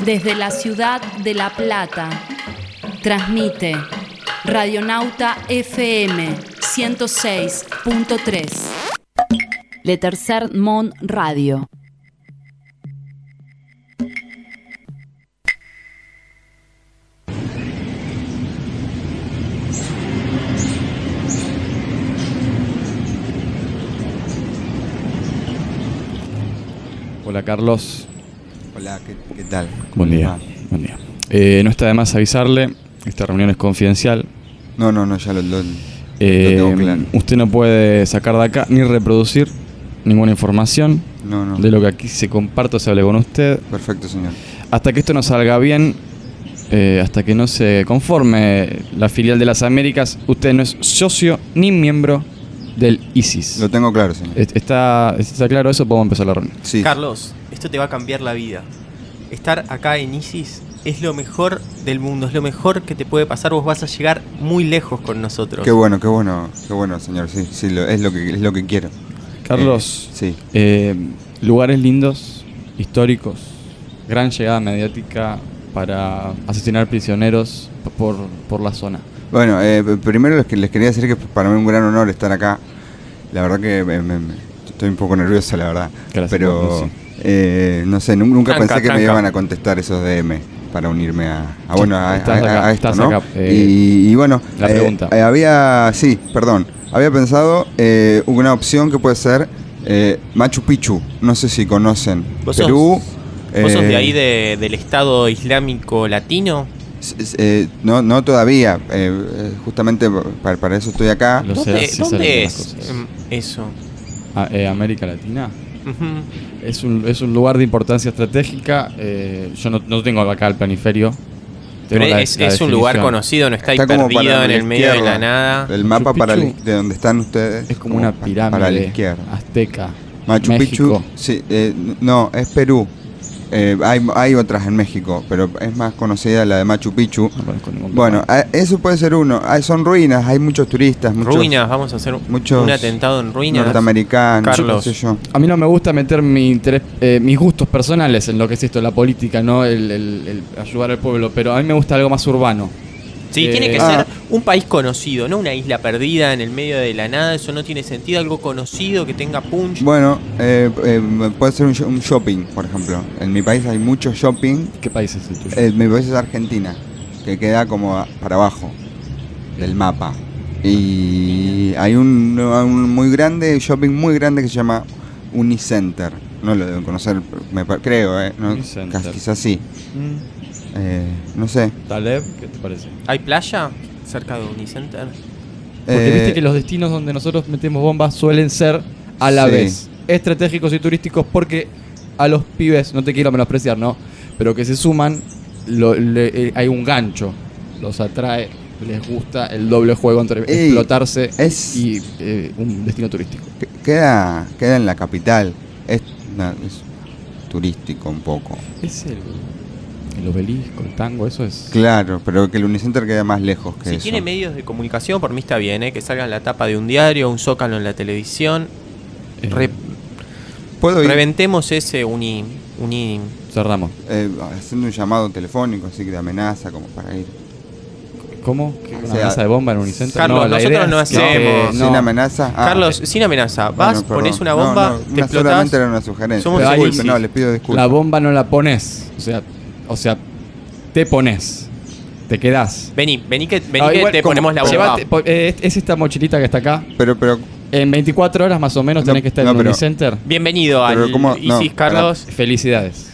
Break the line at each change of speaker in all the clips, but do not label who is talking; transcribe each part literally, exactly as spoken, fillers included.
Desde la ciudad de La Plata, transmite Radionauta F M ciento seis punto tres. Le Tercer Món Radio.
Hola Carlos.
Hola, ¿qué, qué tal?
Buen día. Buen día. Eh, no está de más avisarle, esta reunión es confidencial.
No, no, no, ya lo, lo,
eh,
lo tengo claro.
Usted no puede sacar de acá ni reproducir ninguna información
no, no.
de lo que aquí se comparta o se hable con usted.
Perfecto, señor.
Hasta que esto no salga bien, eh, hasta que no se conforme la filial de las Américas, usted no es socio ni miembro del ISIS.
Lo tengo claro, señor.
¿Está, está claro eso? Podemos empezar la reunión.
Sí. Carlos, esto te va a cambiar la vida. Estar acá en ISIS es lo mejor del mundo, es lo mejor que te puede pasar. Vos vas a llegar muy lejos con nosotros.
Qué bueno, qué bueno, qué bueno, señor. Sí, sí, lo, es lo que es lo que quiero.
Carlos,
eh, sí.
eh, lugares lindos, históricos, gran llegada mediática para asesinar prisioneros por, por la zona.
Bueno, eh, primero les, les quería decir que para mí es un gran honor estar acá. La verdad que me, me, me, estoy un poco nervioso, la verdad.
Gracias,
pero
sí.
eh, no sé, nunca
tranca,
pensé que
tranca.
me iban a contestar esos D M para unirme a, a bueno a, a,
acá,
a esto,
estás
¿no?
Acá, eh,
y, y bueno,
la
eh,
pregunta.
Eh, había, sí, perdón, había pensado eh, una opción que puede ser eh, Machu Picchu. No sé si conocen.
¿Vos
Perú.
Sos, ¿Vos sos
eh,
de ahí de, del Estado Islámico Latino?
Eh, no, no todavía. Eh, justamente para, para eso estoy acá.
Lo sé,
¿Dónde,
sí
¿dónde
salen
es
las cosas.
em, eso?
Ah, eh, América Latina.
Uh-huh.
Es un, es un lugar de importancia estratégica. Eh, yo no, no tengo acá el planiferio.
Pero
Tengo la-
es,
la
es un lugar
definición.
conocido, no está ahí
Está como
perdido
para
en
la
el medio de la
izquierda.
nada.
El mapa
Machu
para la-
Picchu
de donde están ustedes
Es como una
pa-
pirámide
para la izquierda.
azteca.
Machu
México.
Picchu, sí, eh, no, es Perú. Eh, hay, hay otras en México, pero es más conocida la de Machu Picchu.
No conozco ningún
Bueno,
lugar.
eh, eso puede ser uno. Ah, son ruinas, hay muchos turistas, muchos
Ruinas, vamos a hacer
muchos
un atentado en ruinas.
norteamericanos,
Carlos.
qué sé yo.
A mí no me gusta meter mi interés, eh, mis gustos personales en lo que es esto, la política, no el, el- el ayudar al pueblo, pero a mí me gusta algo más urbano.
Sí,
Eh,
tiene que
ah.
ser un país conocido, no una isla perdida en el medio de la nada. Eso no tiene sentido. Algo conocido que tenga punch.
Bueno, eh, eh, puede ser un, sho- un shopping, por ejemplo. En mi país hay mucho shopping.
¿Qué país es el tuyo?
Eh, mi país es Argentina, que queda como a- para abajo del mapa. Y hay un, un muy grande, shopping muy grande que se llama Unicenter. No lo deben conocer, me pa- creo, ¿eh? No,
Unicenter.
cas- quizás sí.
Mm,
Eh, no sé.
Taleb, ¿qué te parece?
¿Hay playa cerca de Unicenter?
Porque
Eh,
viste que los destinos donde nosotros metemos bombas suelen ser a la
Sí.
vez estratégicos y turísticos, porque a los pibes, no te quiero menospreciar, ¿no? Pero que se suman, lo- le- eh, hay un gancho, los atrae, les gusta el doble juego entre
Ey,
explotarse
es-
y eh, un destino turístico.
que- queda, queda en la capital. Es, na- es turístico un poco.
Es el, el obelisco, el tango, eso es...
Claro, pero que el Unicenter queda más lejos que
Si
eso.
tiene medios de comunicación, por mí está bien, ¿eh? Que salga en la tapa de un diario, un zócalo en la televisión.
eh,
Re-
¿Puedo ir
reventemos ese uni, uni.
cerramos.
eh, haciendo un llamado telefónico así que de amenaza como para ir?
¿Cómo? ¿Una
O sea,
amenaza de bomba en Unicenter?
Carlos,
no, la
nosotros
idea
no
es que-
hacemos-
no.
¿Sin amenaza? Ah,
Carlos, sin amenaza, vas,
bueno, perdón.
pones una
No,
bomba,
no,
te
una-
explotás.
solamente era una sugerencia.
Somos
Pero hay-
Disculpe, no, les pido disculpas.
La bomba no la pones, o sea, o sea, te pones, te quedás.
Vení, vení que, vení
Ah,
que
igual,
te
¿cómo?
ponemos la bomba.
Llevate- po- eh, es esta mochilita que está acá.
Pero, pero,
En veinticuatro horas más o menos
No,
tenés que estar
no,
en
pero-
Unicenter.
Bienvenido
Pero
al
¿cómo? No,
ISIS, Carlos.
Felicidades.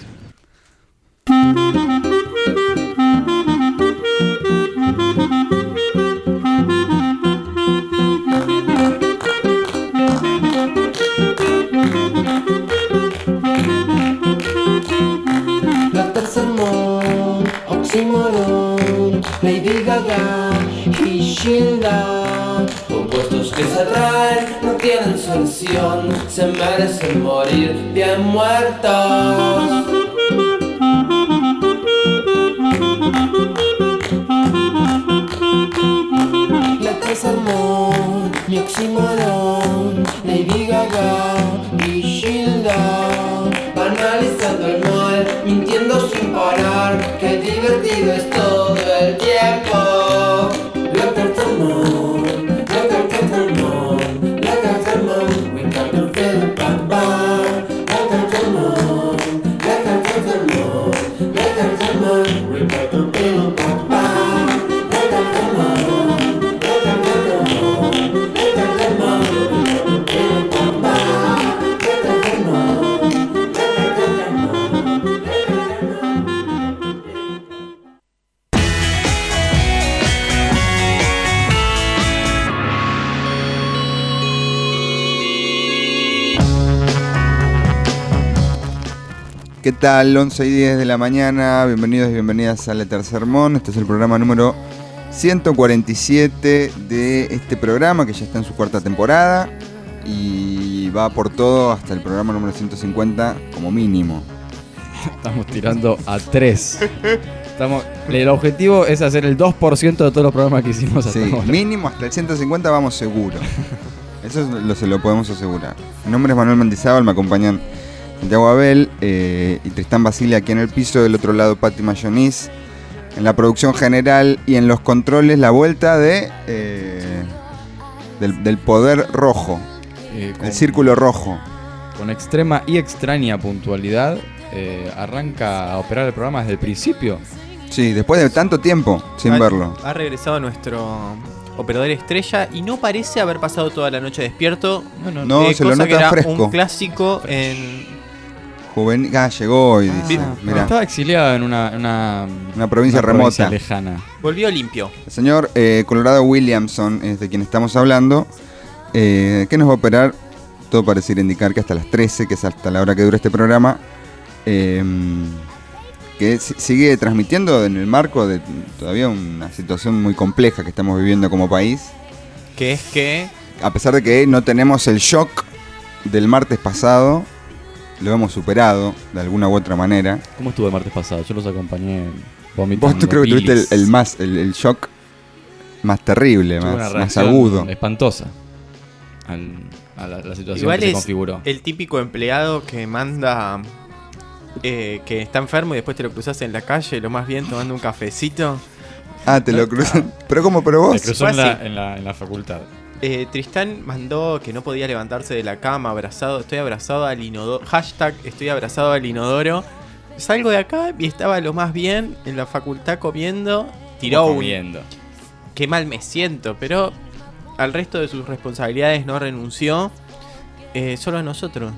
La Tercer Món, Oxymoron, Lady Gaga y Gilda. Opuestos que se atraen, no tienen solución, se merecen morir bien muertos. La Tercer Món, mi Oxymoron, Lady Gaga y Gilda. Banalizando el mal, mintiendo sin parar. divertido es todo el tiempo. La Tercer Mon, la Tercer Mon, la Tercer Mon, we got to feel bad bad. La Tercer Mon, la Tercer Mon, la Tercer Mon, we got to feel bad bad. La Tercer Mon, la Tercer Mon, la Tercer Mon, we got to feel bad bad. La Tercer Mon, la Tercer Mon, la Tercer Mon.
¿Qué tal? once y diez de la mañana, bienvenidos y bienvenidas a La Tercer Mon. Este es el programa número ciento cuarenta y siete de este programa, que ya está en su cuarta temporada y va por todo hasta el programa número ciento cincuenta como mínimo.
Estamos tirando a tres. Estamos, el objetivo es hacer el dos por ciento de todos los programas que hicimos hasta
Sí,
ahora.
mínimo hasta el ciento cincuenta vamos seguro. Eso es lo, se lo podemos asegurar. Mi nombre es Manuel Mendizábal, me acompañan Santiago Abel eh, y Tristán Basile aquí en el piso, del otro lado Patti Mayonís, en la producción general y en los controles la vuelta de eh, del, del poder rojo,
Eh, con,
el círculo rojo.
con extrema y extraña puntualidad, eh, arranca a operar el programa desde el principio.
Sí, después de tanto tiempo sin
ha,
verlo.
Ha regresado nuestro operador estrella y no parece haber pasado toda la noche despierto.
No, no,
No,
eh,
se lo
cosa que
nota
era
fresco.
un clásico en...
Juvenil, ah, llegó hoy, dice.
Ah,
Mirá,
estaba exiliado en una, una,
una provincia
una
remota.
provincia lejana.
Volvió limpio.
El señor eh, Colorado Williamson es de quien estamos hablando, eh, que nos va a operar, todo pareciera indicar que hasta las trece, que es hasta la hora que dura este programa, eh, que si- sigue transmitiendo en el marco de todavía una situación muy compleja que estamos viviendo como país,
Que es que...
a pesar de que no tenemos el shock del martes pasado, lo hemos superado de alguna u otra manera.
¿Cómo estuvo el martes pasado? Yo los acompañé vomitando.
Vos tú creo que tuviste el,
bilis.
el más el, el shock más terrible,
Tuve una
más, más
reacción
agudo.
espantosa al- a la, la situación
Igual
que se
es
configuró.
el típico empleado que manda... eh, que está enfermo y después te lo cruzas en la calle, lo más bien tomando un cafecito.
Ah, te lo cruzan. Pero ¿cómo? Pero
Me
vos.
cruzó en
fue
la,
así.
en, la, en la facultad.
Eh, Tristán mandó que no podía levantarse de la cama, abrazado, estoy abrazado al inodoro, hashtag estoy abrazado al inodoro. Salgo de acá y estaba lo más bien en la facultad comiendo, tiró un...
comiendo.
Qué mal me siento, pero al resto de sus responsabilidades no renunció, eh, solo a nosotros.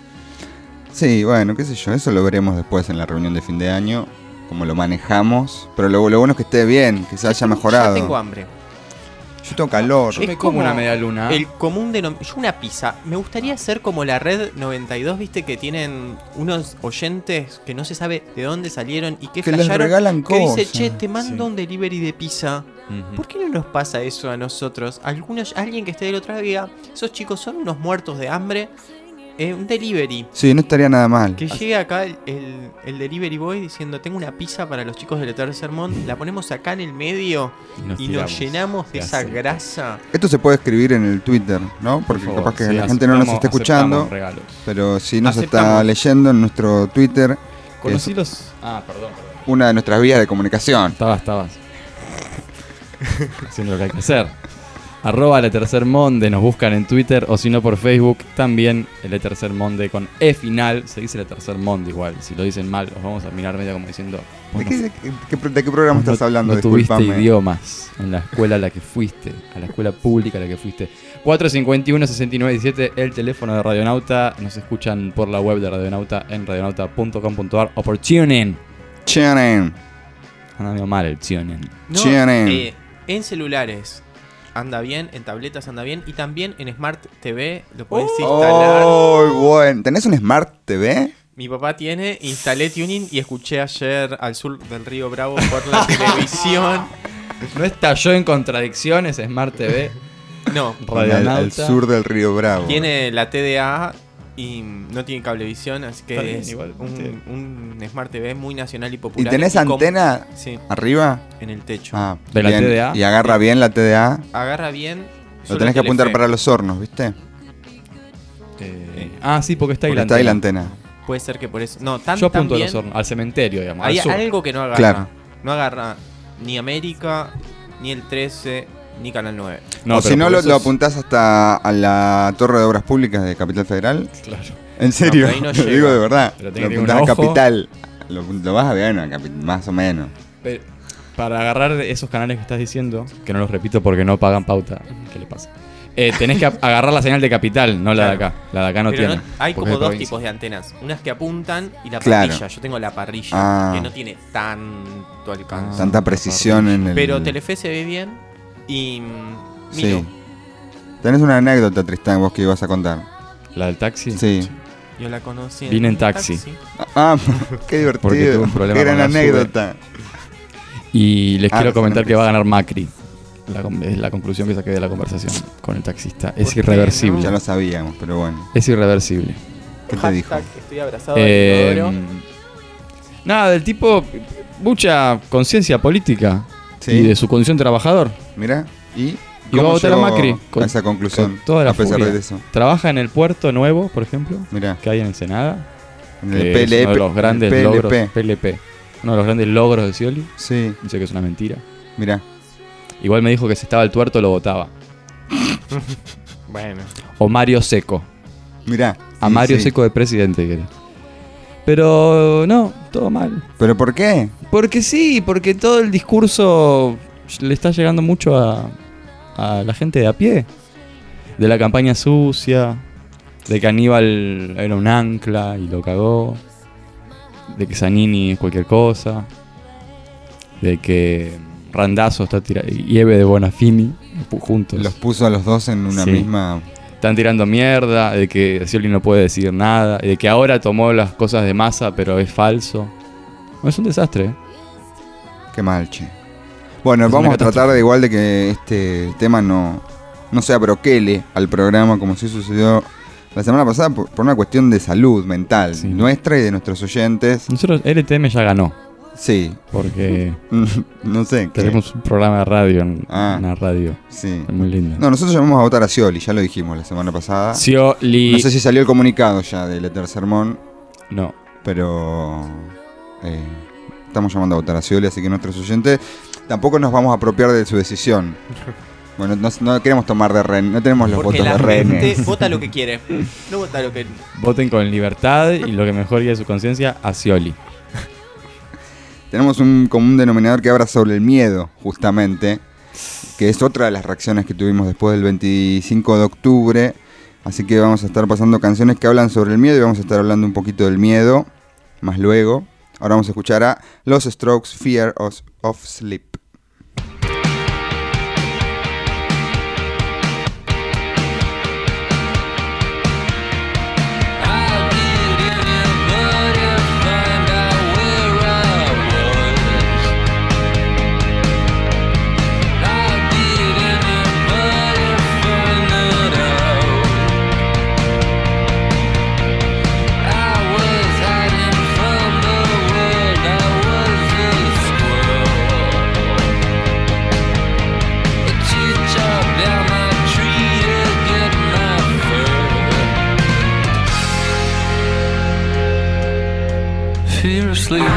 Sí, bueno, qué sé yo. Eso lo veremos después en la reunión de fin de año. Cómo lo manejamos. Pero lo, lo bueno es que esté bien, que se haya mejorado.
Ya tengo hambre.
Yo tengo calor.
Yo
Es
me como
como
una media luna.
El común denominador. Yo una pizza. Me gustaría ser como la red noventa y dos, viste, que tienen unos oyentes que no se sabe de dónde salieron y que
Que les
flashearon,
regalan
que dice,
cosas.
che, te mando
Sí.
un delivery de pizza.
Ujú.
¿Por qué no nos pasa eso a nosotros? Algunos, alguien que esté del otro día, esos chicos son unos muertos de hambre. Eh, un delivery.
Sí, no estaría nada mal.
Que llegue acá el, el, el delivery boy diciendo, tengo una pizza para los chicos del Tercer Mon, la ponemos acá en el medio
Y nos
y
tiramos
nos llenamos de
de
esa
aceite.
grasa.
Esto se puede escribir en el Twitter, ¿no?
Por
Porque
favor,
capaz que
sí,
la gente no nos
aceptamos-
está escuchando.
aceptamos regalos.
Pero sí nos está
Aceptamos.
leyendo en nuestro Twitter,
Conocí
Es-
los. Ah, perdón, perdón.
una de nuestras vías de comunicación.
Estabas, estabas. Haciendo lo que hay que hacer. Arroba Le Tercer Monde, nos buscan en Twitter o si no por Facebook, también el Le Tercer Monde con E final. Se dice Le Tercer Monde igual, si lo dicen mal, os vamos a mirar medio como diciendo.
¿De
vos
qué,
no-
de qué- de qué programa
no-
estás hablando?
No tuviste
Disculpame.
idiomas en la escuela a la que fuiste, a la escuela pública a la que fuiste. cuatro cincuenta y uno, sesenta y nueve diecisiete, el teléfono de Radionauta. Nos escuchan por la web de Radionauta en radionauta punto com punto ar o por TuneIn.
Channel.
Anda medio mal el TuneIn.
No,
Tienen.
eh, en celulares anda bien, en tabletas anda bien y también en Smart T V lo podés instalar.
Oh, bueno. ¿Tenés un Smart T V?
Mi papá tiene, instalé Tuning y escuché ayer Al Sur del Río Bravo por la televisión.
No estalló en contradicciones Smart T V.
No,
Al,
Radionauta.
al sur del Río Bravo.
tiene la T D A y no tiene cablevisión, así que
Está bien,
es
igual,
un,
sí.
un Smart T V muy nacional y
¿Y
popular.
tenés
com-
antena
Sí,
arriba?
en el techo.
Ah,
¿De la
bien.
T D A?
¿Y agarra bien la T D A?
Agarra bien.
Lo
solo
tenés que apuntar
Telefe.
para los hornos, ¿viste?
Eh, ah, sí, porque está ahí
Porque
la
está ahí la
antena.
antena.
Puede ser que por eso. No, tan,
Yo apunto a
tan
los
bien.
hornos, al cementerio, digamos.
Hay
al sur.
algo que no agarra.
Claro.
No agarra ni América, ni el trece, ni Canal nueve.
No,
o
pero
si no,
por
lo,
eso
lo
es-
apuntás hasta a la Torre de Obras Públicas de Capital Federal.
Claro.
¿En serio?
pero ahí no
Lo
llega.
digo de verdad.
Pero
Lo
tiene que tener
apuntás a
un ojo.
Capital. Lo, lo vas a ver en Capital, más o menos.
Pero para agarrar esos canales que estás diciendo, que no los repito porque no pagan pauta, ¿qué le pasa? Eh, tenés que ap- agarrar la señal de Capital, no la de
Claro.
acá. La de acá no
Pero
tiene.
no- hay
porque
como
es de
dos
provincia.
tipos de antenas. Unas que apuntan y la
Claro.
parrilla. Yo tengo la parrilla,
Ah.
que no tiene tanto alcance.
Tanta precisión en el.
Pero Telefe se ve bien y mm,
Sí.
miro.
Tenés una anécdota, Tristán, vos que ibas a contar.
¿La del taxi?
Sí.
Yo la conocí.
Vine en
un
taxi.
Ah, qué divertido.
Porque tuve un problema
Qué gran
con la
anécdota.
Y les
Ah,
quiero
no,
comentar
no
que va a
pensé.
ganar Macri. La, con- es la conclusión que saqué de la conversación con el taxista. Es
qué,
irreversible.
Ya lo sabíamos, pero bueno.
Es irreversible.
¿Qué te dijo?
Hashtag estoy abrazado al
Eh,
inodoro.
nada, del tipo, mucha conciencia política
Sí.
y de su condición trabajador.
Mira, y.
Y va a
¿cómo
votar a
llegó
Macri con-
a esa conclusión.
con toda la
a pesar
furia.
de eso.
Trabaja en el puerto nuevo, por ejemplo,
Mira,
que hay en Ensenada.
en
que
el
es
P L P.
uno de los grandes
el
logros.
P L P.
P L P. Uno de los grandes logros de Scioli.
Sí,
Dice que es una mentira.
mira.
Igual me dijo que si estaba el tuerto lo votaba.
Bueno.
O Mario Seco.
Mira.
A
Sí,
Mario
sí.
Seco de presidente quiere. Pero no, todo mal.
¿Pero por qué?
Porque sí, porque todo el discurso le está llegando mucho a, a la gente de a pie. De la campaña sucia, de que Aníbal era un ancla y lo cagó, de que Zanini es cualquier cosa, de que Randazzo está tirando y Eve de Bonafini pu- juntos.
Los puso a los dos en una
Sí.
misma.
Están tirando mierda, de que Scioli no puede decir nada, de que ahora tomó las cosas de Massa pero es falso. No, es un desastre. ¿eh?
Qué mal, che. Bueno,
Es
vamos
una
a tratar
catástrofe.
de igual de que este tema no, no se abroquele al programa como sí sucedió la semana pasada por, por una cuestión de salud mental
Sí.
nuestra y de nuestros oyentes.
Nosotros, L T M ya ganó,
Sí,
porque
no sé. ¿qué?
tenemos un programa de radio, en
Ah.
una radio
Sí.
es muy linda.
No, nosotros llamamos a votar a Scioli, ya lo dijimos la semana pasada.
Scioli.
No sé si salió el comunicado ya del Eter Sermón,
No.
pero eh, estamos llamando a votar a Scioli, así que nuestros oyentes tampoco nos vamos a apropiar de su decisión. Bueno, no, no queremos tomar de rehén, no tenemos los
Porque
votos
la
de
gente
rehenes.
vota lo que quiere. No vota lo que.
Voten con libertad y lo que mejor guíe su conciencia a Scioli.
Tenemos un común denominador que habla sobre el miedo, justamente, que es otra de las reacciones que tuvimos después del veinticinco de octubre. Así que vamos a estar pasando canciones que hablan sobre el miedo y vamos a estar hablando un poquito del miedo más luego. Ahora vamos a escuchar a Los Strokes, Fear of, of Sleep.
Fear of sleep.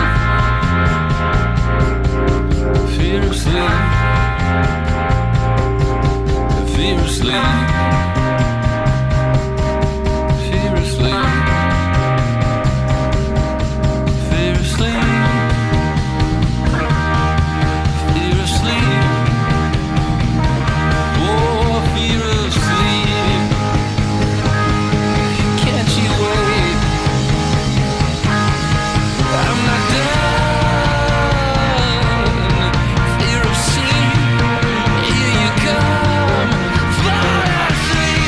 Fear of sleep. Fear of sleep. Fear of sleep. Fear of sleep. Fear of sleep. Oh, fear of sleep. Can't you wait? I'm not done. Fear of sleep. Here you come. Fall asleep.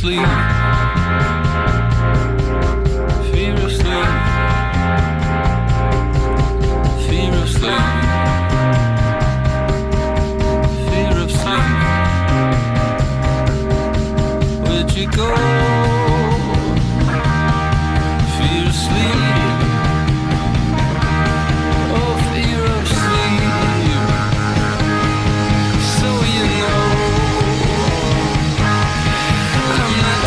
sleep. Fear of sleep. Fear of sleep. Fear of sleep. Where'd you go? Fear of sleep. Oh, fear of sleep. So you know I'm not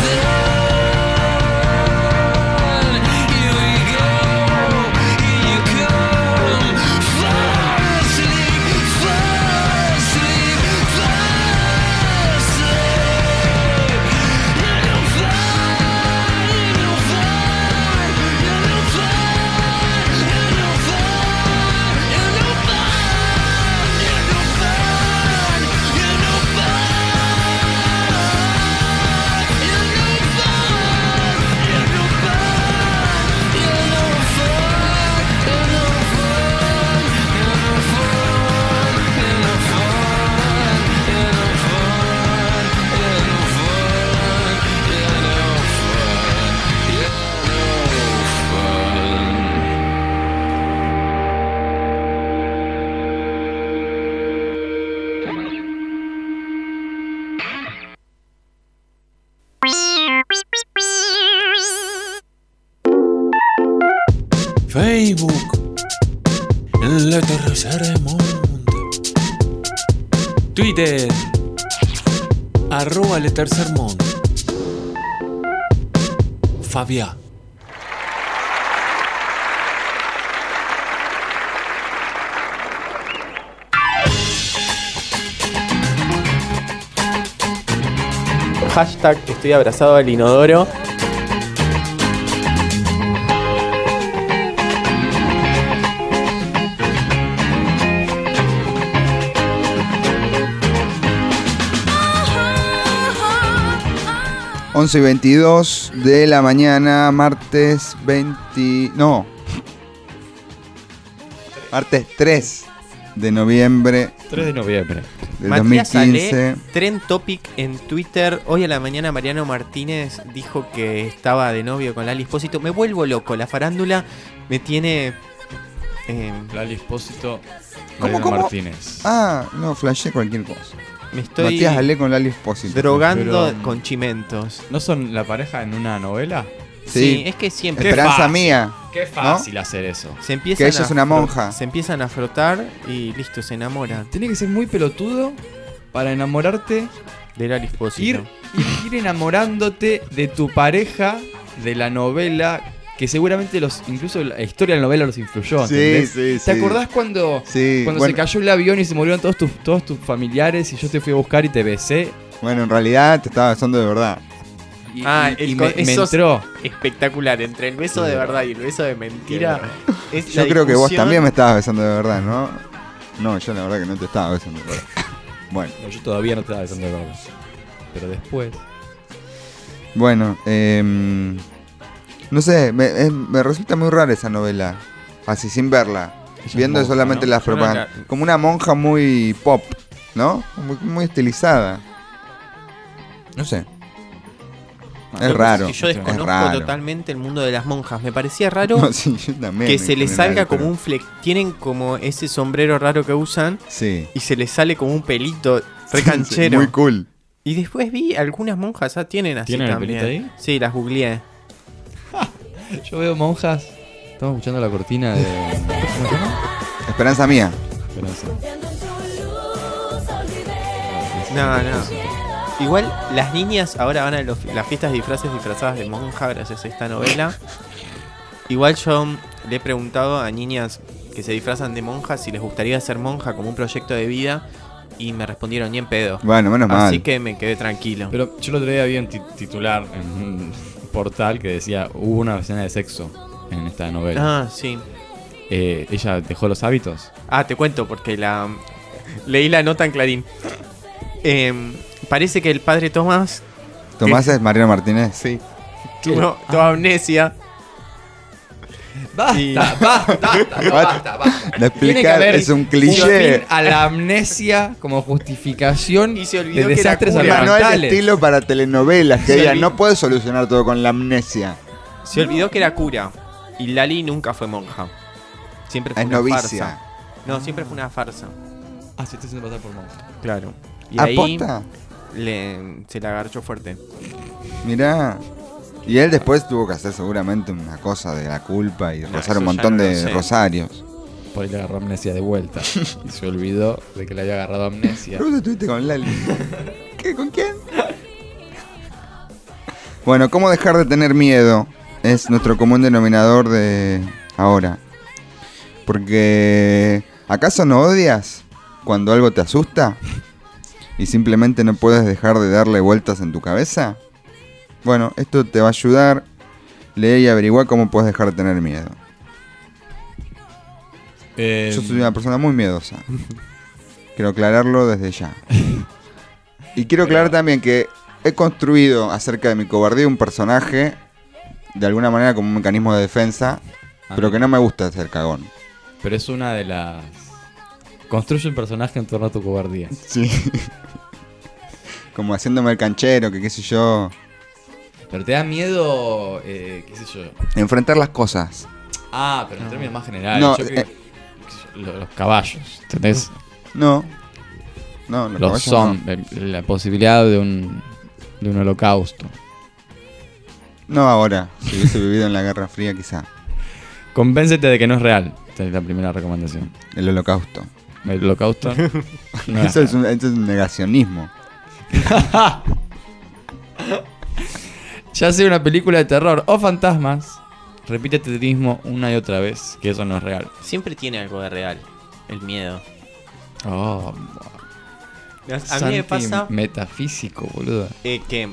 done. Here we go. Here you come. Fall asleep. Fall asleep. Fall asleep. You're no fun. You're no fun. You're no fun. You're no fun. You're no fun. You're no fun. You're no fun. You're no fun. You're no fun. You're no fun. You're no fun. You're no fun. You're no fun. You're no fun. You're no fun. You're no Facebook, el tercer mundo. Twitter, arroba el tercer mundo. Fabián.
Hashtag estoy abrazado al inodoro.
once y veintidós de la mañana, martes veinte... No. Martes tres de noviembre
tres de noviembre.
del
Matías
dos mil quince.
Ale, Trend Topic en Twitter. Hoy a la mañana Mariano Martínez dijo que estaba de novio con Lali Espósito. Me vuelvo loco, la farándula me tiene... eh,
Lali Espósito,
¿Cómo,
Mariano
cómo?
Martínez.
Ah, no, flashé cualquier cosa.
me estoy
Matías Ale con Lali Espósito.
drogando
Pero-
con chimentos.
¿No son la pareja en una novela?
Sí,
Sí.
es que siempre...
Esperanza
fácil.
mía.
Qué fácil hacer eso.
Se empiezan
Que ella
a
es una
fro-
monja.
Se empiezan a frotar y listo, se enamoran
Tiene que ser muy pelotudo para enamorarte,
de Lali Espósito.
ir, ir, ir enamorándote de tu pareja de la novela, que seguramente los incluso la historia de la novela los influyó.
Sí,
¿entendés?
sí,
¿Te
sí.
acordás cuando,
Sí,
cuando
bueno,
se cayó el avión y se murieron todos tus, todos tus familiares y yo te fui a buscar y te besé?
bueno, en realidad te estaba besando de verdad.
Y,
Ah,
y-
el
y
co-
me, me
esos-
entró.
Espectacular, entre el beso de verdad y el beso de mentira. Es
Yo
la
creo que vos
discusión.
también me estabas besando de verdad, ¿no? No, yo la verdad que no te estaba besando de verdad. Bueno,
No, yo todavía no te estaba besando de verdad. Pero después.
bueno, em, no sé, me, es- me resulta muy rara esa novela, así sin verla,
Ella es
viendo
monja,
solamente
¿no?
las
Yo no
propagandas.
la-
Como una monja muy pop, ¿no? Muy, muy estilizada. No sé.
Lo
Es
que pasa
raro.
que yo desconozco
es raro.
totalmente el mundo de las monjas. Me parecía raro
No, sí, yo también
que
me
se les
pone
salga
raro,
como
pero-
un flex. Tienen como ese sombrero raro que usan
Sí.
y se les sale como un pelito re
Sí,
canchero.
muy cool.
Y después vi algunas monjas, ya tienen así
¿Tienen el
también.
pelito ahí?
Sí, las googleé.
Yo veo monjas. Estamos escuchando la cortina de. ¿Cómo se llama?
Esperanza mía.
Esperanza.
No, no. Igual las niñas ahora van a los- las fiestas de disfraces disfrazadas de monja gracias a esta novela. Igual yo le he preguntado a niñas que se disfrazan de monjas si les gustaría ser monja como un proyecto de vida y me respondieron ni en pedo.
Bueno, menos mal.
Así que me quedé tranquilo.
Pero yo el otro día vi un ti- titular en un portal que decía: hubo una escena de sexo en esta novela.
Ah, sí.
Eh, ella dejó los hábitos.
Ah, te cuento porque la leí la nota en Clarín. Em, parece que el padre Tomás
Tomás es Mariano Martínez.
sí, tuvo, tuvo amnesia.
Basta,
Y-
basta, basta, no, basta, basta.
De explicar, es un cliché.
fin a la amnesia como justificación
Y se olvidó
de
que era
desastres
cura.
Un manual de
ambientales.
estilo para telenovelas que
Se
digan,
olvi-
no puedes solucionar todo con la amnesia.
Se olvidó que era cura. Y Lali nunca fue monja. Siempre fue
Es
una
novicia.
farsa. No, siempre fue una farsa.
Ah, sí, te haciendo pasar por monja.
Claro. Y ahí
¿Aposta?
le, se la agarchó fuerte.
Mirá. Y él después tuvo que hacer seguramente una cosa de la culpa y
No,
rezar
eso
un
ya
montón
no lo
de
sé.
rosarios.
Por ahí le agarró amnesia de vuelta. Y se olvidó de que le había agarrado amnesia.
¿Pero vos estuviste con Lali? ¿Qué? ¿Con quién? Bueno, ¿cómo dejar de tener miedo? Es nuestro común denominador de ahora. Porque ¿acaso no odias cuando algo te asusta? ¿Y simplemente no puedes dejar de darle vueltas en tu cabeza? Bueno, esto te va a ayudar. Lee y averigua cómo puedes dejar de tener miedo.
Eh,
Yo soy una persona muy miedosa. Quiero aclararlo desde ya. Y quiero aclarar también que he construido acerca de mi cobardía un personaje de alguna manera como un mecanismo de defensa, pero que no me gusta ser cagón.
Pero es una de las... Construye un personaje en torno a tu cobardía.
Sí. Como haciéndome el canchero, que qué sé yo.
Pero te da miedo, eh, qué sé yo.
Enfrentar las cosas.
Ah, pero en términos más generales.
No,
yo que-
eh.
qué sé yo, lo- los caballos, ¿entendés?
No. No, los
Los
caballos
son, eh, la posibilidad de un, de un holocausto.
No. No ahora. Si hubiese vivido en la Guerra Fría, quizá.
Convéncete de que no es real. Esta es la primera recomendación.
El holocausto.
El holocausto no es
Eso es,
real.
un, eso es un negacionismo.
Ya sea una película de terror o fantasmas, repítete a ti mismo una y otra vez que eso no es real.
Siempre tiene algo de real. El miedo.
Oh,
A mí me pasa
metafísico, boludo.
eh, que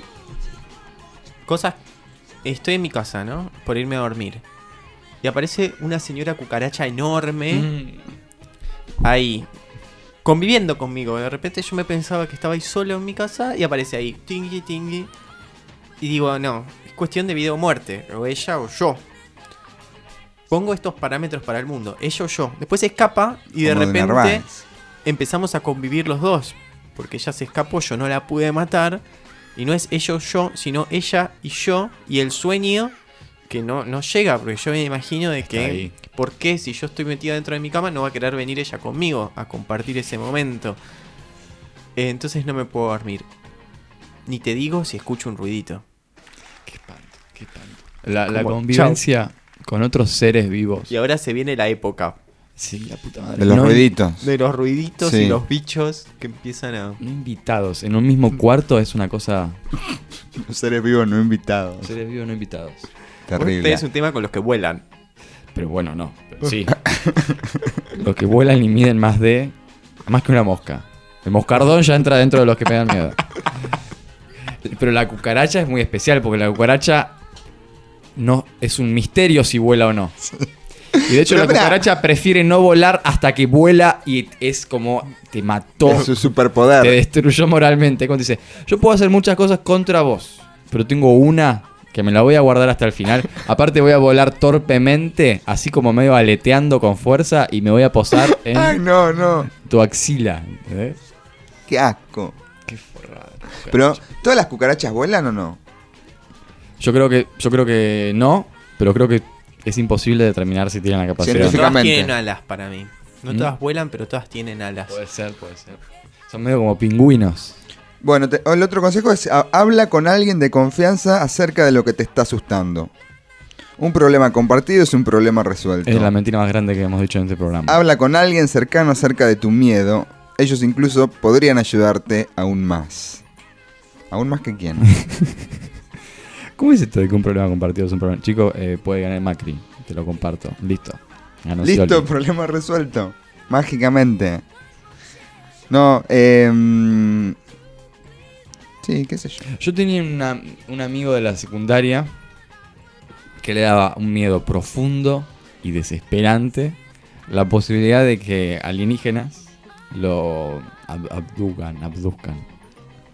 cosas. Estoy en mi casa, ¿no? Por irme a dormir. Y aparece una señora cucaracha enorme
Mm.
ahí, conviviendo conmigo. De repente yo me pensaba que estaba ahí solo en mi casa y aparece ahí, tingui, tingui. Y digo, no, es cuestión de vida o muerte. O ella o yo. Pongo estos parámetros para el mundo. Ella o yo. Después se escapa y de
Como
repente
Narváez.
empezamos a convivir los dos. Porque ella se escapó, yo no la pude matar. Y no es ella o yo, sino ella y yo. Y el sueño que no, no llega. Porque yo me imagino de
Está ahí.
que, ¿por qué si yo estoy metida dentro de mi cama no va a querer venir ella conmigo a compartir ese momento? Eh, entonces no me puedo dormir. Ni te digo si escucho un ruidito.
Qué espanto, qué espanto. La, la
Como,
convivencia con otros seres vivos.
Y ahora se viene la época
Sí, la puta madre.
De los
No-
ruiditos.
de los ruiditos
Sí.
y los bichos que empiezan a...
No invitados. En un mismo cuarto es una cosa.
Los seres vivos no invitados.
Seres vivos no invitados.
Terrible.
Es un tema con los que vuelan.
Pero bueno, no. Pero sí. Los que vuelan y miden más de. Más que una mosca. El moscardón ya entra dentro de los que me dan miedo. Pero la cucaracha es muy especial porque la cucaracha no es un misterio si vuela o no. Y de hecho
Pero
la
espera.
cucaracha prefiere no volar hasta que vuela y es como te mató,
Es su superpoder.
te destruyó moralmente. Cuando dice, yo puedo hacer muchas cosas contra vos, pero tengo una que me la voy a guardar hasta el final. Aparte voy a volar torpemente, así como medio aleteando con fuerza y me voy a posar en
Ay, no, no.
tu axila. ¿Entendés?
Qué asco.
Qué forrada.
Pero, ¿todas las cucarachas vuelan o no?
Yo creo que, yo creo que no, pero creo que es imposible determinar si tienen la capacidad.
Científica-
Todas
Físicamente.
tienen alas para mí. No
¿Mm?
todas vuelan, pero todas tienen alas.
Puede ser, puede ser. Son medio como pingüinos.
Bueno, te- el otro consejo es ha- habla con alguien de confianza acerca de lo que te está asustando. Un problema compartido es un problema resuelto.
Es la mentira más grande que hemos dicho en este programa.
Habla con alguien cercano acerca de tu miedo. Ellos incluso podrían ayudarte aún más. ¿Aún más que quién?
¿Cómo es esto de que un problema compartido es un problema? Chico, eh, puede ganar Macri. Te lo comparto. Listo. Ganó
Listo,
Scioli.
problema resuelto. Mágicamente. No, eh... Sí, qué sé yo.
Yo tenía una- un amigo de la secundaria que le daba un miedo profundo y desesperante la posibilidad de que alienígenas lo ab- abducan, abduzcan.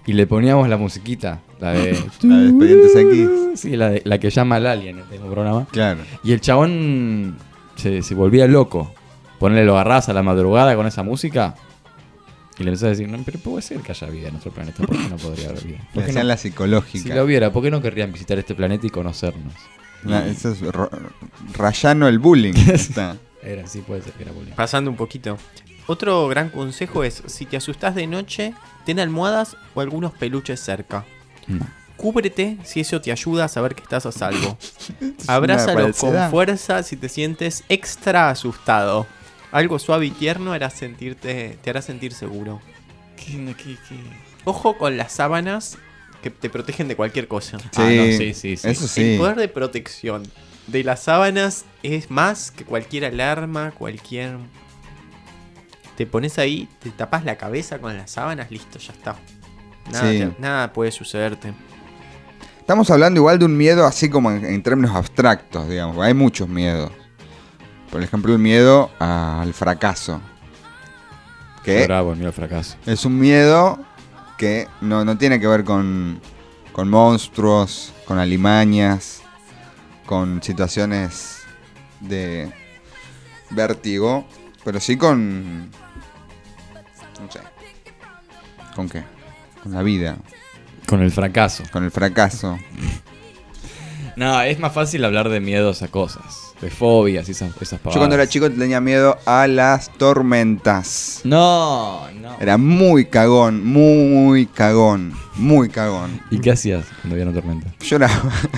y le poníamos la musiquita, la de...
La de Expedientes X.
Sí, la, de- la que llama al alien, el mismo programa.
Claro.
Y el chabón se, se volvía loco. Ponerle lo agarrás a la madrugada con esa música y le empezás a decir, no, pero puede ser que haya vida en nuestro planeta. ¿Por qué no podría haber vida?
Le
¿Por qué
hacían
no?
la psicológica.
Si lo hubiera, ¿por qué no querrían visitar este planeta y conocernos?
La- eso es ro- rayano el bullying. Está.
Era, sí, puede ser que era bullying.
Pasando un poquito. Otro gran consejo es, si te asustás de noche, ten almohadas o algunos peluches cerca.
No.
Cúbrete si eso te ayuda a saber que estás a salvo.
una
Abrázalos con
falsedad.
fuerza si te sientes extra asustado. Algo suave y tierno hará sentirte, te hará sentir seguro.
¿Qué, qué, qué?
Ojo con las sábanas que te protegen de cualquier cosa.
Sí,
Ah, no, sí, sí, sí.
Eso sí.
El poder de protección de las sábanas es más que cualquier alarma, cualquier... Te pones ahí, te tapas la cabeza con las sábanas, listo, ya está. Nada,
Sí.
te- nada puede sucederte.
Estamos hablando igual de un miedo así como en, en términos abstractos, digamos. Hay muchos miedos. Por ejemplo, el miedo al fracaso.
Qué
Que
bravo el miedo al fracaso.
es un miedo que no, no tiene que ver con, con monstruos, con alimañas, con situaciones de vértigo, pero sí con... no sé. ¿Con qué? Con la vida,
Con el fracaso.
con el fracaso.
No, es más fácil hablar de miedos a cosas. De fobias y esas, esas pavadas.
Yo cuando era chico tenía miedo a las tormentas.
No, no.
Era muy cagón, muy cagón, muy cagón.
¿Y qué hacías cuando había una tormenta?
Lloraba.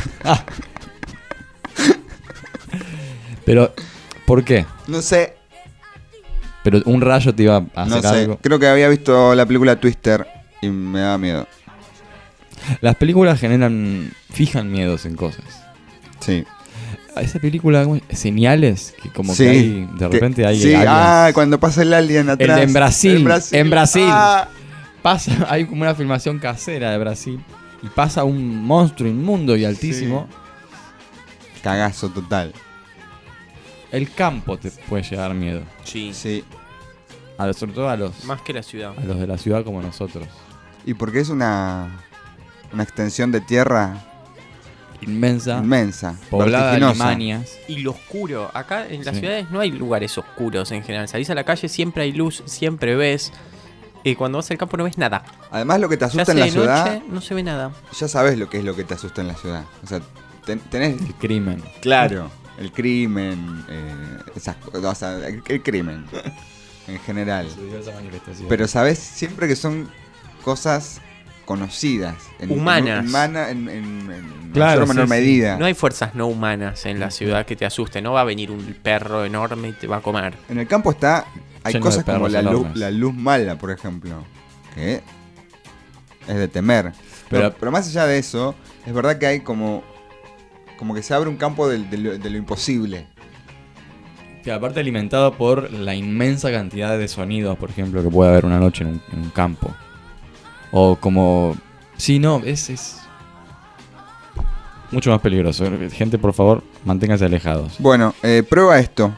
Pero, ¿por qué?
No sé,
Pero un rayo te iba a
no
hacer
sé.
algo.
Creo que había visto la película Twister y me daba miedo.
Las películas generan, fijan miedos en cosas.
Sí.
A esa película, ¿cómo es? Señales, que como
Sí,
que hay, de
que-
repente hay
Sí,
aliens.
ah, cuando pasa el alien
El
atrás.
de en Brasil,
En Brasil.
en Brasil.
Ah.
Pasa, hay como una filmación casera de Brasil y pasa un monstruo inmundo y altísimo.
Cagazo total.
El campo te puede llegar miedo.
Sí.
Sí.
A los- sobre todo a los,
Más que la ciudad.
a los de la ciudad como nosotros.
Y porque es una, una extensión de tierra
Inmensa,
inmensa,
poblada de
vertiginosa.
alimañas.
Y lo oscuro. Acá en las
Sí.
ciudades no hay lugares oscuros en general. Salís a la calle, siempre hay luz, siempre ves. Y cuando vas al campo no ves nada.
Además, lo que te
Ya
asusta
hace
en la
de
ciudad,
noche, no se ve nada.
ya sabes lo que es lo que te asusta en la ciudad. O sea, ten- tenés
El crimen.
claro el crimen, eh, esas cosas, o sea, el, el crimen en general. Pero sabes siempre que son cosas conocidas, en,
Humanas.
en, humana- en, en- en
Claro,
mayor o menor
sí, sí.
medida.
No hay fuerzas no humanas en la ciudad que te asusten. No va a venir un perro enorme y te va a comer.
En el campo está, hay
Lleno de
cosas como
perros
la luz,
enormes.
la luz mala, por ejemplo, que es de temer. Pero,
Pero-
pero más allá de eso, es verdad que hay como, como que se abre un campo del- de, lo, de lo imposible.
Que aparte alimentado por la inmensa cantidad de sonidos, por ejemplo, que puede haber una noche en un, en un campo. O como... Sí, no, es, es... mucho más peligroso. Gente, por favor, manténganse alejados.
Bueno, eh, prueba esto.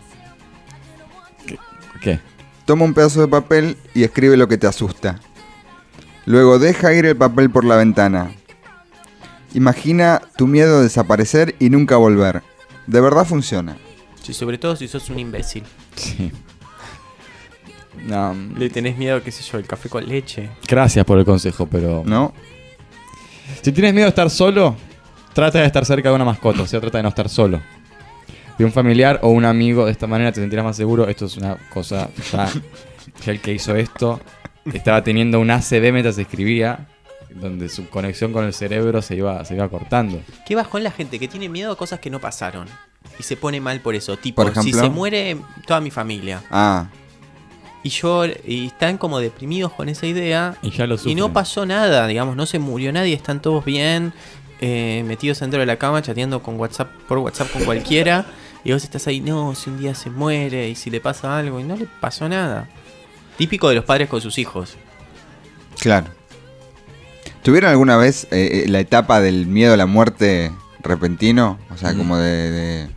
¿Qué?
Toma un pedazo de papel y escribe lo que te asusta. Luego deja ir el papel por la ventana. Imagina tu miedo desaparecer y nunca volver. De verdad funciona.
Sí, sobre todo si sos un imbécil.
Sí. No,
Le tenés miedo, qué sé yo, el café con leche.
gracias por el consejo, pero...
¿No?
Si tienes miedo de estar solo, trata de estar cerca de una mascota, o sea, trata de no estar solo. De un familiar o un amigo, de esta manera te sentirás más seguro. Esto es una cosa, ya, ya el que hizo esto estaba teniendo un A C V mientras escribía, donde su conexión con el cerebro se iba, se iba cortando.
Qué bajón la gente que tiene miedo a cosas que no pasaron. Y se pone mal por eso. Tipo,
Por
si
ejemplo.
se muere toda mi familia.
Ah,
Y yo y están como deprimidos con esa idea.
Y ya lo
Y
sufren.
no pasó nada, digamos, no se murió nadie, están todos bien, eh, metidos dentro de la cama, chateando con WhatsApp, por WhatsApp con cualquiera. Y vos estás ahí, no, si un día se muere y si le pasa algo, y no le pasó nada. Típico de los padres con sus hijos.
claro. ¿Tuvieron alguna vez eh, eh, la etapa del miedo a la muerte repentino? O sea,
Mm.
como de... de,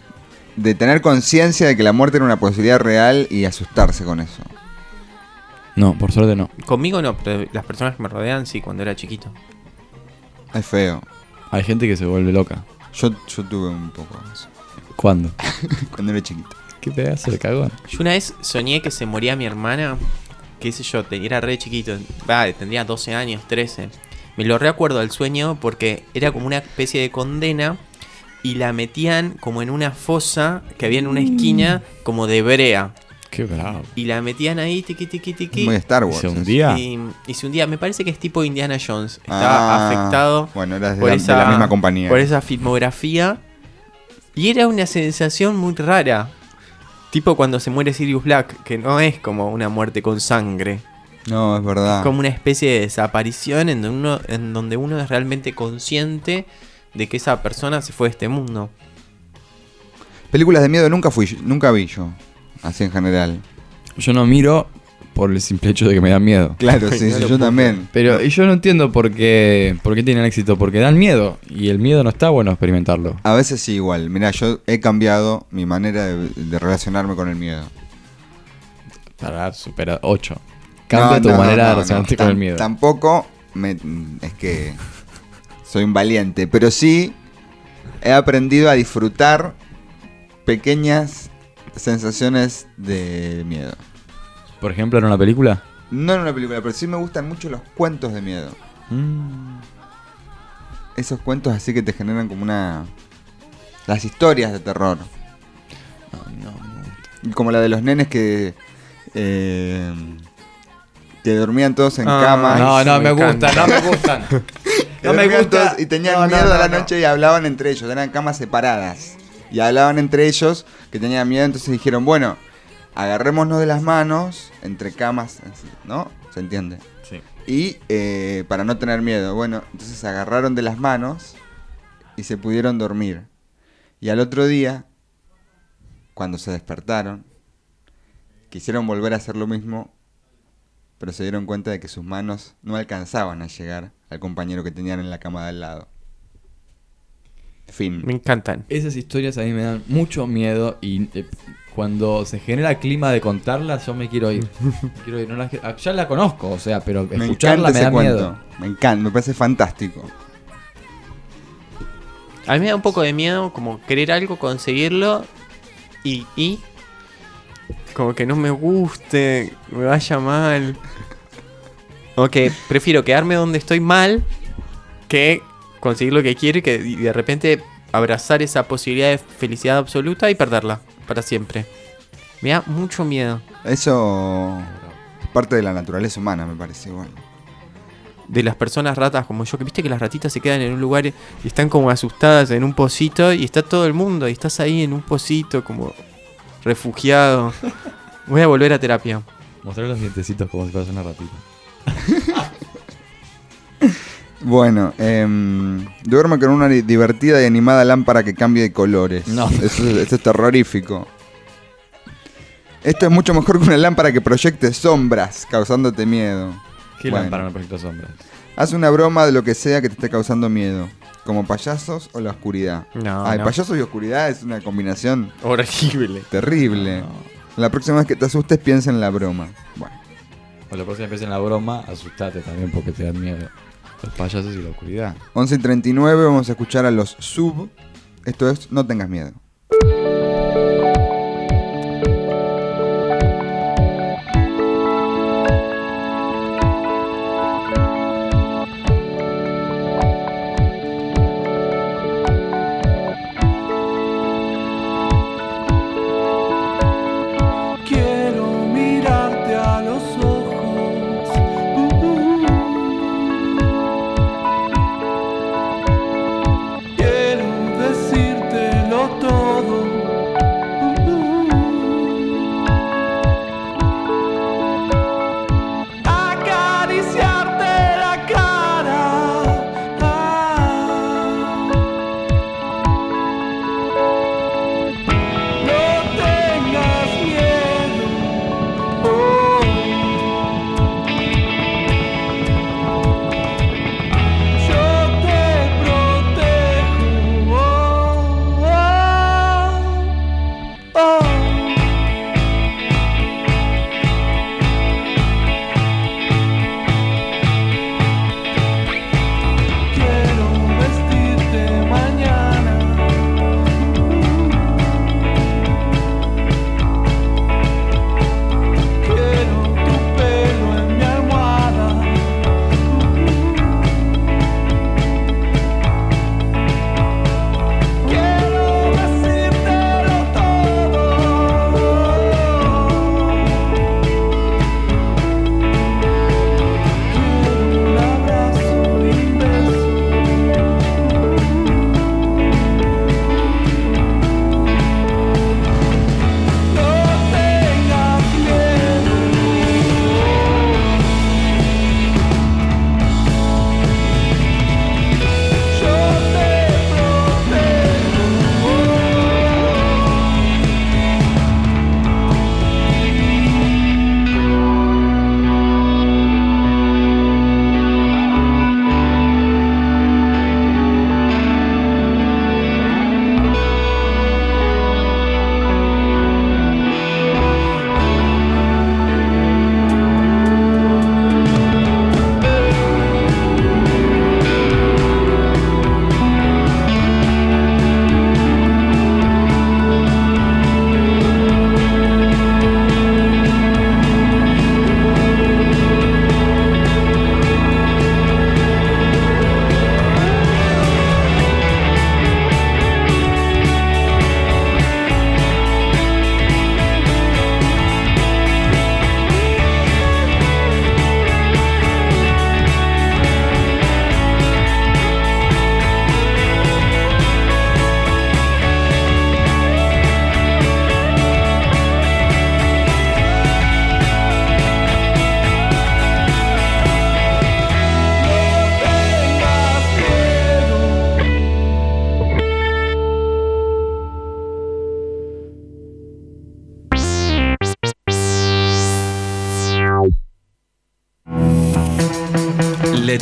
de tener conciencia de que la muerte era una posibilidad real y asustarse con eso.
No, por suerte no.
Conmigo no, pero las personas que me rodean sí, cuando era chiquito.
Es feo.
Hay gente que se vuelve loca.
Yo, yo tuve un poco de eso.
¿Cuándo?
Cuando era chiquito.
¿Qué pedazo de cagón?
Yo una vez soñé que se moría mi hermana, qué sé yo, te- era re chiquito, va, tendría doce años, trece. Me lo recuerdo al sueño porque era como una especie de condena y la metían como en una fosa que había en una esquina como de brea.
Qué bravo.
Y la metían ahí, tiqui, tiqui, tiqui.
Muy Star Wars.
¿Se
eso.
hundía?
Y, y se hundía, me parece que es tipo Indiana Jones. Estaba
Ah,
afectado
Bueno, era de,
por
la,
esa,
de la misma compañía.
por esa filmografía. Y era una sensación muy rara. Tipo cuando se muere Sirius Black, que no es como una muerte con sangre.
No, es verdad.
Es como una especie de desaparición en donde, uno, en donde uno es realmente consciente de que esa persona se fue de este mundo.
Películas de miedo nunca fui, nunca vi yo. Así en general.
Yo no miro por el simple hecho de que me dan miedo.
Claro,
Ay,
sí,
no
sí,
lo
yo
puedo
también.
Pero y yo no entiendo por qué, por qué tienen éxito. Porque dan miedo. Y el miedo no está bueno experimentarlo.
A veces sí, igual. Mira, yo he cambiado mi manera de, de relacionarme con el miedo.
Para superar ocho. Cambia
No,
tu
no,
manera
no,
de
no,
relacionarte
no.
con
Tam-
el miedo.
Tampoco me, es que soy un valiente, pero sí he aprendido a disfrutar pequeñas sensaciones de miedo.
Por ejemplo, en una película.
No en una película, pero sí me gustan mucho los cuentos de miedo.
Mm.
Esos cuentos así que te generan como una... Las historias de terror.
No, no.
Como la de los nenes que... eh, que dormían todos en
Ah,
cama.
No,
Ay,
no
sí,
me
me
gustan, no
encanta.
me gustan.
Que
No me
dormían
gusta.
todos y tenían
No, no,
miedo
no,
a la
no.
noche y hablaban entre ellos. Eran camas separadas. Y hablaban entre ellos que tenían miedo. Entonces dijeron, bueno, agarrémonos de las manos entre camas, así, ¿no? ¿Se entiende?
Sí.
Y eh, para no tener miedo. Bueno, entonces se agarraron de las manos y se pudieron dormir. Y al otro día, cuando se despertaron, quisieron volver a hacer lo mismo, pero se dieron cuenta de que sus manos no alcanzaban a llegar al compañero que tenían en la cama de al lado. Fin.
Me encantan.
Esas historias a mí me dan mucho miedo y eh, cuando se genera clima de contarlas yo me quiero ir. Me quiero ir. No la- ya la conozco, o sea, pero
Me
escucharla
encanta
me
ese
da
cuento.
miedo.
Me encanta, me parece fantástico.
A mí me da un poco de miedo como querer algo, conseguirlo y, y como que no me guste, me vaya mal. O que prefiero quedarme donde estoy mal que conseguir lo que quiero y que y de repente abrazar esa posibilidad de felicidad absoluta y perderla para siempre. Me da mucho miedo.
Eso es parte de la naturaleza humana, me parece igual.
De las personas ratas como yo, que viste que las ratitas se quedan en un lugar y están como asustadas en un pocito y está todo el mundo y estás ahí en un pocito como refugiado. Voy a volver a terapia.
Mostrar los dientecitos como si fueras una ratita.
Bueno, em, duerme con una di- divertida y animada lámpara que cambie de colores.
No.
Eso, eso es terrorífico. Esto es mucho mejor que una lámpara que proyecte sombras, causándote miedo.
¿Qué
Bueno.
lámpara no proyecta sombras?
Haz una broma de lo que sea que te esté causando miedo. Como payasos o la oscuridad.
No,
Ay,
no.
payasos y oscuridad es una combinación
Horrible.
terrible. La próxima vez que te asustes, piensa en la broma. Bueno,
O la próxima vez en la broma, asustate también porque te dan miedo. Los payasos y la oscuridad.
once y treinta y nueve vamos a escuchar a los Sub. Esto es No tengas miedo.
Quiero mirarte a los ojos. Uh, uh. Quiero decírtelo todo.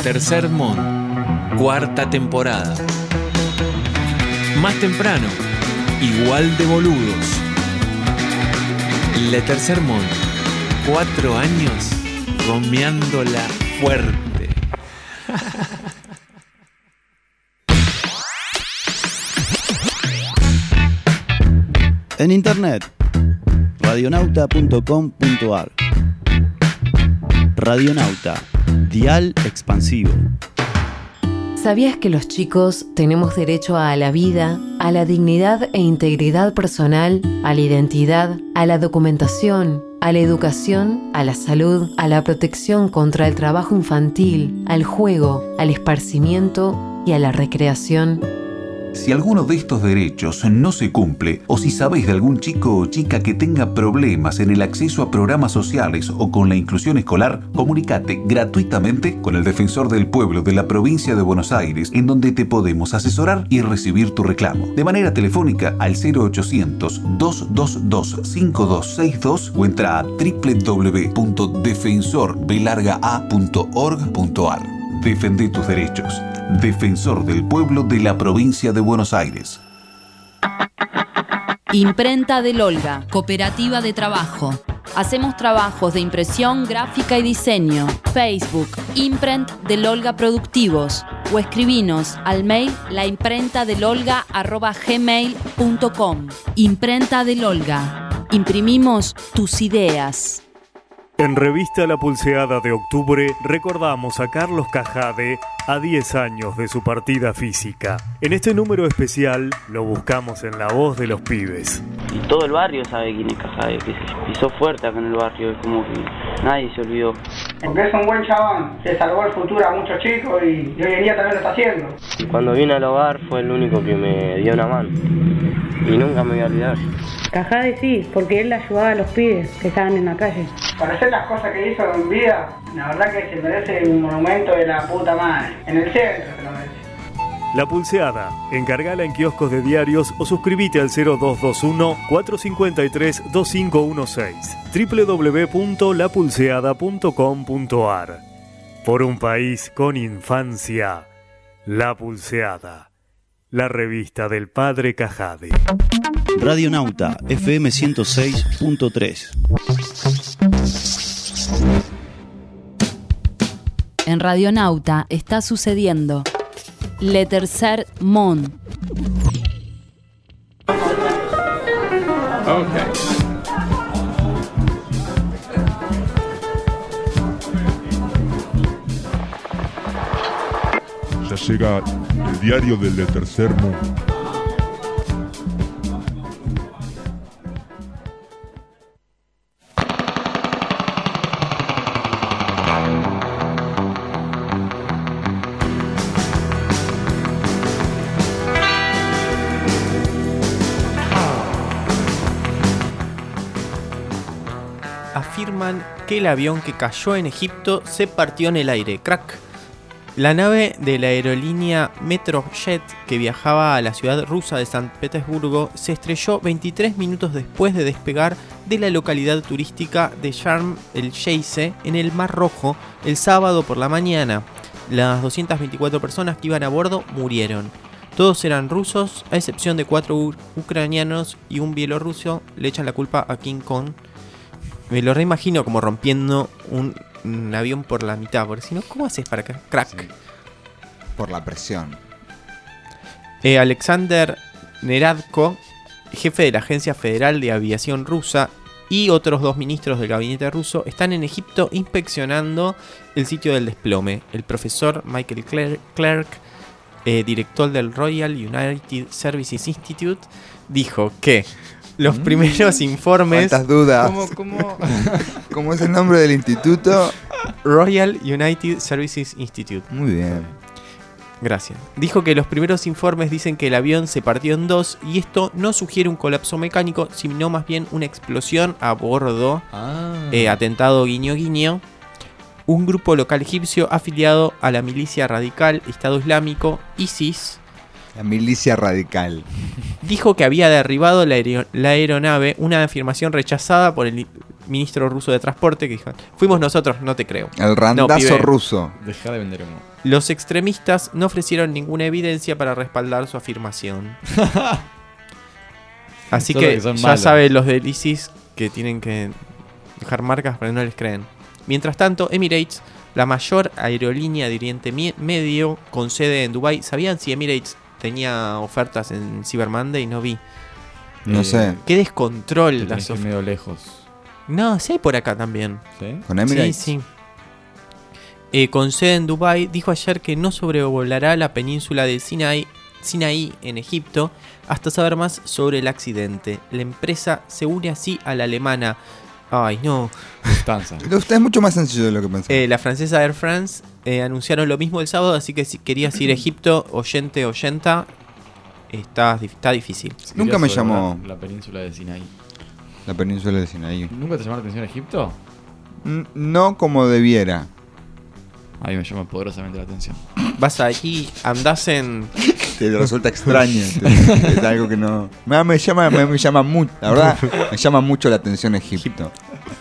Le Tercer Monde, cuarta temporada. Más temprano, igual de boludos. Le Tercer Monde, cuatro años gomeándola fuerte.
En internet, radionauta punto com punto ar. Radionauta, dial expansivo.
¿Sabías que los chicos tenemos derecho a la vida, a la dignidad e integridad personal, a la identidad, a la documentación, a la educación, a la salud, a la protección contra el trabajo infantil, al juego, al esparcimiento y a la recreación?
Si alguno de estos derechos no se cumple, o si sabéis de algún chico o chica que tenga problemas en el acceso a programas sociales o con la inclusión escolar, comunicate gratuitamente con el Defensor del Pueblo de la Provincia de Buenos Aires, en donde te podemos asesorar y recibir tu reclamo. De manera telefónica al cero ochocientos, dos dos dos, cinco dos seis dos o entra a doble u doble u doble u punto defensor b larga a punto org punto ar. Defende tus derechos. Defensor del Pueblo de la Provincia de Buenos Aires.
Imprenta del Olga, cooperativa de trabajo. Hacemos trabajos de impresión, gráfica y diseño. Facebook, Imprent del Olga Productivos. O escribinos al mail laimprentadelolga arroba gmail punto com. Imprenta del Olga. Imprimimos tus ideas.
En Revista La Pulseada de octubre recordamos a Carlos Cajade a diez años de su partida física. En este número especial lo buscamos en la voz de los pibes.
Y todo el barrio sabe quién es Cajade, que se pisó fuerte acá en el barrio, es como que nadie se olvidó.
Porque es un buen chabón, se salvó el futuro a muchos chicos y, y hoy en día también lo está haciendo.
Y cuando vine al hogar fue el único que me dio una mano. Y nunca me voy a olvidar.
Cajade sí, porque él ayudaba a los pibes que estaban en la calle.
Para hacer las cosas que hizo en vida, la verdad que se merece un monumento de la puta madre. En el centro se lo merece.
La Pulseada, encargala en kioscos de diarios o suscríbete al cero dos dos uno, cuatro cinco tres, dos cinco uno seis. doble u doble u doble u punto la pulseada punto com punto ar. Por un país con infancia, La Pulseada. La revista del padre Cajade.
Radionauta F M ciento seis punto tres.
En Radionauta está sucediendo Le Tercer Monde.
Ok.
Ya llega el diario del Le Tercer Monde.
Afirman que el avión que cayó en Egipto se partió en el aire. Crack. La nave de la aerolínea Metrojet que viajaba a la ciudad rusa de San Petersburgo se estrelló veintitrés minutos después de despegar de la localidad turística de Sharm el-Sheikh en el Mar Rojo el sábado por la mañana. Las doscientas veinticuatro personas que iban a bordo murieron. Todos eran rusos, a excepción de cuatro u- ucranianos y un bielorruso. Le echan la culpa a King Kong. Me lo reimagino como rompiendo un, un avión por la mitad, porque si no, ¿cómo haces para que crack?
Sí. Por la presión.
Eh, Alexander Neradko, jefe de la Agencia Federal de Aviación Rusa, y otros dos ministros del gabinete ruso están en Egipto inspeccionando el sitio del desplome. El profesor Michael Cler- Clark, eh, director del Royal United Services Institute, dijo que los primeros informes...
¿Cuántas dudas?
¿Cómo, cómo?
¿Cómo es el nombre del instituto?
Royal United Services Institute.
Muy bien.
Gracias. Dijo que los primeros informes dicen que el avión se partió en dos y esto no sugiere un colapso mecánico, sino más bien una explosión a bordo.
Ah.
Eh, atentado guiño guiño. Un grupo local egipcio afiliado a la milicia radical Estado Islámico, ISIS,
La milicia radical.
dijo que había derribado la, aer- la aeronave, una afirmación rechazada por el, ministro ruso de transporte que dijo, fuimos nosotros, no te creo.
El randazo
No, pibe.
ruso.
Deja de vender humo.
Los extremistas no ofrecieron ninguna evidencia para respaldar su afirmación. Así
Solo
que,
que son
ya
malos.
saben los del ISIS que tienen que dejar marcas para que no les creen. Mientras tanto, Emirates, la mayor aerolínea de Oriente Mi- Medio con sede en Dubái, ¿sabían si Emirates tenía ofertas en Cyber Monday? No vi.
No
Eh,
sé.
Qué descontrol
Te
las
tenés que ir
ofertas.
medio lejos.
No, sí hay por acá también.
¿Sí?
¿Con Emirates?
Sí, sí. Eh, con sede en Dubái, dijo ayer que no sobrevolará la península de Sinai, Sinaí en Egipto hasta saber más sobre el accidente. La empresa se une así a la alemana. Ay, no.
Lufthansa.
Usted es mucho más sencillo de lo que pensaba.
Eh, la francesa Air France eh, anunciaron lo mismo el sábado, así que si querías ir a Egipto, oyente, oyenta, está, está difícil.
Si
Nunca
querías
me llamó
sobrevolar la península de Sinaí.
la península de Sinaí.
¿Nunca te llamó la atención Egipto?
N- No como debiera.
A mí me llama poderosamente la atención.
Vas ahí, andás en...
Te resulta extraño. te- es algo que no. Me, me llama, me, me llama mucho. La verdad, me llama mucho la atención Egipto.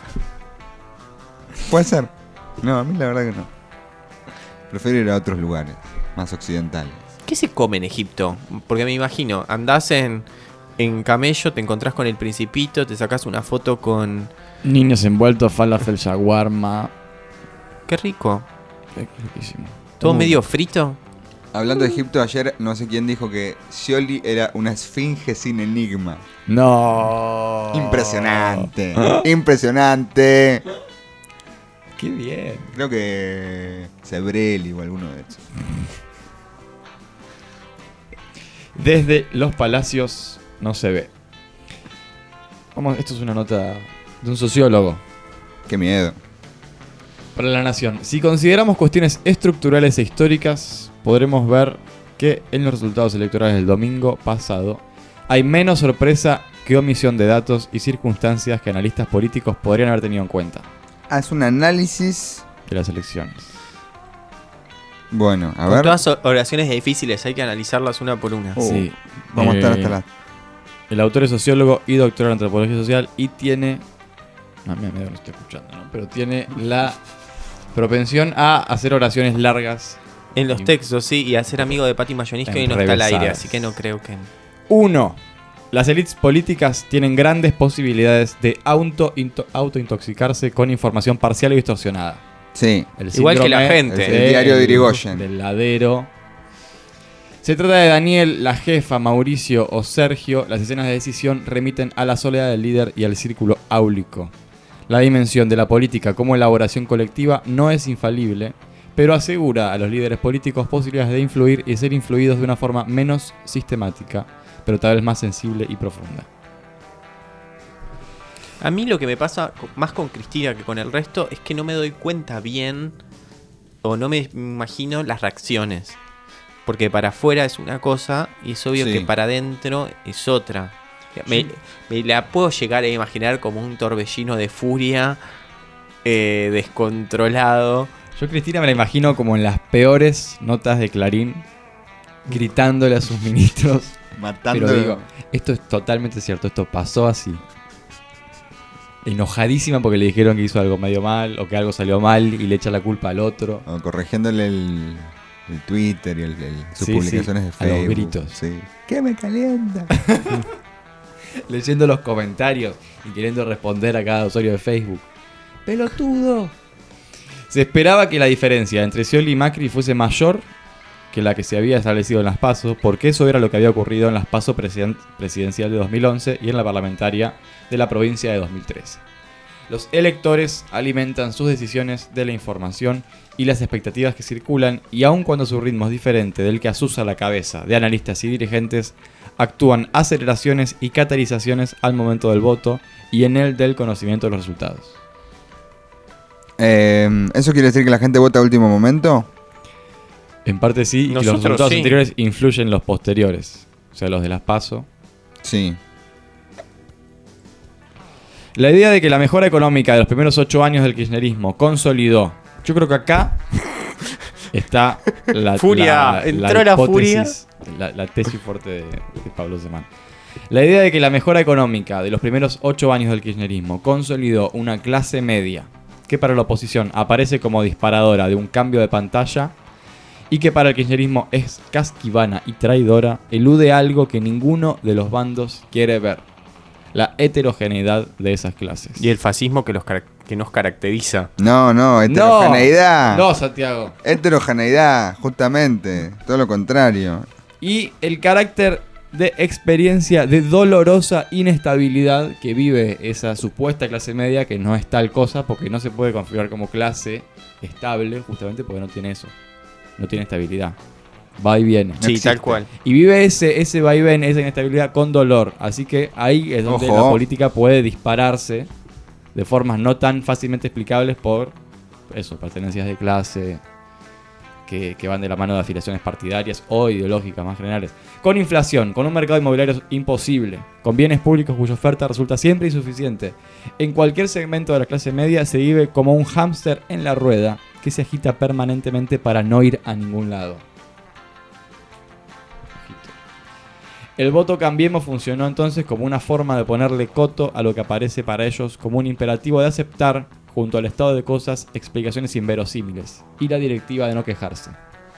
Puede ser. No, a mí la verdad que no. Prefiero ir a otros lugares, más occidentales.
¿Qué se come en Egipto? Porque me imagino, andás en, en camello, te encontrás con el principito, te sacás una foto con...
Niños envueltos, falafel, shawarma.
Qué rico.
Qué riquísimo.
¿Todo
Uh.
medio frito?
Hablando de Egipto, ayer no sé quién dijo que Scioli era una esfinge sin enigma.
No.
Impresionante. Impresionante.
Qué bien.
Creo que Sebrelli o alguno de esos.
Desde los palacios no se ve. Vamos, esto es una nota de un sociólogo.
Qué miedo.
Para La Nación. Si consideramos cuestiones estructurales e históricas, podremos ver que en los resultados electorales del domingo pasado hay menos sorpresa que omisión de datos y circunstancias que analistas políticos podrían haber tenido en cuenta
Haz un análisis.
de las elecciones.
Bueno, a
Con
ver.
todas oraciones difíciles, hay que analizarlas una por una.
Oh,
Sí.
Vamos a estar
Eh,
hasta las.
El autor es sociólogo y doctor en antropología social y tiene... No, mira, mira, no estoy escuchando, ¿no? Pero tiene la propensión a hacer oraciones largas.
En los textos, sí, y a ser amigo de Patti Mayonisco y no está al aire,
Enrevesadas.
así que no creo que...
Uno. Las élites políticas tienen grandes posibilidades de auto into- autointoxicarse con información parcial y distorsionada.
Sí.
El
Igual que la
síndrome
gente.
El diario de Irigoyen.
Del ladero. Se trata de Daniel, la jefa, Mauricio o Sergio. Las escenas de decisión remiten a la soledad del líder y al círculo áulico. La dimensión de la política como elaboración colectiva no es infalible, pero asegura a los líderes políticos posibilidades de influir y ser influidos de una forma menos sistemática, pero tal vez más sensible y profunda.
A mí lo que me pasa co- más con Cristina que con el resto es que no me doy cuenta bien o no me imagino las reacciones. Porque para afuera es una cosa y es obvio
Sí.
que para adentro es otra. Me, me la puedo llegar a imaginar como un torbellino de furia eh, descontrolado.
Yo Cristina me la imagino como en las peores notas de Clarín, gritándole a sus ministros.
Matando.
Pero digo, esto es totalmente cierto, esto pasó así. Enojadísima porque le dijeron que hizo algo medio mal o que algo salió mal y le echa la culpa al otro.
O corrigiéndole el, el Twitter y el, el- sus
Sí,
publicaciones
sí,
de
a
Facebook.
los gritos.
Sí. ¿Qué me calienta?
Leyendo los comentarios y queriendo responder a cada usuario de Facebook. ¡Pelotudo! Se esperaba que la diferencia entre Scioli y Macri fuese mayor que la que se había establecido en las PASO, porque eso era lo que había ocurrido en las PASO presiden- presidencial de dos mil once y en la parlamentaria de la provincia de dos mil trece. Los electores alimentan sus decisiones de la información y las expectativas que circulan, y aun cuando su ritmo es diferente del que asusa la cabeza de analistas y dirigentes, actúan aceleraciones y catalizaciones al momento del voto y en el del conocimiento de los resultados.
Eh, ¿Eso quiere decir que la gente vota a último momento?
En parte sí, y que los
Nosotros
resultados
sí.
anteriores influyen en los posteriores, o sea, los de las PASO.
Sí.
La idea de que la mejora económica de los primeros ocho años del kirchnerismo consolidó. Yo creo que acá está la,
Furia,
la-
entró la
hipótesis, La, la tesis fuerte de, de Pablo Semán. La idea de que la mejora económica de los primeros ocho años del kirchnerismo consolidó una clase media que para la oposición aparece como disparadora de un cambio de pantalla y que para el kirchnerismo es casquivana y traidora, elude algo que ninguno de los bandos quiere ver: la heterogeneidad de esas clases.
Y el fascismo que, los carac- que nos caracteriza.
No, no, heterogeneidad.
No, no, Santiago.
Heterogeneidad, justamente. Todo lo contrario.
Y el carácter de experiencia de dolorosa inestabilidad que vive esa supuesta clase media, que no es tal cosa, porque no se puede configurar como clase estable, justamente porque no tiene eso. No tiene estabilidad. Va y viene.
Sí, existe. Tal cual.
Y vive ese, ese va y viene, esa inestabilidad con dolor. Así que ahí es donde
Ojo.
la política puede dispararse de formas no tan fácilmente explicables por eso, pertenencias de clase, que, que van de la mano de afiliaciones partidarias o ideológicas más generales. Con inflación, con un mercado inmobiliario imposible, con bienes públicos cuya oferta resulta siempre insuficiente. En cualquier segmento de la clase media se vive como un hámster en la rueda que se agita permanentemente para no ir a ningún lado. El voto Cambiemos funcionó entonces como una forma de ponerle coto a lo que aparece para ellos como un imperativo de aceptar, junto al estado de cosas, explicaciones inverosímiles y la directiva de no quejarse.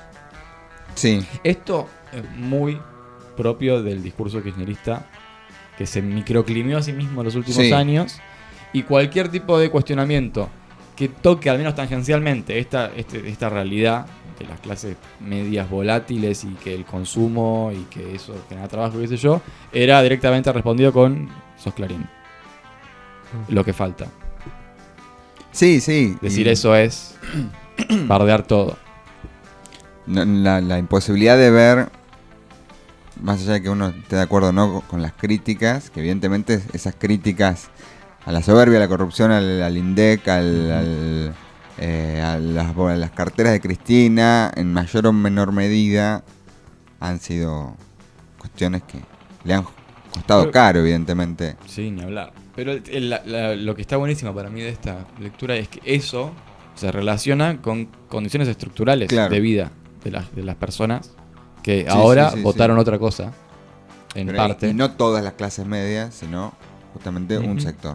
Sí.
Esto es muy propio del discurso kirchnerista, que se microclimió a sí mismo en los últimos
Sí.
años, y cualquier tipo de cuestionamiento que toque al menos tangencialmente esta, este, esta realidad de las clases medias volátiles y que el consumo y que eso genera trabajo, qué sé yo, era directamente respondido con sos Clarín. Lo que falta.
Sí, sí.
Decir
y-
eso es bardear todo.
No, La, la imposibilidad de ver, más allá de que uno esté de acuerdo o no con las críticas, que evidentemente esas críticas a la soberbia, a la corrupción, al, al INDEC, al, al, eh, a, las, a las carteras de Cristina, en mayor o menor medida, han sido cuestiones que le han costado
Pero-
caro, evidentemente.
Sí, ni hablar. Pero el- el- la- la- lo que está buenísimo para mí de esta lectura es que eso se relaciona con condiciones estructurales
Claro.
de vida de las, de las personas que
Sí,
ahora
sí, sí,
votaron
sí.
otra cosa, en
Pero
parte.
Y, y no todas las clases medias, sino justamente un
Ujú.
sector.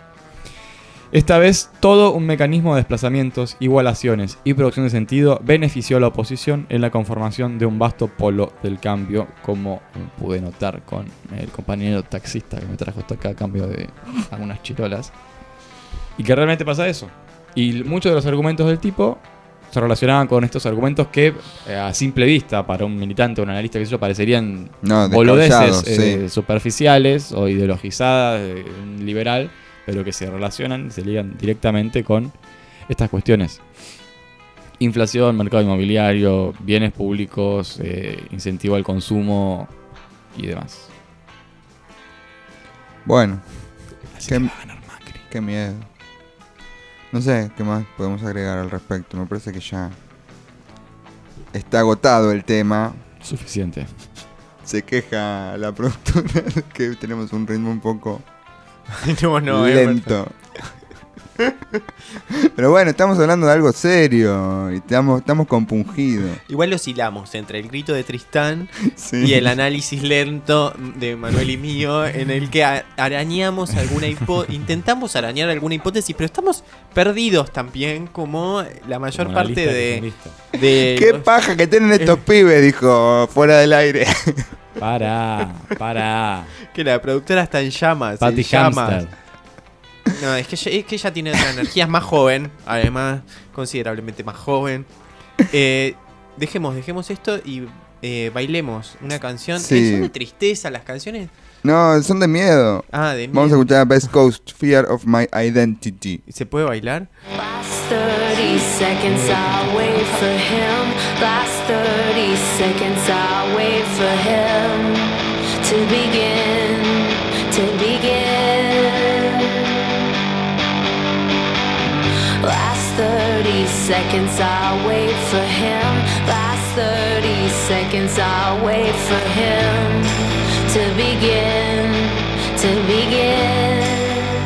Esta vez todo un mecanismo de desplazamientos, igualaciones y producción de sentido benefició a la oposición en la conformación de un vasto polo del cambio, como pude notar con el compañero taxista que me trajo hasta acá a cambio de algunas chirolas. Y que realmente pasa eso. Y muchos de los argumentos del tipo se relacionaban con estos argumentos que eh, a simple vista para un militante o un analista que eso parecerían
No,
boludeces
descabellados,
eh,
sí.
superficiales o ideologizadas, eh, liberal, pero que se relacionan y se ligan directamente con estas cuestiones. Inflación, mercado inmobiliario, bienes públicos, eh, incentivo al consumo y demás.
Bueno, qué, qué miedo. No sé qué más podemos agregar al respecto. Me parece que ya está agotado el tema.
Suficiente.
Se queja la productora de que tenemos un ritmo un poco
No, no, es
lento. Pero bueno, estamos hablando de algo serio y estamos, estamos compungidos.
Igual oscilamos entre el grito de Tristán
Sí.
y el análisis lento de Manuel y mío, en el que a- arañamos alguna hipótesis, intentamos arañar alguna hipótesis, pero estamos perdidos también, como la mayor
Como
parte
analista
de,
kirchnerista.
de
Qué
los-
paja que tienen estos pibes, dijo fuera del aire.
Para, para.
que la productora está en llamas.
Patty
en llamas.
Hamster.
No, es que, ella, es que ella tiene otra energía, es más joven, además, considerablemente más joven. Eh, dejemos, dejemos esto y eh, bailemos una canción.
Sí.
Eh, son de tristeza las canciones.
No, son de miedo.
Ah, de
Vamos a
miedo.
escuchar Best Coast, Fear of My Identity.
¿Se puede bailar?
Last thirty seconds I'll wait for him. Last thirty seconds I'll wait for him to begin, to begin. Last thirty seconds I'll wait for him. Last thirty seconds I'll wait for him to begin, to begin.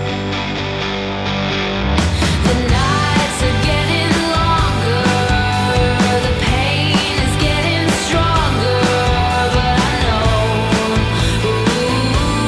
The nights are getting longer, the pain is getting stronger, but I know, ooh,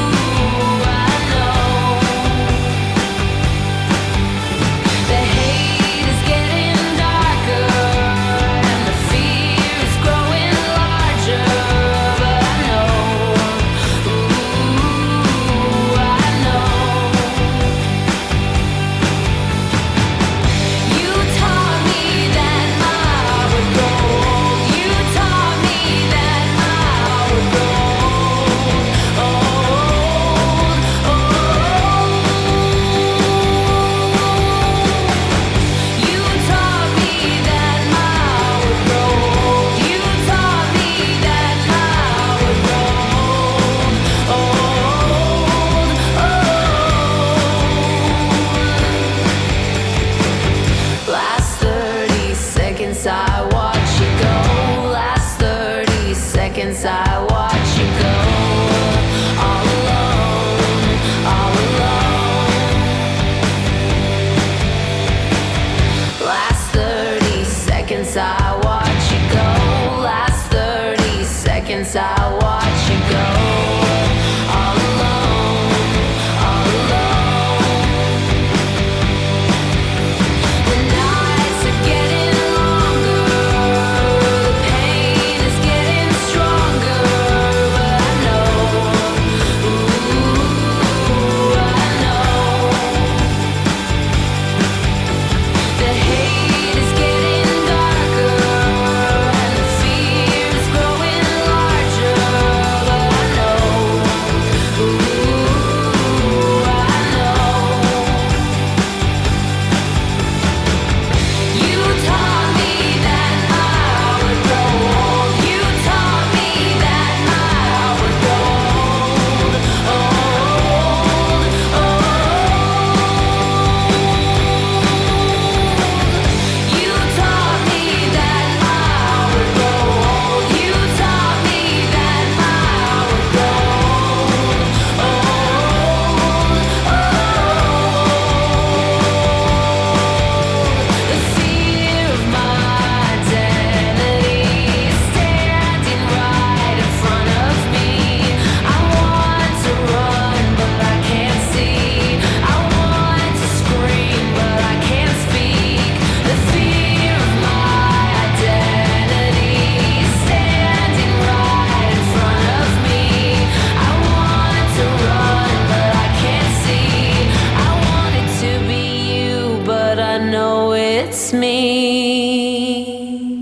it's me.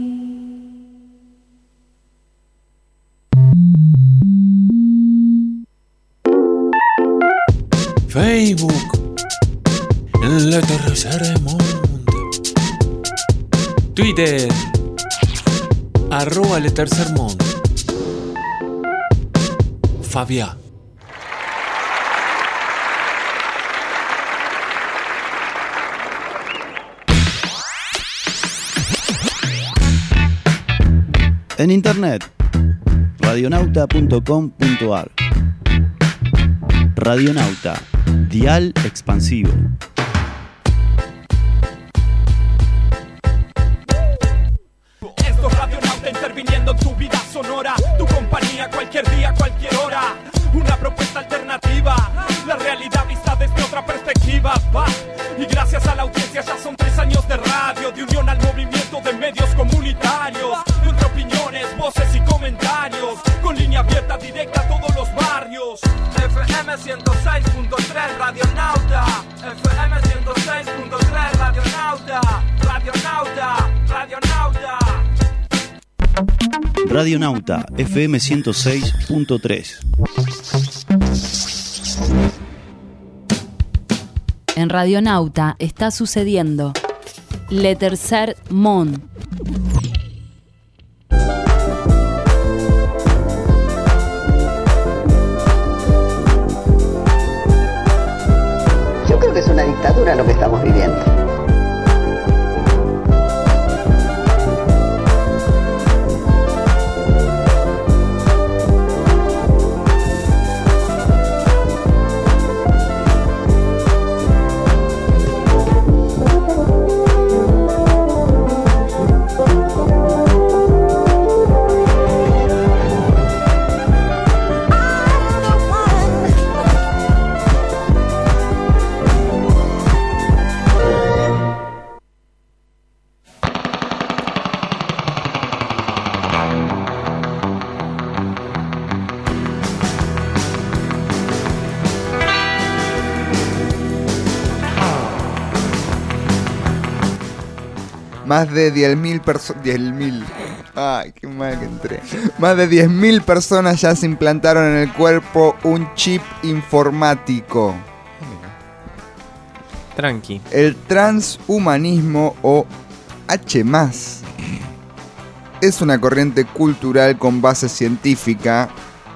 Facebook, el tercer mundo. Twitter, arroba el tercer mundo. Fabián.
En internet, radionauta punto com punto ar. Radionauta, dial expansivo.
Esto es Radionauta interviniendo en tu vida sonora, tu compañía cualquier día, cualquier hora. Una propuesta alternativa, la realidad vista desde otra perspectiva. Va. Y gracias a la audiencia ya son tres años de radio, de unión al movimiento de medios comunitarios, entre opiniones, voces y comentarios, con línea abierta directa a todos los barrios. F M ciento seis punto tres Radionauta, F M ciento seis punto tres Radionauta, Radionauta, Radionauta.
Radionauta, F M ciento seis punto tres.
En Radionauta está sucediendo Le Tercer Mon.
Yo creo que es una dictadura lo que estamos viviendo.
Más de diez mil personas... diez mil... Ay, qué mal que entré. Más de diez mil personas ya se implantaron en el cuerpo un chip informático.
Tranqui.
El transhumanismo o H más es una corriente cultural con base científica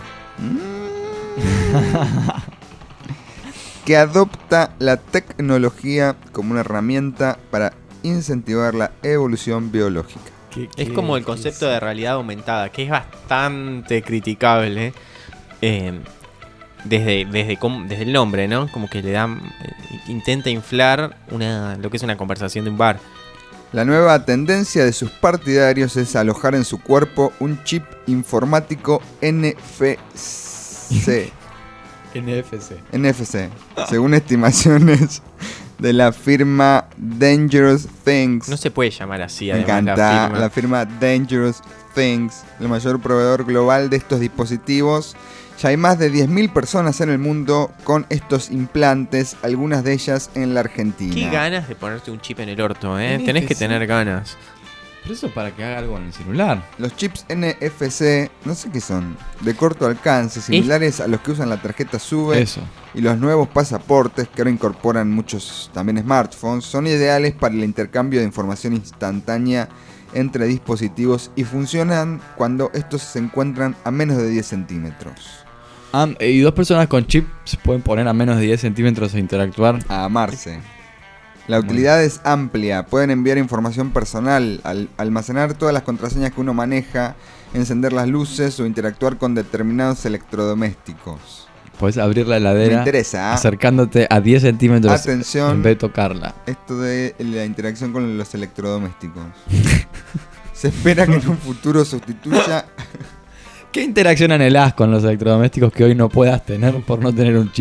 que adopta la tecnología como una herramienta para incentivar la evolución biológica.
¿Qué, qué, es como el concepto de realidad aumentada, que es bastante criticable eh, desde, desde, desde el nombre, ¿no? Como que le dan, eh, intenta inflar una, lo que es una conversación de un bar.
La nueva tendencia de sus partidarios es alojar en su cuerpo un chip informático N F C.
N F C.
N F C. Según estimaciones de la firma Dangerous Things.
No se puede llamar así,
Me
además.
encanta.
La firma.
La firma Dangerous Things, el mayor proveedor global de estos dispositivos. Ya hay más de diez mil personas en el mundo con estos implantes, algunas de ellas en la Argentina.
Qué ganas de ponerte un chip en el orto, ¿eh?
N F C.
Tenés que tener ganas.
Pero eso para que haga algo en el celular.
Los chips N F C, no sé qué son, de corto alcance, similares a los que usan la tarjeta SUBE.
Eso.
Y los nuevos pasaportes, que ahora incorporan muchos también smartphones, son ideales para el intercambio de información instantánea entre dispositivos y funcionan cuando estos se encuentran a menos de diez centímetros.
Ah, y dos personas con chip se pueden poner a menos de diez centímetros e interactuar.
A amarse. La utilidad es amplia, pueden enviar información personal, al almacenar todas las contraseñas que uno maneja, encender las luces o interactuar con determinados electrodomésticos.
Puedes abrir la heladera.
Me interesa, ¿eh?
Acercándote a diez centímetros.
Atención,
en vez de tocarla.
Esto de la interacción con los electrodomésticos. Se espera que en un futuro sustituya...
¿Qué interacción anhelás con los electrodomésticos que hoy no puedas tener por no tener un chip?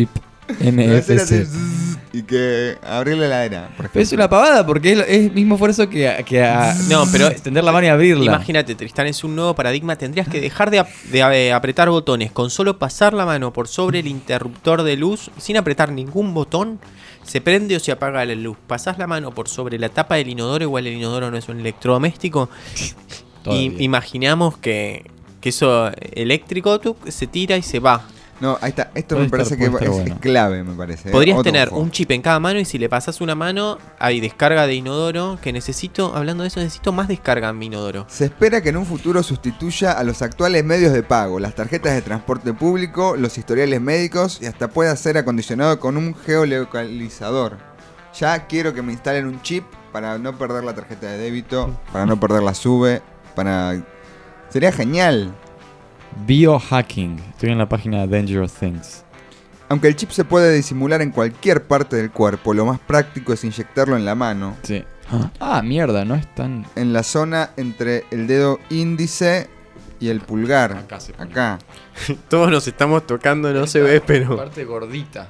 N F C.
Y que abrir la heladera, por
Pero es una pavada porque es, lo- es el mismo esfuerzo que, a- que a
No, pero
extender la mano y abrirla.
Imagínate, Tristán, es un nuevo paradigma. Tendrías que dejar de, ap- de a- apretar botones. Con solo pasar la mano por sobre el interruptor de luz, sin apretar ningún botón, se prende o se apaga la luz. Pasás la mano por sobre la tapa del inodoro, igual el inodoro no es un electrodoméstico.
Todavía.
Y imaginamos que, que eso eléctrico tuc, se tira y se va.
No, ahí está. Esto
Puede
me parece
estar-
que
puede
es,
estar
es
bueno.
clave, me parece. ¿eh?
Podrías
Otro
tener
ojo.
un chip en cada mano y si le pasas una mano, hay descarga de inodoro. Que necesito, hablando de eso, necesito más descarga en mi inodoro.
Se espera que en un futuro sustituya a los actuales medios de pago, las tarjetas de transporte público, los historiales médicos y hasta pueda ser acondicionado con un geolocalizador. Ya quiero que me instalen un chip para no perder la tarjeta de débito, para no perder la SUBE, para... Sería genial.
Biohacking. Estoy en la página Dangerous Things.
Aunque el chip se puede disimular en cualquier parte del cuerpo, lo más práctico es inyectarlo en la mano.
Sí. Ah, mierda, no es tan...
En la zona entre el dedo índice y el pulgar.
Acá se pone.
Acá.
Todos nos estamos tocando, no se ve, pero...
Parte gordita.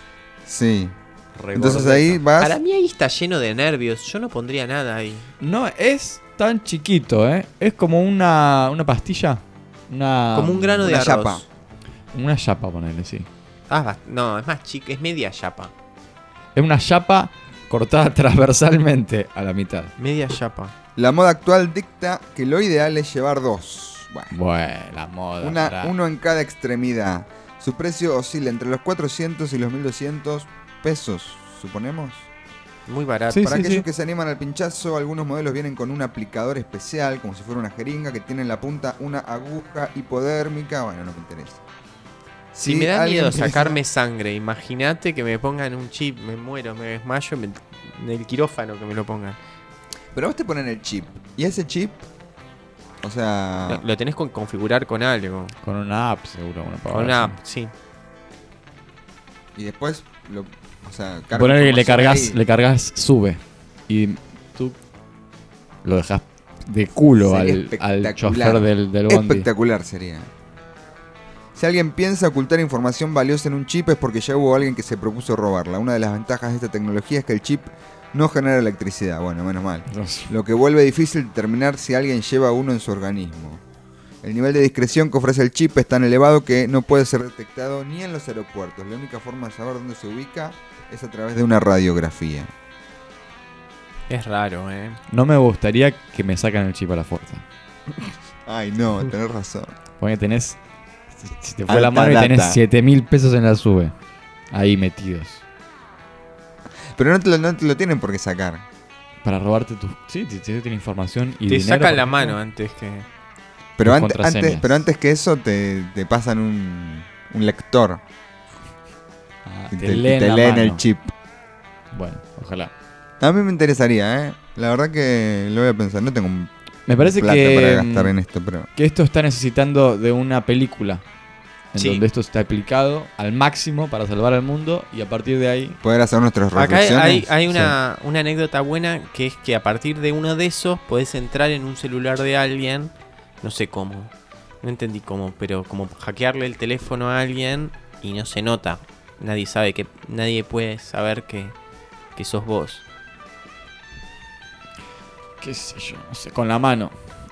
Sí.
Re
Entonces
gordeta.
ahí vas...
Para mí ahí está lleno de nervios. Yo no pondría nada ahí.
No es tan chiquito, ¿eh? Es como una, una pastilla. Una,
Como un grano de
una
arroz.
chapa.
Una chapa, ponele, sí.
Ah, bast- no, es más chica, es media chapa.
Es una chapa cortada transversalmente a la mitad.
Media chapa.
La moda actual dicta que lo ideal es llevar dos. Bueno,
Bueno, la moda.
una,
pará.
uno en cada extremidad. Su precio oscila entre los cuatrocientos y los mil doscientos pesos, suponemos.
Muy barato.
Sí,
Para
sí,
aquellos
sí.
que se animan al pinchazo, algunos modelos vienen con un aplicador especial, como si fuera una jeringa, que tiene en la punta una aguja hipodérmica. Bueno, no me interesa.
Si
Si
me da
alguien
miedo
piensa-
sacarme sangre, imagínate que me pongan un chip, me muero, me desmayo, me- en el quirófano que me lo pongan.
Pero vos te ponen el chip. ¿Y ese chip? O sea...
Lo, lo tenés que configurar con algo.
Con una app, seguro. Una
Con
pavada
una
así.
app, sí.
Y después... Lo, o sea, carga
Poner que le
información
cargas,
ahí.
le cargas sube. Y tú lo dejas de culo
Sería
al, al
espectacular.
chofer del, del bondi.
Espectacular sería. Si alguien piensa ocultar información valiosa en un chip es porque ya hubo alguien que se propuso robarla. Una de las ventajas de esta tecnología es que el chip no genera electricidad. Bueno, menos mal. Lo que vuelve difícil determinar si alguien lleva uno en su organismo. El nivel de discreción que ofrece el chip es tan elevado que no puede ser detectado ni en los aeropuertos. La única forma de saber dónde se ubica es a través de una radiografía.
Es raro, eh.
No me gustaría que me sacan el chip a la fuerza.
Ay, no, tenés razón.
Porque tenés. Si te fue la
Alta
mano y tenés
data.
siete mil pesos en la sube. Ahí metidos.
Pero no te, lo, no te lo tienen por qué sacar.
Para robarte tu. Sí, te, te tiene información y
Te
dinero,
sacan
por
la
ejemplo.
mano antes que...
Pero,
Tus
ante- antes,
contraseñas.
pero antes que eso te, te pasan un, un lector.
Ah,
y
te
te, y
leen
te
la
leen
mano.
el chip.
Bueno, ojalá.
A mí me interesaría, ¿eh? La verdad que lo voy a pensar. No tengo un
Me parece
plata
que,
para gastar
mm,
en esto, pero...
Que esto está necesitando de una película. En
Sí.
donde esto está aplicado al máximo para salvar al mundo. Y a partir de ahí.
Poder hacer nuestras
Acá hay,
reflexiones.
hay- hay una, una anécdota buena que es que a partir de uno de esos podés entrar en un celular de alguien, no sé cómo, no entendí cómo, pero como hackearle el teléfono a alguien y no se nota. Nadie sabe que nadie puede saber que, que sos vos.
Qué sé yo, no sé, con la mano.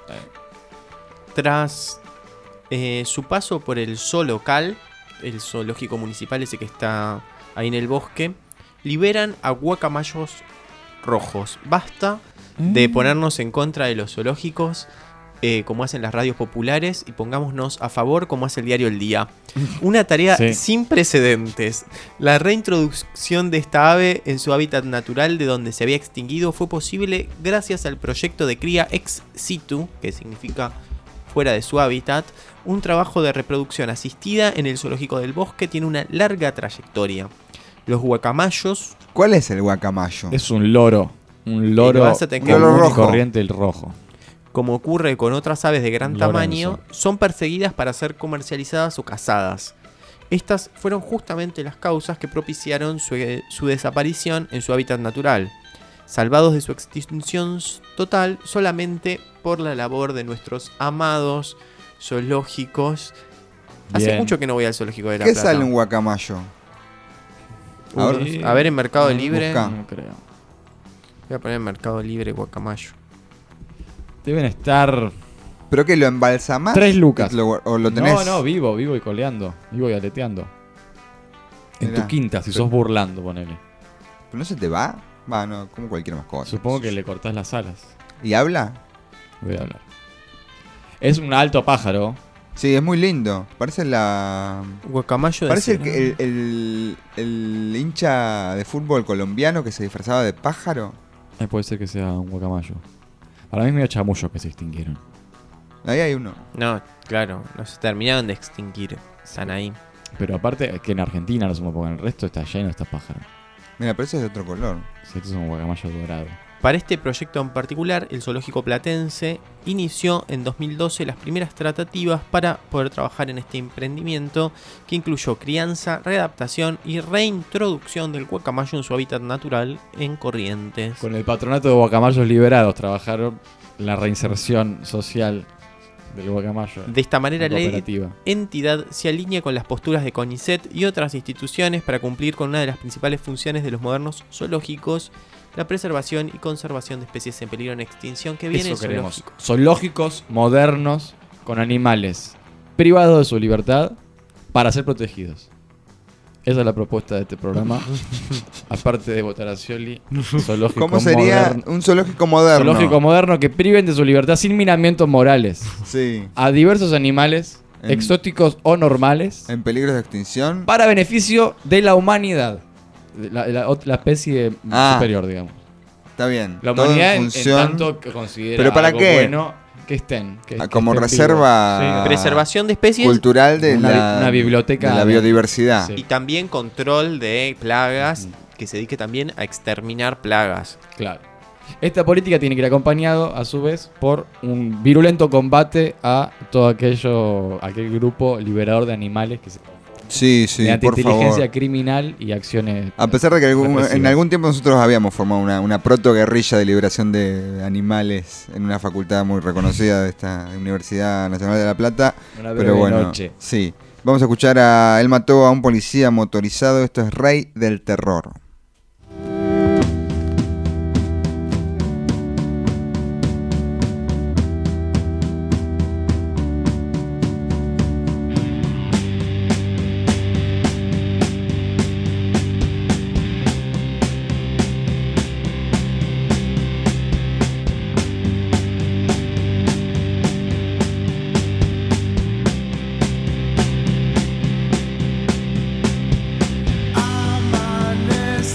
Tras eh, su paso por el zoo local, el zoológico municipal ese que está ahí en el bosque, liberan a guacamayos rojos. Basta de ponernos en contra de los zoológicos, eh, como hacen las radios populares, y pongámonos a favor como hace el diario El Día. Una tarea
Sí.
sin precedentes. La reintroducción de esta ave en su hábitat natural de donde se había extinguido fue posible gracias al proyecto de cría ex situ, que significa fuera de su hábitat. Un trabajo de reproducción asistida en el zoológico del bosque tiene una larga trayectoria. Los guacamayos...
¿Cuál es el guacamayo?
Es un loro. Un
Y
loro,
lo vas a tener que-
común
Un loro
y
rojo.
corriente, el rojo.
como ocurre con otras aves de gran
Lorenzo.
tamaño, son perseguidas para ser comercializadas o cazadas. Estas fueron justamente las causas que propiciaron su, su desaparición en su hábitat natural, salvados de su extinción total solamente por la labor de nuestros amados zoológicos. Hace
Bien.
mucho que no voy al zoológico de La
¿Qué
Plata.
sale un guacamayo? Ahora,
Uy, a ver en Mercado Libre.
Busca.
No creo.
Voy a poner en Mercado Libre guacamayo.
Deben estar
¿Pero que lo embalsamás?
tres lucas.
Lo- ¿O lo tenés?
No, no, vivo, vivo y coleando. Vivo y aleteando. En
Mirá.
tu quinta, si
Pero-
sos burlando, ponele.
¿Pero no se te va? Va, no, como cualquier mascota.
Supongo que le cortás las alas.
¿Y habla?
Voy a hablar. Es un alto pájaro.
Sí, es muy lindo. Parece la...
Guacamayo de
Parece el,
cera.
que- el, el- el hincha de fútbol colombiano que se disfrazaba de pájaro.
Eh, puede ser que sea un guacamayo. Para mí es medio chamullo que se extinguieron.
Ahí hay uno.
No, claro, no se terminaron de extinguir. Están ahí.
Pero aparte, que en Argentina no se me pongan, el resto está lleno de estos pájaros.
Mira, pero ese es de otro color.
Sí, estos son un guacamayo dorado.
Para este proyecto en particular, el Zoológico Platense inició en dos mil doce las primeras tratativas para poder trabajar en este emprendimiento, que incluyó crianza, readaptación y reintroducción del guacamayo en su hábitat natural en Corrientes.
Con el patronato de guacamayos liberados trabajaron la reinserción social del guacamayo.
De esta manera, la
cooperativa.
entidad se alinea con las posturas de CONICET y otras instituciones para cumplir con una de las principales funciones de los modernos zoológicos, la preservación y conservación de especies en peligro de extinción que viene
Eso
del
queremos.
zoológico.
Zoológicos modernos con animales privados de su libertad para ser protegidos. Esa es la propuesta de este programa. Aparte de votar a Scioli, zoológico
¿Cómo sería
moderno-
un zoológico moderno?
Zoológico moderno que priven de su libertad sin miramientos morales
Sí.
a diversos animales,
En-
exóticos o normales,
En peligro de extinción.
para beneficio de la humanidad. La, la- la especie
Ah.
superior, digamos.
Está bien.
La
todo en
humanidad en, en
función-
tanto que considera
¿Pero para
algo
qué?
bueno que estén. que-
Ah,
que
como
estén
reserva
vivos. Sí.
Preservación de especies
cultural de
Una
la,
bi- una biblioteca
de la
de-
biodiversidad.
Sí.
Y también control de plagas, que se dedique también a exterminar plagas.
Claro. Esta política tiene que ir acompañado, a su vez, por un virulento combate a todo aquello, aquel grupo liberador de animales que se
Sí, sí,
mediante
por
inteligencia
favor.
criminal y acciones.
A pesar de que algún- en
represivas.
algún tiempo nosotros habíamos formado una, una proto-guerrilla de liberación de animales en una facultad muy reconocida de esta Universidad Nacional de La Plata.
Una breve
Pero bueno,
noche.
sí. Vamos a escuchar a... Él mató a un policía motorizado. Esto es Rey del Terror.
Amanece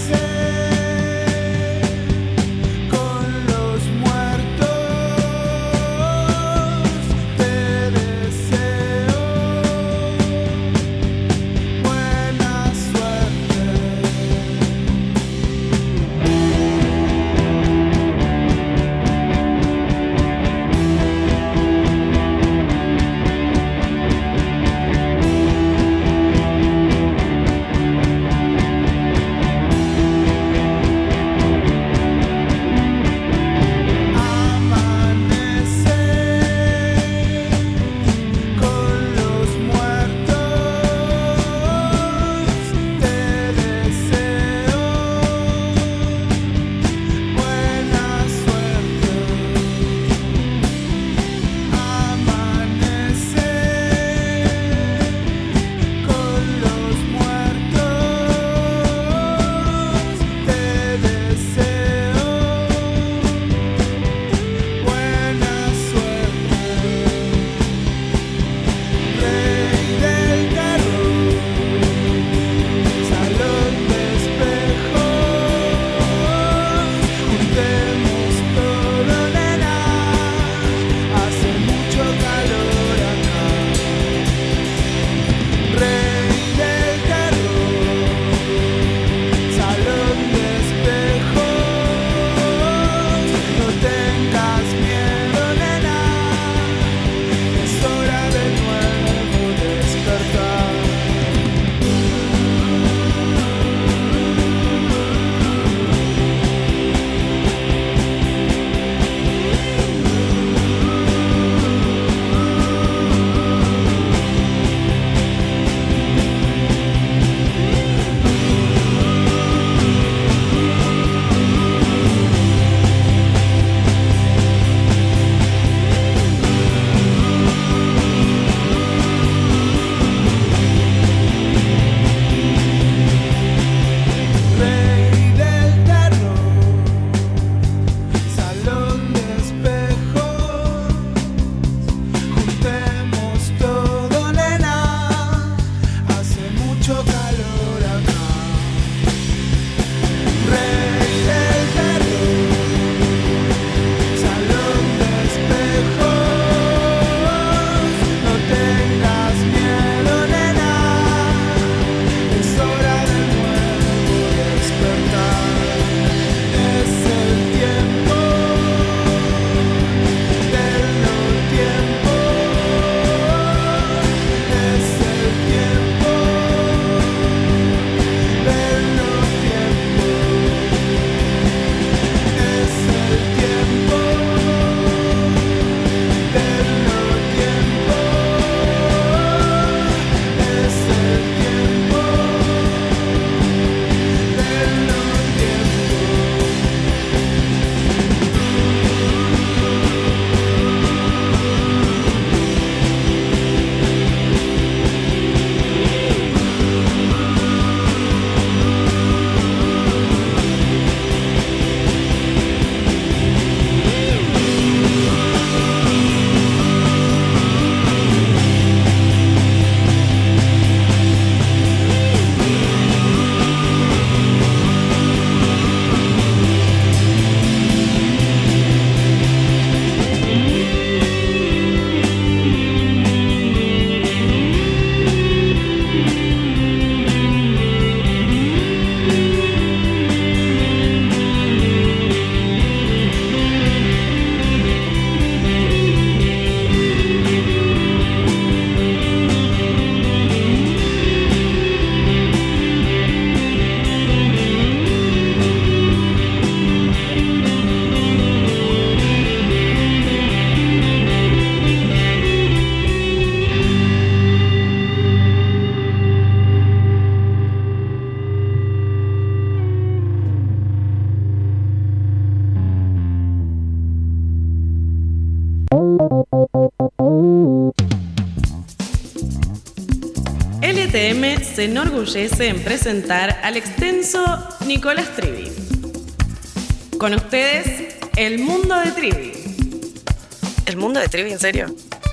L T M se enorgullece en presentar al extenso Nicolás Trivi. Con ustedes, el mundo de Trivi.
¿El mundo de Trivi, en serio?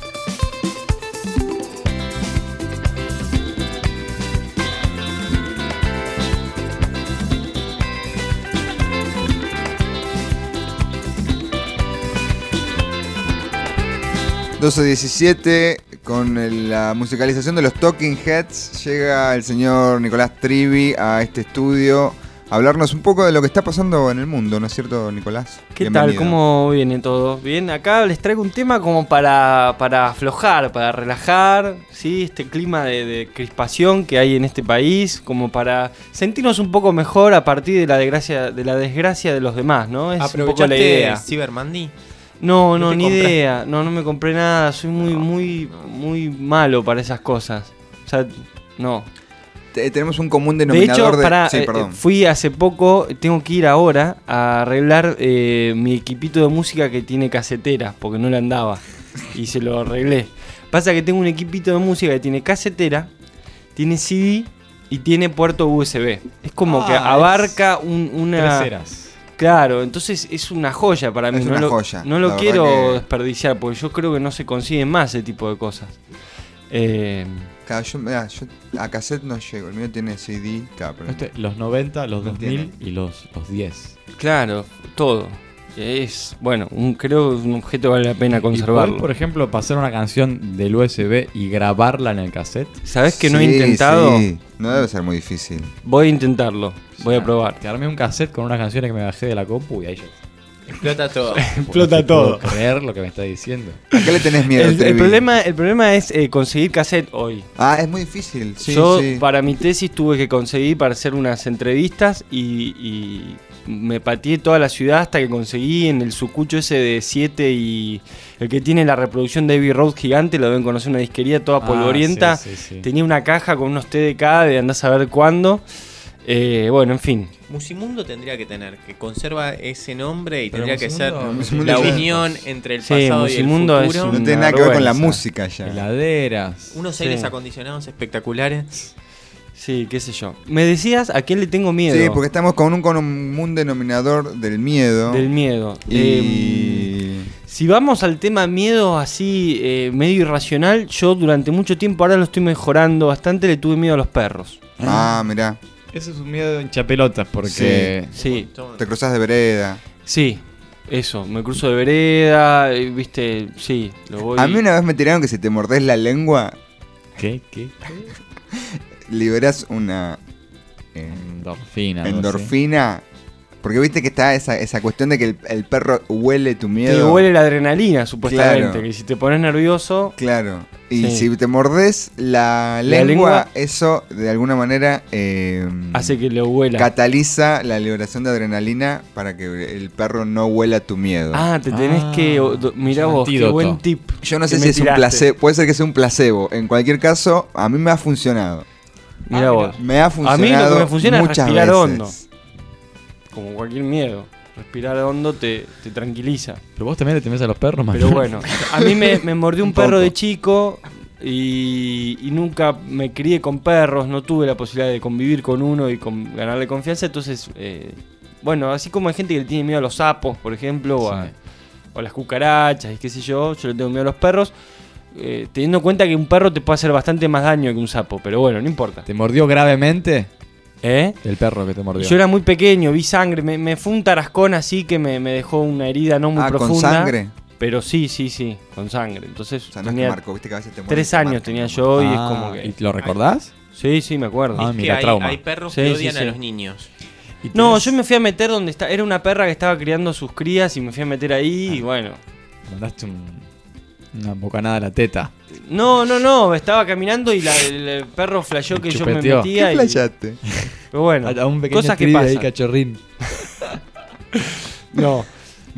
doce diecisiete, con el- la musicalización de los Talking Heads, llega el señor Nicolás Trivi a este estudio a hablarnos un poco de lo que está pasando en el mundo, ¿no es cierto, Nicolás?
¿Qué
Bienvenido.
tal? ¿Cómo viene todo? Bien, acá les traigo un tema como para, para aflojar, para relajar, ¿sí? Este clima de, de crispación que hay en este país, como para sentirnos un poco mejor a partir de la desgracia de, la desgracia de los demás, ¿no? Es un poco la idea.
Cyber Monday?
No,
¿No
no,
te
ni
compraste?
idea. No, no me compré nada. Soy muy, muy, muy malo para esas cosas. O sea, no.
Te- tenemos un común
De
denominador
hecho,
de...
pará,
sí,
eh,
perdón.
fui hace poco, tengo que ir ahora a arreglar eh, mi equipito de música que tiene casetera, porque no le andaba. Y se lo arreglé. Pasa que tengo un equipito de música que tiene casetera, tiene C D y tiene puerto U S B. Es como
Ah,
que
es
abarca un- una...
tres eras.
Claro, entonces es una joya para mí.
Es
no
una
lo,
joya,
No
la
lo
verdad
quiero
que-
desperdiciar, porque yo creo que no se consiguen más ese tipo de cosas. Eh,
Claro, yo, mirá, yo a cassette no llego, el mío tiene C D. Claro, pero-
Este, los noventa, los
No
dos mil
tiene.
y los, los diez.
Claro, todo. Es, bueno, un, creo que es un objeto que vale la pena
¿Y
conservarlo.
poder, por ejemplo, pasar una canción del U S B y grabarla en el cassette?
¿Sabes que no he
Sí,
intentado?
sí. No debe ser muy difícil.
Voy a intentarlo, voy a probar.
Te armé un cassette con unas canciones que me bajé de la compu y ahí ya...
Explota todo.
Explota
No te puedo
todo.
creer lo que me está diciendo.
¿A qué le tenés miedo,
El, el
Trivi?
problema, el problema es eh, conseguir cassette hoy.
Ah, es muy difícil. Sí,
Yo
sí.
para mi tesis tuve que conseguir para hacer unas entrevistas y, y me pateé toda la ciudad hasta que conseguí en el sucucho ese de siete y el que tiene la reproducción de Abbey Road gigante, lo deben conocer, una disquería toda
Ah,
polvorienta.
sí, sí, sí.
Tenía una caja con unos T D K de andás a ver cuándo. Eh, bueno, en fin.
Musimundo tendría que tener, que conserva ese nombre y
Pero
tendría que ser
Musimundo-
Musimundo
la
ya-
unión entre el
Sí,
pasado y el
Musimundo es
futuro.
No
una
tiene nada que ver con la
vergüenza.
música ya.
Heladeras.
Unos
Sí.
aires acondicionados espectaculares.
Sí, qué sé yo. Me decías a quién le tengo miedo.
Sí, porque estamos con un común denominador del miedo.
Del miedo.
Y...
Em, si vamos al tema miedo así, eh, medio irracional, yo durante mucho tiempo, ahora lo estoy mejorando bastante, le tuve miedo a los perros.
Ah, mirá.
Ese es un miedo hincha pelotas porque...
Sí,
Te cruzás de vereda.
sí, eso, me cruzo de vereda, eh, viste, sí, lo voy...
A mí una vez me tiraron que si te mordés la lengua,
¿Qué? ¿Qué?
liberás una eh,
Endorfina. algo así.
endorfina. Porque viste que está esa, esa cuestión de que el, el perro huele tu
Te
miedo.
huele la adrenalina, supuestamente,
Claro.
que si te pones nervioso...
Claro. Y
Sí.
si te mordés la
La
lengua,
lengua-
eso de alguna manera eh,
Hace que lo huela.
cataliza la liberación de adrenalina para que el perro no huela tu miedo.
Ah, te tenés
Ah,
que... o- do- Mirá
es un
vos, qué
antídoto.
buen tip.
Yo no
que
sé
me
si es un
tiraste.
placebo, puede ser que sea un placebo. En cualquier caso, a mí me ha funcionado.
Mirá
Ah,
vos.
Me ha
A mí
funcionado
lo que me funciona es
muchas
respirar
veces.
hondo. Como cualquier miedo. Respirar hondo te, te tranquiliza.
Pero vos también le temés a los perros, man.
Pero bueno, a mí me, me mordió un,
Un
perro
poco.
de chico y, y nunca me crié con perros, no tuve la posibilidad de convivir con uno y con, ganarle confianza. Entonces, eh, bueno, así como hay gente que le tiene miedo a los sapos, por ejemplo, o, a,
Sí.
o a las cucarachas y qué sé yo, yo le tengo miedo a los perros. Eh, teniendo en cuenta que un perro te puede hacer bastante más daño que un sapo, pero bueno, no importa.
¿Te mordió gravemente?
¿Eh?
El perro que te mordió.
Yo era muy pequeño, vi sangre, me, me fue un tarascón así que me, me dejó una herida no muy
Ah, ¿con
profunda.
sangre?
Pero sí, sí, sí, con sangre. Entonces
O sea, no es que
tenía
marcó, viste que a veces te muerde y
tres
te
años
marca,
tenía
¿no?
yo y es
Ah,
como que...
¿y lo recordás?
Sí, sí, me acuerdo.
Ah,
Es
mira,
que hay,
trauma.
hay perros
Sí,
que
sí,
odian
sí.
a los niños.
¿Y
No,
tenés-
yo me fui a meter donde está. Era una perra que estaba criando sus crías y me fui a meter ahí y bueno.
Mandaste un- una bocanada a la teta.
No, no, no, estaba caminando y la- el, el perro flasheó que yo me
Chupeteó.
metía
¿Qué
y...
flayaste?
Pero bueno,
A un pequeño
cosas que
trivi ahí,
pasan.
cachorrín.
No.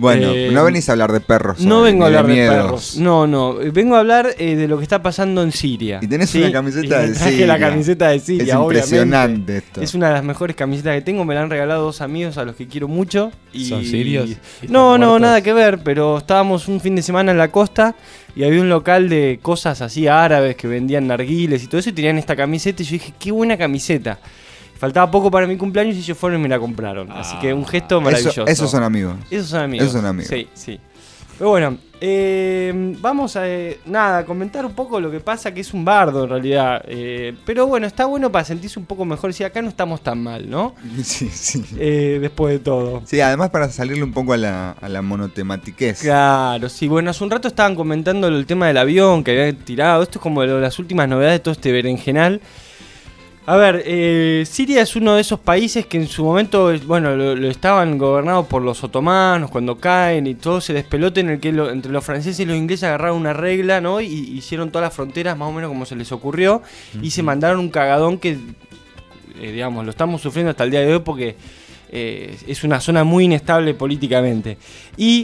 Bueno,
Eh,
no venís a hablar de perros.
No
hoy,
vengo a
ni
hablar de,
miedos.
perros. No, no. Vengo a hablar eh, de lo que está pasando en Siria.
Y tenés
¿sí?
una camiseta
Y me
de
traje
Siria.
la camiseta de Siria,
Es impresionante
obviamente.
esto.
Es una de las mejores camisetas que tengo. Me la han regalado dos amigos a los que quiero mucho. Y...
¿Son sirios? ¿Y están
No, no,
muertos?
nada que ver. Pero estábamos un fin de semana en la costa y había un local de cosas así árabes que vendían narguiles y todo eso. Y tenían esta camiseta. Y yo dije, qué buena camiseta. Faltaba poco para mi cumpleaños y ellos fueron y me la compraron. Así que un gesto maravilloso.
Eso- esos son amigos.
Esos son amigos.
Esos son amigos.
Sí, sí. Pero bueno, eh, vamos a, eh, nada, comentar un poco lo que pasa, que es un bardo en realidad. Eh, pero bueno, está bueno para sentirse un poco mejor. Si acá no estamos tan mal, ¿no?
Sí, sí.
Eh, después de todo.
Sí, además para salirle un poco a la, a la monotematiquez.
Claro, sí. Bueno, hace un rato estaban comentando el tema del avión que habían tirado. Esto es como lo- las últimas novedades de todo este berenjenal. A ver, eh, Siria es uno de esos países que en su momento, bueno, lo, lo estaban gobernados por los otomanos cuando caen y todo ese despelote en el que lo- entre los franceses y los ingleses agarraron una regla, ¿no? Y hicieron todas las fronteras más o menos como se les ocurrió y se mandaron un cagadón que, eh, digamos, lo estamos sufriendo hasta el día de hoy porque eh, es una zona muy inestable políticamente. Y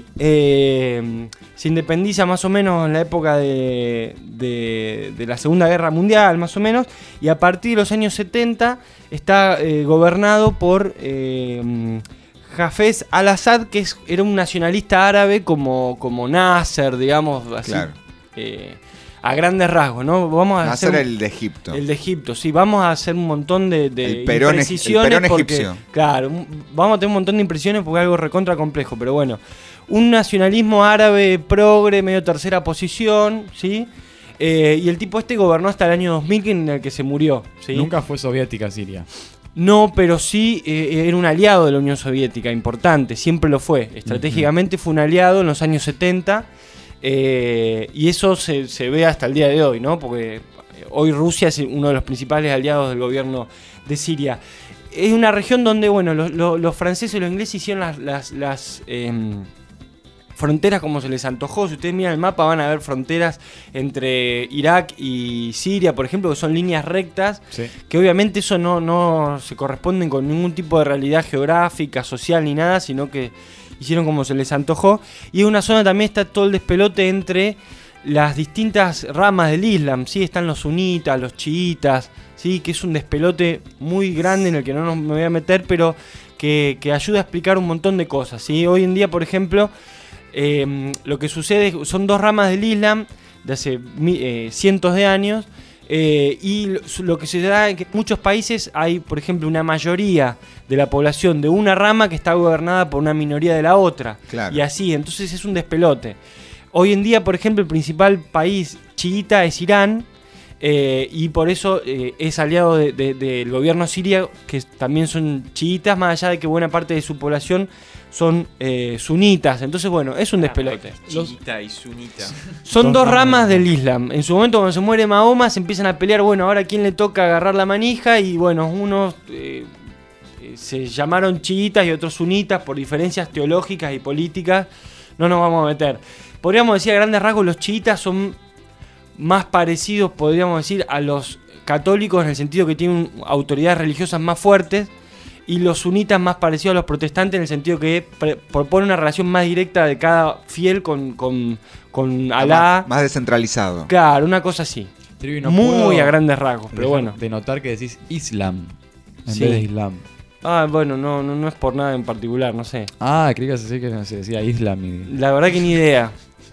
eh, se independiza más o menos en la época de, de- de la Segunda Guerra Mundial, más o menos, y a partir de los años setenta está eh, gobernado por eh, Hafez al-Assad, que es, era un nacionalista árabe como, como Nasser, digamos, así.
Claro.
eh, a grandes rasgos, ¿no? Vamos a
Nasser
hacer
el de Egipto.
El de Egipto, sí. Vamos a hacer un montón de, de
El Perón eg- el
imprecisiones
Perón
porque-
egipcio.
Claro, un- vamos a tener un montón de impresiones porque es algo recontra complejo, pero bueno. Un nacionalismo árabe progre, medio tercera posición, ¿sí? Eh, y el tipo este gobernó hasta el año dos mil, en el que se murió, ¿sí?
Nunca fue soviética Siria.
No, pero sí eh, era un aliado de la Unión Soviética, importante, siempre lo fue. Estratégicamente fue un aliado en los años setenta, eh, y eso se, se ve hasta el día de hoy, ¿no? Porque hoy Rusia es uno de los principales aliados del gobierno de Siria. Es una región donde, bueno, los, los- los franceses y los ingleses hicieron las, las, las, em, fronteras como se les antojó. Si ustedes miran el mapa van a ver fronteras entre Irak y Siria, por ejemplo, que son líneas rectas,
Sí.
que obviamente eso no, no se corresponden con ningún tipo de realidad geográfica, social ni nada, sino que hicieron como se les antojó. Y en una zona también está todo el despelote entre las distintas ramas del Islam, ¿sí? Están los sunitas, los chiitas, ¿sí? Que es un despelote muy grande en el que no nos- me voy a meter, pero que, que ayuda a explicar un montón de cosas, ¿sí? Hoy en día, por ejemplo, eh, lo que sucede es- son dos ramas del Islam de hace mi- eh, cientos de años, eh, y lo, lo que se da es que en muchos países hay, por ejemplo, una mayoría de la población de una rama que está gobernada por una minoría de la otra.
Claro.
Y así, entonces es un despelote. Hoy en día, por ejemplo, el principal país chiita es Irán, eh, y por eso eh, es aliado de- de- del gobierno sirio, que también son chiitas, más allá de que buena parte de su población son eh, sunitas. Entonces, bueno, es un despelote. Los-
Chiita y sunita.
son dos ramas del Islam. En su momento, cuando se muere Mahoma, se empiezan a pelear. Bueno, ahora a quién le toca agarrar la manija. Y bueno, unos eh, eh, se llamaron chiitas y otros sunitas por diferencias teológicas y políticas. No nos vamos a meter. Podríamos decir a grandes rasgos, los chiitas son más parecidos, podríamos decir, a los católicos en el sentido que tienen autoridades religiosas más fuertes. Y los sunitas más parecidos a los protestantes en el sentido que pre- propone una relación más directa de cada fiel con, con, con Alá.
Más, más descentralizado.
Claro, una cosa así.
Trivi, no
Muy
puedo
a grandes rasgos, pero
dejar
bueno.
de notar que decís Islam en
Sí.
vez de Islam.
Ah, bueno, no, no, no es por nada en particular, no sé.
Ah, creí que así que no se decía Islam. Y...
La verdad que ni idea.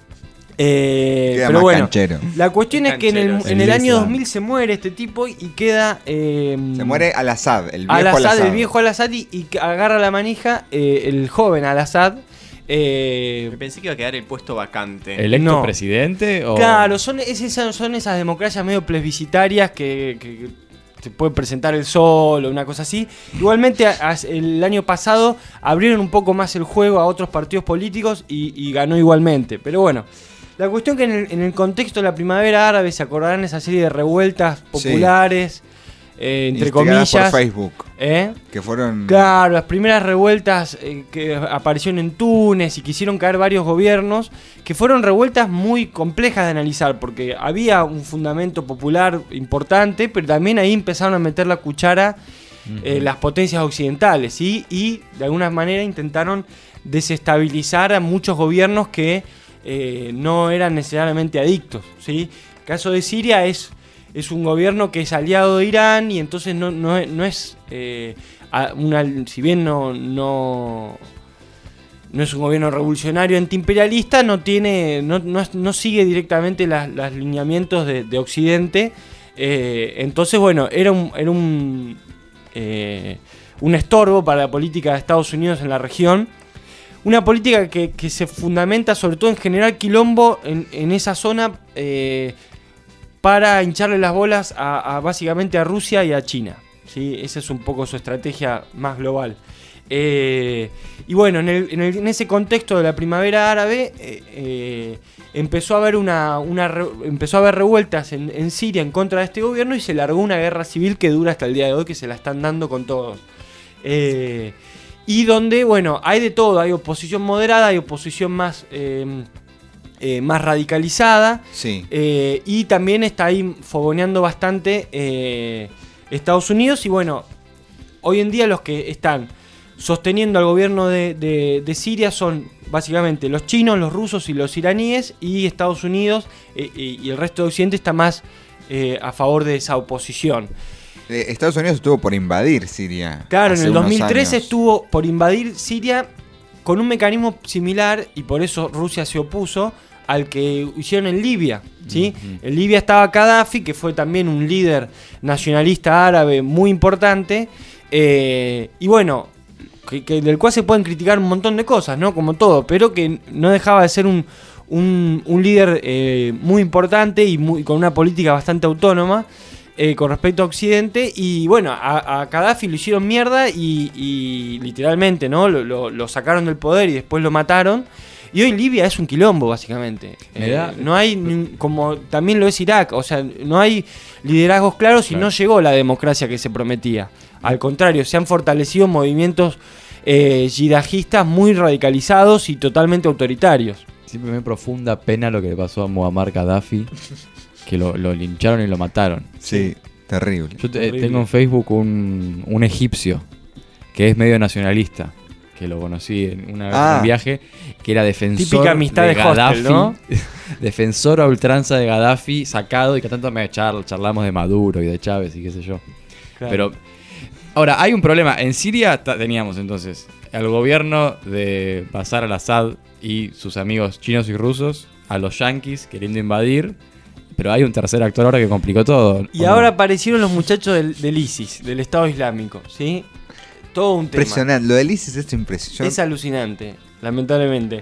Eh,
Queda
pero
más
bueno,
canchero.
la cuestión es que en el,
Cancheros.
en el
El
año
Islam.
dos mil se muere este tipo y queda... eh,
Se muere Al-Assad, el viejo
Al-Assad,
Al-Assad.
el viejo Al-Assad, y, y que agarra la manija eh, el joven Al-Assad. eh,
Pensé que iba a quedar el puesto vacante.
¿Electo
No.
presidente? O...
Claro, son, es esas, son esas democracias medio plebiscitarias que, que se puede presentar el sol o una cosa así. Igualmente, a- a- el año pasado abrieron un poco más el juego a otros partidos políticos y, y ganó igualmente. Pero bueno, la cuestión que en el, en el contexto de la primavera árabe se acordarán esa serie de revueltas
Sí.
populares, eh, entre
Instigadas
comillas.
por Facebook.
¿Eh?
Que fueron...
Claro, las primeras revueltas eh, que aparecieron en Túnez y que hicieron caer varios gobiernos, que fueron revueltas muy complejas de analizar, porque había un fundamento popular importante, pero también ahí empezaron a meter la cuchara eh, las potencias occidentales, ¿sí? Y de alguna manera intentaron desestabilizar a muchos gobiernos que eh, no eran necesariamente adictos, ¿sí? El caso de Siria es, es un gobierno que es aliado de Irán y entonces no, no, no es, eh, una, si bien no, no, no es un gobierno revolucionario antiimperialista, no, tiene, no, no, no sigue directamente los lineamientos de, de Occidente. Eh, entonces, bueno, era un, era un, eh, un estorbo para la política de Estados Unidos en la región. Una política que, que se fundamenta sobre todo en generar quilombo en, en esa zona eh, para hincharle las bolas a, a básicamente a Rusia y a China, ¿sí? Esa es un poco su estrategia más global. Eh, y bueno, en, el, en, el, en ese contexto de la primavera árabe eh, eh, empezó a haber una, una re, empezó a haber revueltas en, en Siria en contra de este gobierno y se largó una guerra civil que dura hasta el día de hoy, que se la están dando con todos. Eh, y donde, bueno, hay de todo, hay oposición moderada, hay oposición más, eh, eh, más radicalizada,
sí.
eh, y también está ahí fogoneando bastante eh, Estados Unidos. Y bueno, hoy en día los que están sosteniendo al gobierno de, de, de Siria son básicamente los chinos, los rusos y los iraníes, y Estados Unidos eh, y el resto de Occidente está más eh, a favor de esa oposición.
Eh, Estados Unidos estuvo por invadir Siria.
Claro, en el dos mil trece
años.
estuvo por invadir Siria con un mecanismo similar, y por eso Rusia se opuso, al que hicieron en Libia, ¿sí? Uh-huh. En Libia estaba Gaddafi, que fue también un líder nacionalista árabe muy importante, eh, y bueno, que, que del cual se pueden criticar un montón de cosas, ¿no? Como todo, pero que no dejaba de ser un, un, un líder eh, muy importante y muy, con una política bastante autónoma eh, con respecto a Occidente. Y bueno, a, a Gaddafi lo hicieron mierda y, y literalmente, ¿no? Lo, lo, lo sacaron del poder y después lo mataron. Y hoy Libia es un quilombo, básicamente. Eh, no hay, ni, como también lo es Irak, o sea, no hay liderazgos claros y claro. no llegó la democracia que se prometía. Al contrario, se han fortalecido movimientos eh, yihadistas muy radicalizados y totalmente autoritarios.
Siempre me da profunda pena lo que le pasó a Muammar Gaddafi, que lo, lo lincharon y lo mataron.
Sí, terrible.
Yo te,
terrible.
tengo en Facebook un, un egipcio que es medio nacionalista, que lo conocí en una vez
Ah.
en un viaje, que era defensor
Típica amistad
de
de hostel,
Gaddafi,
¿no?
defensor a ultranza de Gaddafi, sacado, y que tanto me charl, charlamos de Maduro y de Chávez y qué sé yo.
Claro.
Pero ahora, hay un problema. En Siria ta- teníamos entonces al gobierno de Bashar al-Assad y sus amigos chinos y rusos, a los yanquis queriendo invadir, pero hay un tercer actor ahora que complicó todo.
Y
¿o
ahora
no?
aparecieron los muchachos del, del ISIS, del Estado Islámico, ¿sí? Todo un tema.
Impresionante. Lo del ISIS es impresionante.
Es alucinante, lamentablemente.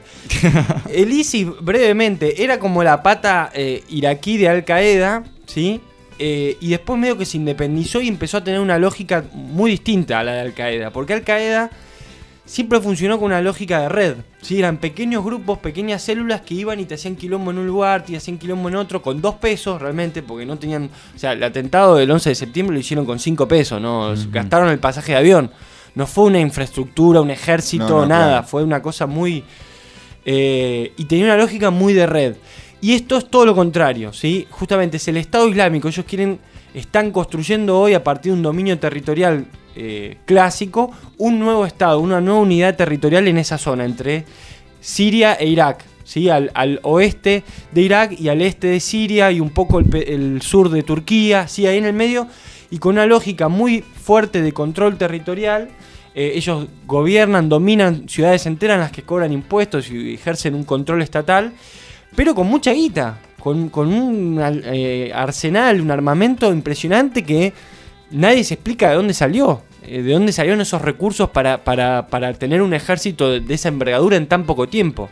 El ISIS, brevemente, era como la pata eh, iraquí de Al Qaeda, ¿sí? Eh, y después medio que se independizó y empezó a tener una lógica muy distinta a la de Al Qaeda. Porque Al Qaeda siempre funcionó con una lógica de red, ¿sí? Eran pequeños grupos, pequeñas células que iban y te hacían quilombo en un lugar, te hacían quilombo en otro, con dos pesos realmente, porque no tenían... O sea, el atentado del once de septiembre lo hicieron con cinco pesos, ¿no? Uh-huh. Gastaron el pasaje de avión. No fue una infraestructura, un ejército, no, no, nada. Claro. Fue una cosa muy... Eh, y tenía una lógica muy de red. Y esto es todo lo contrario, ¿sí? Justamente es el Estado Islámico. Ellos quieren... Están construyendo hoy, a partir de un dominio territorial eh, clásico, un nuevo Estado, una nueva unidad territorial en esa zona, entre Siria e Irak, ¿sí? Al, al oeste de Irak y al este de Siria y un poco el, el sur de Turquía, ¿sí? Ahí en el medio, y con una lógica muy fuerte de control territorial. Eh, ellos gobiernan, dominan ciudades enteras en las que cobran impuestos y ejercen un control estatal, pero con mucha guita, con, con un eh, arsenal, un armamento impresionante que nadie se explica de dónde salió, eh, de dónde salieron esos recursos para, para, para tener un ejército de, de esa envergadura en tan poco tiempo.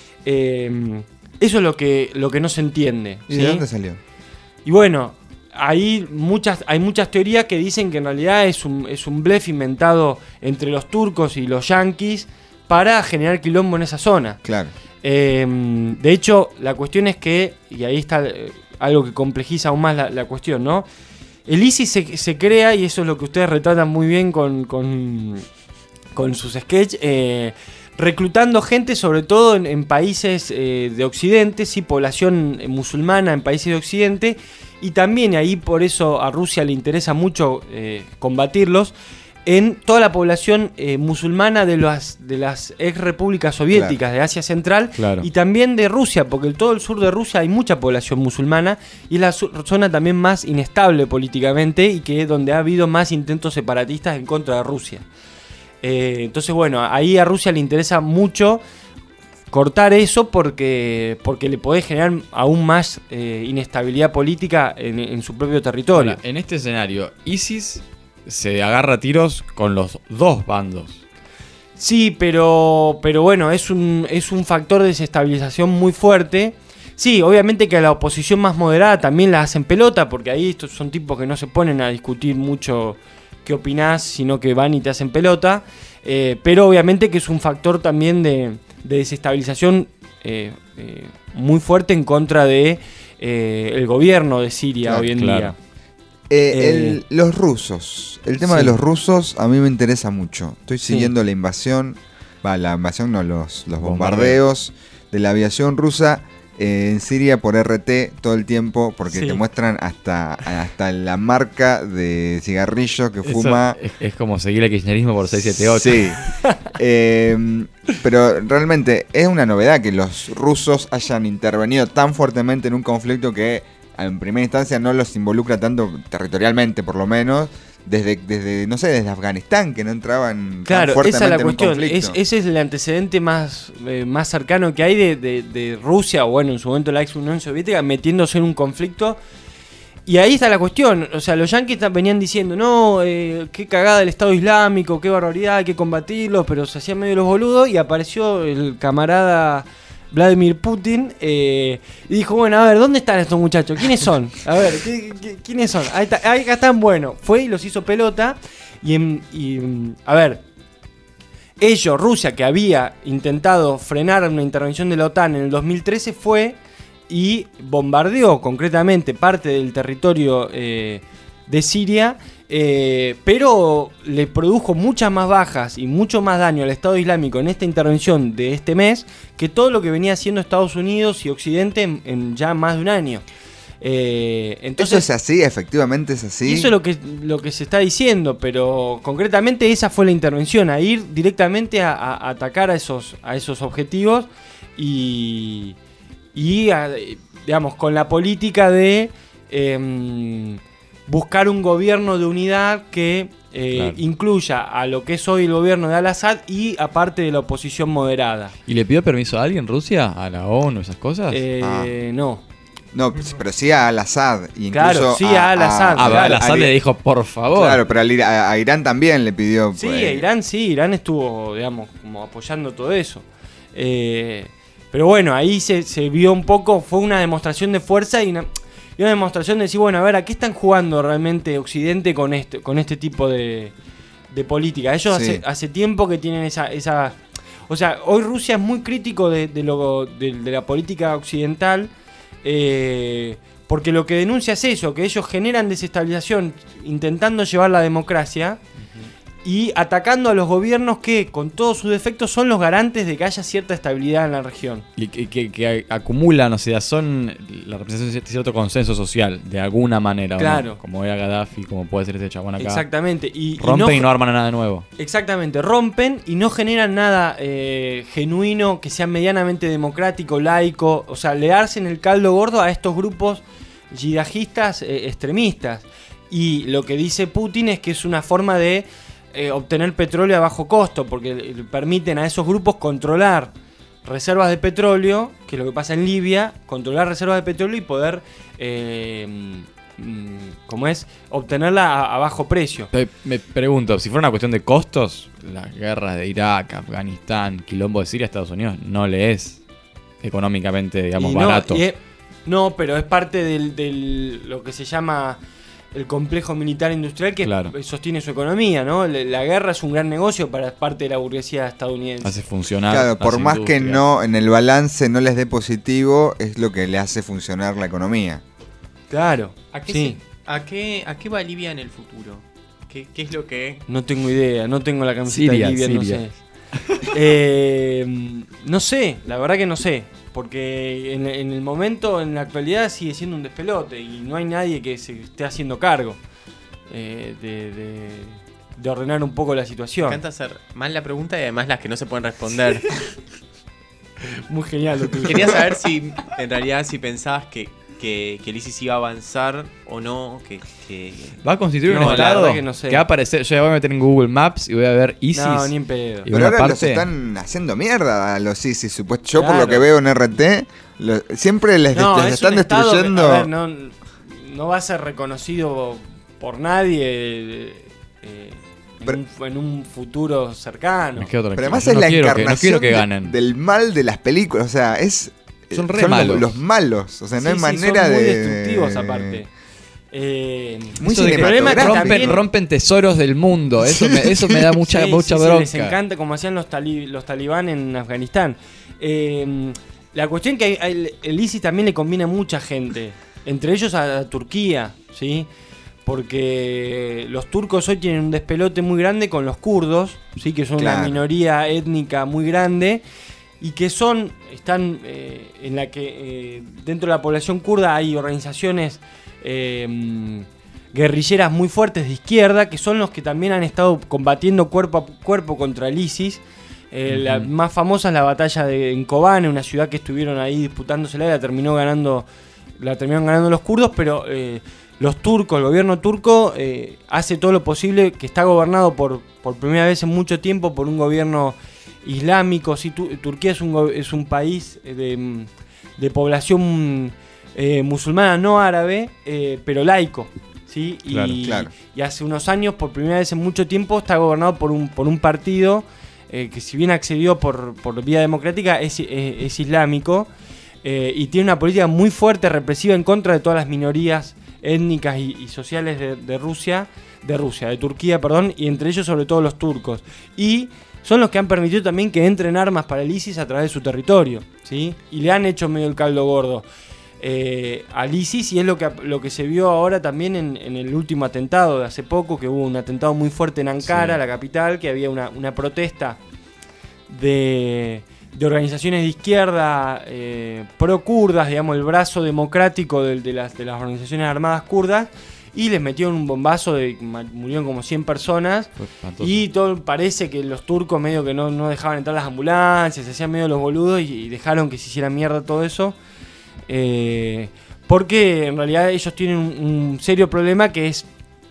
Eh, eso es lo que, lo que no se entiende.
¿Y
¿sí?
de dónde salió?
Y bueno, Hay muchas, hay muchas teorías que dicen que en realidad es un, es un blef inventado entre los turcos y los yanquis para generar quilombo en esa zona.
Claro.
Eh, de hecho, la cuestión es que, y ahí está eh, algo que complejiza aún más la, la cuestión, ¿no? El ISIS se, se crea, y eso es lo que ustedes retratan muy bien con, con, con sus sketches, eh, reclutando gente sobre todo en, en países eh, de Occidente, sí, población musulmana en países de Occidente, y también, y ahí por eso a Rusia le interesa mucho eh, combatirlos, en toda la población eh, musulmana de las, de las ex repúblicas soviéticas, claro, de Asia Central, claro, y también de Rusia, porque en todo el sur de Rusia hay mucha población musulmana y es la zona también más inestable políticamente y que es donde ha habido más intentos separatistas en contra de Rusia. Eh, entonces, bueno, ahí a Rusia le interesa mucho cortar eso porque, porque le puede generar aún más eh, inestabilidad política en, en su propio territorio.
Ahora, en este escenario, ISIS se agarra a tiros con los dos bandos.
Sí, pero, pero bueno, es un, es un factor de desestabilización muy fuerte. Sí, obviamente que a la oposición más moderada también la hacen pelota, porque ahí estos son tipos que no se ponen a discutir mucho qué opinás, sino que van y te hacen pelota. Eh, pero obviamente que es un factor también de, de desestabilización eh, eh, muy fuerte en contra de eh, el gobierno de Siria, claro, hoy en claro. día.
Eh, el, los rusos, el tema sí. de los rusos a mí me interesa mucho. Estoy siguiendo sí. la invasión, va, la invasión no, los, los bombardeos de la aviación rusa eh, en Siria por R T todo el tiempo, porque sí. te muestran hasta, hasta la marca de cigarrillo que fuma.
Es, es como seguir el kirchnerismo por seis siete ocho.
Sí. eh, pero realmente es una novedad que los rusos hayan intervenido tan fuertemente en un conflicto que en primera instancia no los involucra tanto territorialmente, por lo menos, desde, desde no sé, desde Afganistán, que no entraban
claro,
tan fuertemente
esa es la
en
cuestión.
un conflicto.
Es, ese es el antecedente más, eh, más cercano que hay de, de, de Rusia, o bueno, en su momento la ex Unión Soviética, metiéndose en un conflicto. Y ahí está la cuestión. O sea, los yanquis venían diciendo, no, eh, qué cagada el Estado Islámico, qué barbaridad, hay que combatirlos, pero se hacían medio los boludos, y apareció el camarada Vladimir Putin eh, y dijo, bueno, a ver, ¿dónde están estos muchachos? ¿Quiénes son? A ver, ¿qué, qué, ¿quiénes son? Ahí, está, ahí están, bueno. Fue y los hizo pelota. Y, en, y, a ver, ellos, Rusia, que había intentado frenar una intervención de la OTAN en el dos mil trece, fue y bombardeó concretamente parte del territorio eh, de Siria, eh, pero le produjo muchas más bajas y mucho más daño al Estado Islámico en esta intervención de este mes que todo lo que venía haciendo Estados Unidos y Occidente en, en ya más de un año. Eh, entonces,
eso es así, efectivamente es así.
Eso es lo que, lo que se está diciendo, pero concretamente esa fue la intervención, a ir directamente a, a atacar a esos, a esos objetivos y, y a, digamos, con la política de Eh, buscar un gobierno de unidad que eh, claro. incluya a lo que es hoy el gobierno de Al-Assad y aparte de la oposición moderada.
¿Y le pidió permiso a alguien, Rusia? ¿A la ONU, esas cosas?
Eh, ah. No.
No, pero sí a Al-Assad.
Claro, sí a, a Al-Assad.
Ah, claro. Al-Assad le dijo, por favor.
Claro, pero a, a Irán también le pidió.
Sí,
pues.
a Irán sí, Irán estuvo, digamos, como apoyando todo eso. Eh, pero bueno, ahí se, se vio un poco, fue una demostración de fuerza y una... Y una demostración de decir, bueno, a ver, ¿a qué están jugando realmente Occidente con este, con este tipo de, de política? Ellos sí. hace, hace tiempo que tienen esa, esa... O sea, hoy Rusia es muy crítico de, de, lo, de, de la política occidental, eh, porque lo que denuncia es eso, que ellos generan desestabilización intentando llevar la democracia y atacando a los gobiernos que, con todos sus defectos, son los garantes de que haya cierta estabilidad en la región.
Y que, que, que acumulan, o sea, son la representación de cierto consenso social, de alguna manera.
Claro.
¿No? Como era Gaddafi, como puede ser este chabón acá.
Exactamente. Y,
rompen y no,
y no
arman nada de nuevo.
Exactamente, rompen y no generan nada eh, genuino, que sea medianamente democrático, laico. O sea, le hacen el caldo gordo a estos grupos yihadistas eh, extremistas. Y lo que dice Putin es que es una forma de Eh, obtener petróleo a bajo costo, porque le permiten a esos grupos controlar reservas de petróleo, que es lo que pasa en Libia, controlar reservas de petróleo y poder, eh, como es, obtenerla a, a bajo precio.
Me pregunto, si fuera una cuestión de costos, las guerras de Irak, Afganistán, quilombo de Siria, Estados Unidos, no le es económicamente, digamos,
y no,
barato.
Y es, no, pero es parte del, del lo que se llama el complejo militar industrial que claro. sostiene su economía, ¿no? La guerra es un gran negocio para parte de la burguesía estadounidense.
Hace funcionar.
Claro, por más que no en el balance no les dé positivo, es lo que le hace funcionar la economía.
Claro.
¿A qué,
sí.
se, a qué, a qué va Libia en el futuro? ¿Qué, qué es lo que...?
No tengo idea, no tengo la camiseta
Siria,
de Libia,
Siria.
no sé. eh, no sé, la verdad que no sé. Porque en, en el momento, en la actualidad, sigue siendo un despelote y no hay nadie que se esté haciendo cargo eh, de, de, de ordenar un poco la situación.
Me encanta hacer más la pregunta y además las que no se pueden responder.
Muy genial lo que
Quería saber si, en realidad, si pensabas que, que, que el ISIS iba a avanzar o no. Que, que...
¿Va a constituir
No,
un
la
estado
verdad que no sé.
va a aparecer? Yo ya voy a meter en Google Maps y voy a ver ISIS.
No, ni en pedo.
Y
Pero
una
ahora los
parte-
están haciendo mierda a los ISIS, supuesto. Yo por
Claro.
lo que veo en R T, lo- siempre les,
No,
les
es
están
un estado que,
destruyendo.
a ver, no, no va a ser reconocido por nadie eh, eh, en,
Pero-
un, en un futuro cercano.
Me quedo tranquilo.
Pero además
Yo
es
no
la
quiero que- no
encarnación
quiero que
de-
ganen.
del mal de las películas. O sea, es.
Son re
los-
malos.
Los, malos. O sea, no
Sí,
hay
sí,
manera
son muy
de.
destructivos aparte. Eh,
Muy
Eso de que
el problema es que
rompen,
también-
rompen tesoros del mundo. Eso me, eso me da mucha,
Sí,
mucha
sí, sí,
bronca.
les encanta como hacían los, tali- los talibán en Afganistán. Eh, la cuestión es que hay- hay- el ISIS también le conviene a mucha gente, entre ellos a, a Turquía, ¿sí? Porque los turcos hoy tienen un despelote muy grande con los kurdos, ¿sí? Que son
Claro.
una minoría étnica muy grande y que son, están eh, en la que eh, dentro de la población kurda hay organizaciones eh, guerrilleras muy fuertes de izquierda, que son los que también han estado combatiendo cuerpo a cuerpo contra el ISIS. Eh, La
Ujú.
más famosa es la batalla de, en Kobane, una ciudad que estuvieron ahí disputándosela y la terminó ganando, la terminaron ganando los kurdos, pero eh, los turcos, el gobierno turco eh, hace todo lo posible, que está gobernado por, por primera vez en mucho tiempo por un gobierno islámico. Sí, Tu- Turquía es un, go- es un país de, de población eh, musulmana no árabe, eh, pero laico. ¿sí?
Claro,
y,
claro.
y hace unos años, por primera vez en mucho tiempo, está gobernado por un, por un partido eh, que, si bien accedió por, por vía democrática, es, es- es islámico eh, y tiene una política muy fuerte, represiva en contra de todas las minorías étnicas y, y sociales de, de Rusia, de Rusia, de Turquía, perdón, y entre ellos sobre todo los turcos. Y son los que han permitido también que entren armas para el ISIS a través de su territorio, ¿sí? Y le han hecho medio el caldo gordo eh, al ISIS, y es lo que, lo que se vio ahora también en, en el último atentado de hace poco, que hubo un atentado muy fuerte en Ankara,
Sí.
la capital, que había una, una protesta de, de organizaciones de izquierda eh, pro-kurdas, digamos, el brazo democrático de, de las, de las organizaciones armadas kurdas, y les metieron un bombazo, de ma- murieron como cien personas,
Fue espantoso.
y todo parece que los turcos medio que no, no dejaban entrar las ambulancias, se hacían medio los boludos y, y dejaron que se hiciera mierda todo eso. Eh, porque en realidad ellos tienen un, un serio problema, que es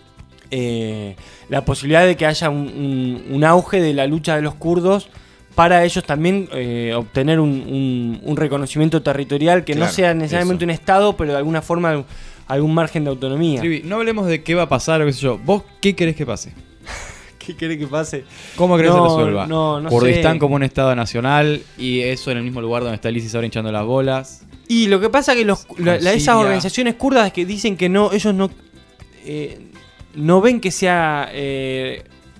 eh, la posibilidad de que haya un, un- un auge de la lucha de los kurdos para ellos también eh, obtener un, un- un reconocimiento territorial que no
Claro,
sea necesariamente
eso.
un estado, pero de alguna forma algún margen de autonomía.
Trivi, no hablemos de qué va a pasar o qué sé yo. ¿Vos qué querés que pase?
¿Qué querés que pase?
¿Cómo querés
No,
que se resuelva?
no, no
Kurdistán
sé.
como un estado nacional y eso en el mismo lugar donde está el ISIS ahora hinchando las bolas.
Y lo que pasa es que los, la- la- esas
Siria.
organizaciones kurdas que dicen que no, ellos no, eh, no ven que sea eh,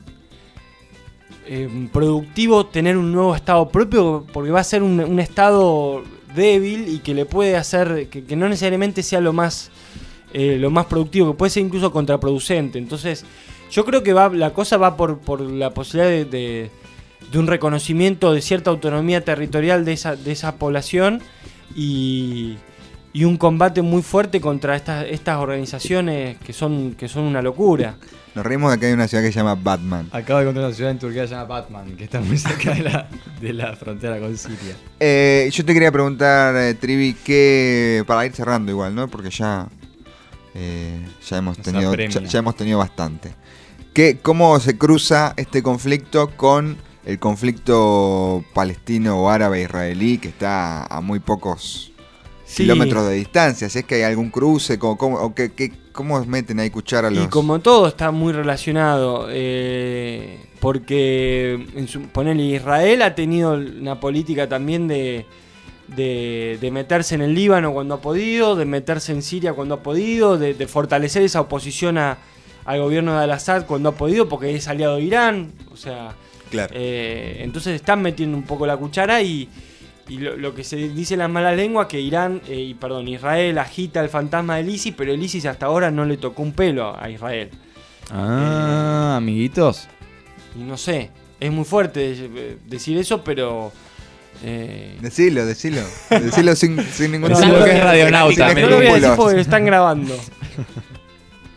eh, productivo tener un nuevo estado propio, porque va a ser un, un estado débil y que le puede hacer, que, que no necesariamente sea lo más, eh, lo más productivo, que puede ser incluso contraproducente. Entonces, yo creo que va, la cosa va por, por la posibilidad de, de, de un reconocimiento de cierta autonomía territorial de esa, de esa población. Y, y un combate muy fuerte contra estas, estas organizaciones que son, que son una locura.
Nos reímos de que hay una ciudad que se llama Batman.
Acabo de encontrar una ciudad en Turquía que se llama Batman, que está muy cerca de la, de la frontera con Siria.
Eh, yo te quería preguntar, eh, Trivi, que para ir cerrando igual, ¿no? Porque ya eh, ya hemos
Nos
tenido
apremia.
ya, ya hemos tenido bastante. ¿Qué, ¿Cómo se cruza este conflicto con el conflicto palestino o árabe israelí, que está a muy pocos
Sí.
kilómetros de distancia? Si es que hay algún cruce, ¿cómo, cómo, o qué, qué- cómo meten ahí cuchara los...?
Y como todo está muy relacionado, eh, porque en su, ponele, Israel ha tenido una política también de, de, de meterse en el Líbano cuando ha podido, de meterse en Siria cuando ha podido, de, de fortalecer esa oposición a, al gobierno de Al-Assad cuando ha podido, porque es aliado de Irán, o sea...
Claro.
Eh, entonces están metiendo un poco la cuchara y, y lo, lo que se dice en las malas lenguas, que Irán, eh, y perdón, Israel agita el fantasma del ISIS, pero el ISIS hasta ahora no le tocó un pelo a Israel.
Ah, amiguitos.
Y no sé, es muy fuerte de- decir eso, pero... Eh,
Decilo, decilo. Decilo sin, sin ningún
no,
Decilo
no,
que es
no,
radionauta,
no
me
lo voy a decir
escrúpulos.
porque lo están grabando.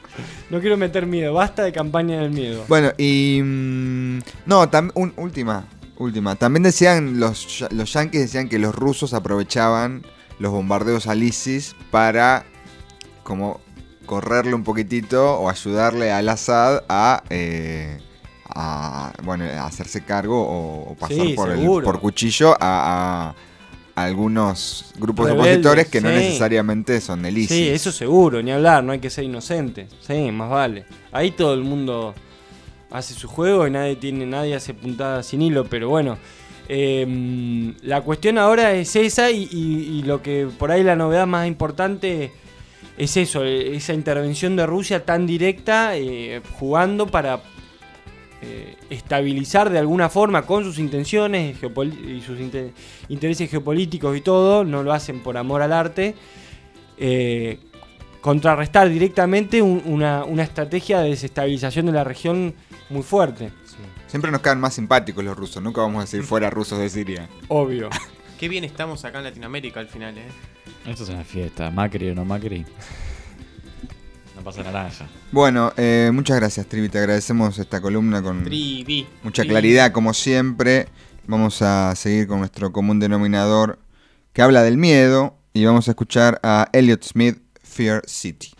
No quiero meter miedo, basta de campaña del miedo.
Bueno, y... mm, no, tam- un- última, última. También decían, los, ya- los yanquis decían que los rusos aprovechaban los bombardeos al ISIS para como correrle un poquitito o ayudarle al Assad a... eh, a bueno, a hacerse cargo o, o pasar
Sí,
por, el,
seguro.
por cuchillo a, a algunos grupos
Rebeldes,
opositores que no
sí.
necesariamente son del ISIS.
Sí, eso seguro, ni hablar, no hay que ser inocente. Sí, más vale. Ahí todo el mundo hace su juego y nadie tiene, nadie hace puntada sin hilo, pero bueno. eh, la cuestión ahora es esa y, y- y lo que por ahí la novedad más importante es eso, eh, esa intervención de Rusia tan directa, eh, jugando para eh, estabilizar de alguna forma con sus intenciones geopol- y sus inte- intereses geopolíticos y todo, no lo hacen por amor al arte, eh, contrarrestar directamente un- una, una estrategia de desestabilización de la región muy fuerte.
Siempre nos quedan más simpáticos los rusos, nunca vamos a decir fuera rusos de Siria.
Obvio.
Qué bien estamos acá en Latinoamérica al final, ¿eh?
Esto es una fiesta, Macri o no Macri. No pasa naranja.
Bueno, eh, muchas gracias, Trivi. Te agradecemos esta columna con
Trivi,
mucha
Trivi.
claridad, como siempre. Vamos a seguir con nuestro común denominador que habla del miedo y vamos a escuchar a Elliott Smith, Fear City.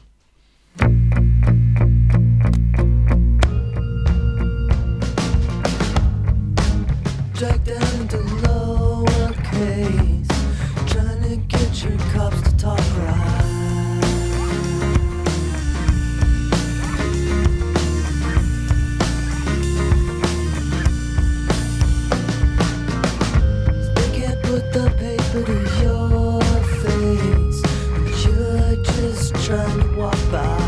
Dragged down into lowercase, trying to get your cops to talk right. They can't put the paper to your face, but you're just trying to walk by.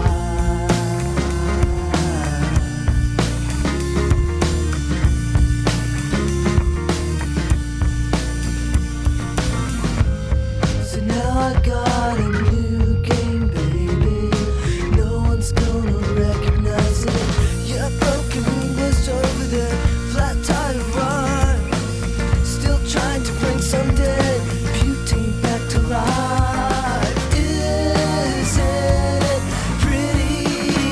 So now I got a new game, baby. No one's gonna recognize it. Your broken English over there, flat tire run. Still trying to bring some dead butane back to life. Isn't it pretty?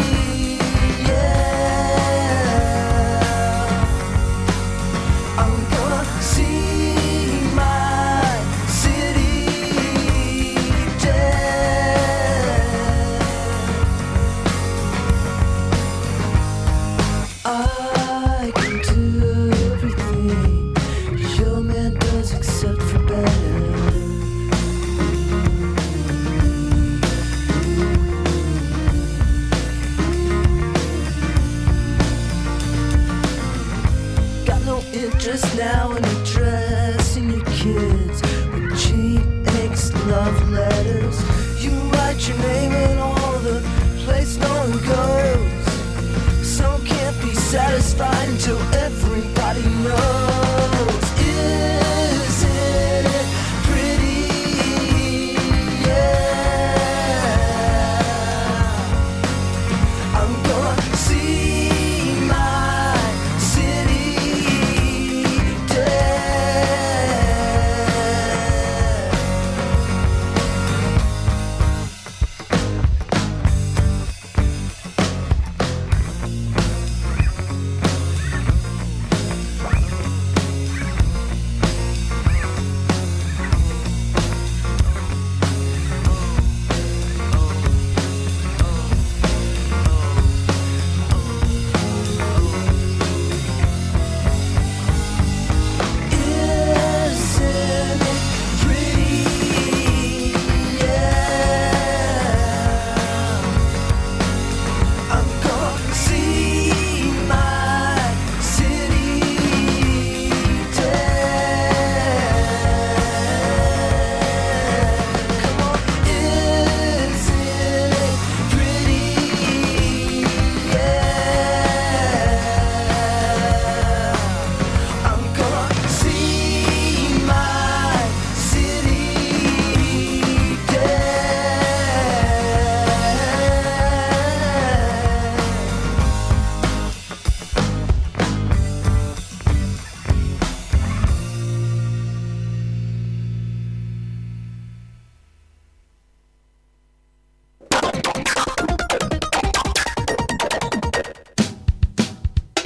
Yeah. I'm gonna see my city dead. I can do everything your man does except for better. Got no interest now in addressing your kids with cheap angst love letters. You write your name in all the place no one goes. Some can't be satisfied until everybody knows. Isn't it pretty? Yeah. I'm gonna see my city dead.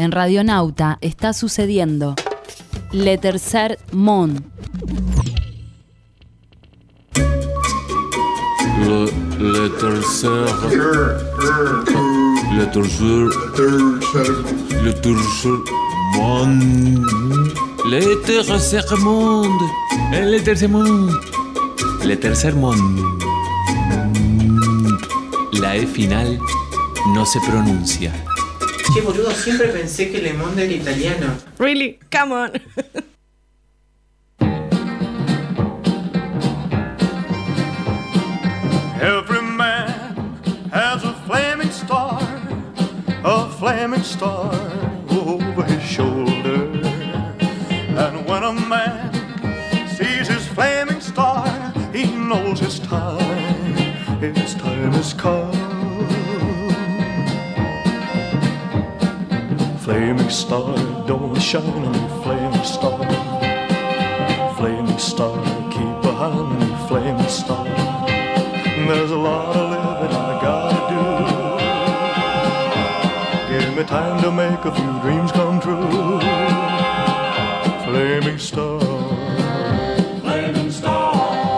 En Radionauta está sucediendo Le Tercer Mon.
Le, le tercer. Le tercer. Le tercer monde. Le tercer monde. Le tercer monde. Le tercer monde. La E final no se pronuncia.
Che, boludo, siempre pensé que Le Monde era italiano.
Really? Come on.
Every man has a flaming star, a flaming star over his shoulder. And when a man sees his flaming star, he knows his time, his time has come. Flaming star, don't shine on me, flaming star. Flaming star, keep behind me, flaming star. There's a lot of living I gotta do. Give me time to make a few dreams come true. Flaming star, flaming star.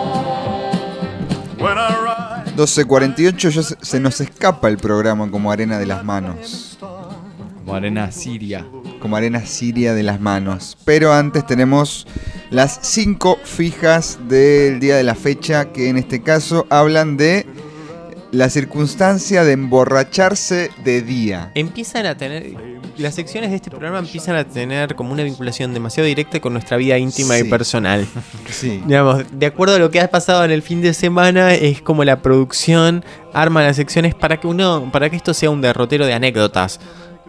When I ride.
doce cuarenta y ocho, ya se, se nos escapa el programa como arena de las manos.
Como arena siria.
Como arena siria de las manos. Pero antes tenemos las cinco fijas del día de la fecha, que en este caso hablan de la circunstancia de emborracharse de día.
Empiezan a tener... Las secciones de este programa empiezan a tener como una vinculación demasiado directa con nuestra vida íntima
Sí.
y personal.
Sí.
Digamos, de acuerdo a lo que ha pasado en el fin de semana, es como la producción arma las secciones para que uno, para que esto sea un derrotero de anécdotas.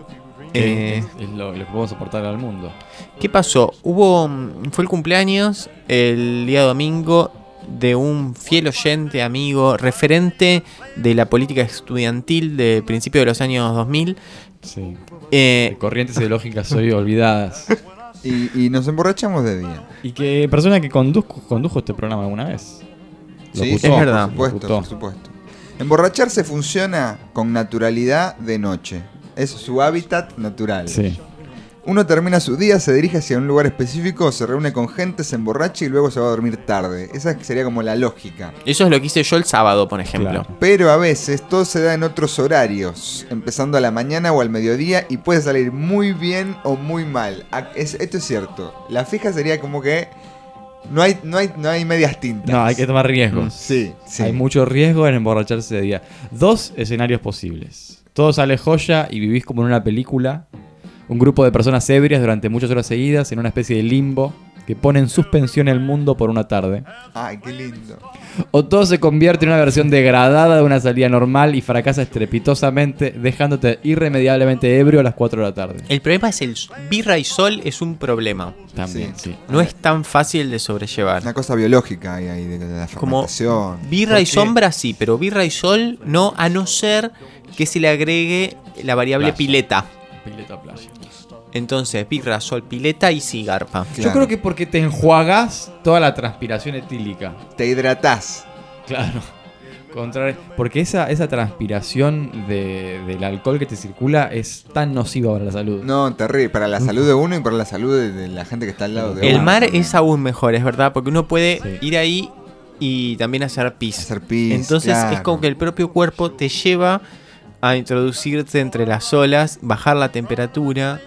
Que
Eh,
es, es lo, lo que podemos aportar al mundo.
¿Qué pasó? Hubo, fue el cumpleaños el día domingo de un fiel oyente, amigo, referente de la política estudiantil de principios de los años dos mil.
Sí.
Eh,
De corrientes ideológicas hoy olvidadas.
Y, y nos emborrachamos de día.
Y que persona que condujo, condujo este programa alguna vez.
Sí,
Locutó,
es
verdad.
Por supuesto,
locutó.
por supuesto. Emborracharse funciona con naturalidad de noche. Es su hábitat natural.
Sí.
Uno termina su día, se dirige hacia un lugar específico, se reúne con gente, se emborracha y luego se va a dormir tarde. Esa sería como la lógica.
Eso es lo que hice yo el sábado, por ejemplo.
Claro.
Pero a veces todo se da en otros horarios, empezando a la mañana o al mediodía, y puede salir muy bien o muy mal. A- es- esto es cierto. La fija sería como que no hay, no hay, no hay medias tintas.
No, hay que tomar riesgos.
Sí, sí.
Hay mucho riesgo en emborracharse de día. Dos escenarios posibles. Todo sale joya y vivís como en una película. Un grupo de personas ebrias durante muchas horas seguidas en una especie de limbo que pone en suspensión el mundo por una tarde.
Ay, qué lindo.
O todo se convierte en una versión degradada de una salida normal y fracasa estrepitosamente, dejándote irremediablemente ebrio a las cuatro de la tarde.
El problema es el birra y sol es un problema.
También, sí.
No es tan fácil de sobrellevar.
Una cosa biológica hay ahí de, de la
Como
fermentación.
birra y
Porque-
sombra sí, pero birra y sol no, a no ser que se le agregue la variable
Playa.
pileta.
Pileta playa.
Entonces, birra, sol, pileta y sí, garpa.
Yo creo que porque te enjuagás toda la transpiración etílica.
Te hidratás.
Claro. Contrario, porque esa, esa transpiración de, del alcohol que te circula es tan nociva para la salud.
No, terrible. Para la salud de uno y para la salud de, de la gente que está al lado de
El
uno.
mar es aún mejor, es verdad, porque uno puede ir ahí y también hacer pis.
Hacer pis,
Entonces
claro.
es como que el propio cuerpo te lleva a introducirte entre las olas, bajar la temperatura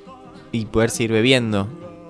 y poder seguir bebiendo.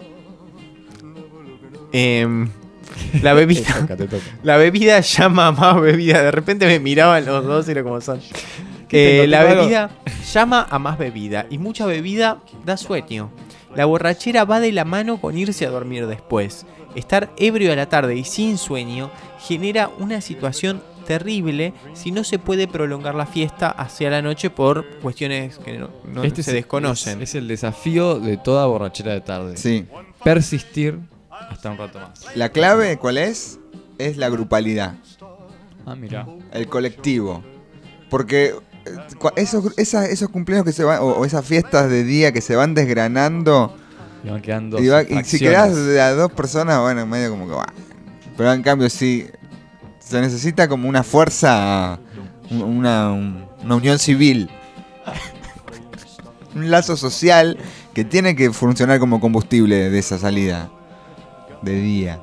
Em, la
Te
bebida
toca, te toca.
la bebida llama a más bebida. De repente me miraban los dos y era como son.
¿Qué
Eh,
tengo?
la
¿Tengo algo?
bebida llama a más bebida y mucha bebida da sueño. La borrachera va de la mano con irse a dormir después. Estar ebrio a la tarde y sin sueño genera una situación terrible si no se puede prolongar la fiesta hacia la noche por cuestiones que no, no
Este
se
es-
desconocen.
Es, es el desafío de toda borrachera de tarde.
Sí.
Persistir hasta un rato más.
La clave, ¿cuál es? Es la grupalidad.
Ah, mira.
El colectivo. Porque eh, cua- esos, esas- esos cumpleaños que se van, o, o esas fiestas de día que se van desgranando,
Y van quedando
y, va- y si
fracciones.
quedás de a dos personas, bueno, medio como que va. Pero en cambio, sí, se necesita como una fuerza, un- una, un- una unión civil. un lazo social que tiene que funcionar como combustible de esa salida de día.